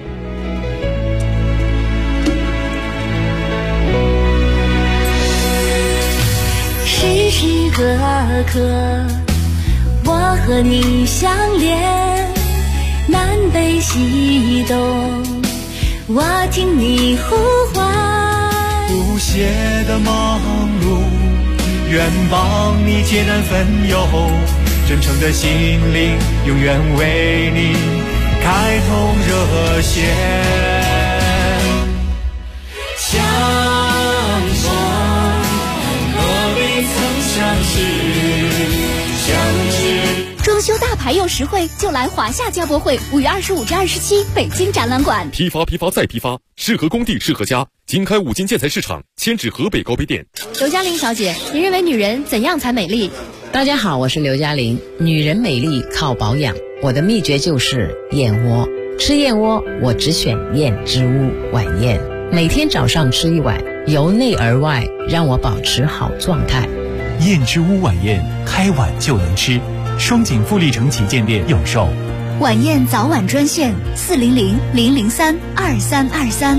Speaker 16: 时时刻刻我和你相连，南北西东我听你呼唤，
Speaker 13: 不懈的忙碌愿帮你解难分忧，真诚的心灵永远为你开通热线，相逢何必曾相识，
Speaker 5: 修大牌又实惠，就来华夏家博会5月25至27北京展览馆。
Speaker 8: 批发再批发，适合工地适合家。经开5金建材市场，迁至河北高碑店。
Speaker 2: 刘嘉玲小姐，您认为女人怎样才美丽？
Speaker 4: 大家好，我是刘嘉玲。女人美丽靠保养，我的秘诀就是燕窝。吃燕窝，我只选燕之屋晚宴，每天早上吃1碗，由内而外让我保持好状态。
Speaker 22: 燕之屋晚宴，开碗就能吃。双井富力城旗舰店有售。
Speaker 5: 晚宴早晚专线400-003-2323。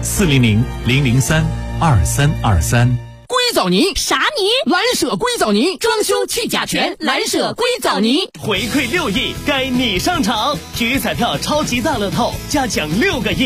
Speaker 22: 400-003-2323。
Speaker 23: 硅藻泥
Speaker 5: 啥泥？
Speaker 23: 蓝舍硅藻泥，装修去甲醛，蓝舍硅藻泥。
Speaker 6: 回馈6亿，该你上场！体育彩票超级大乐透，加奖6个亿。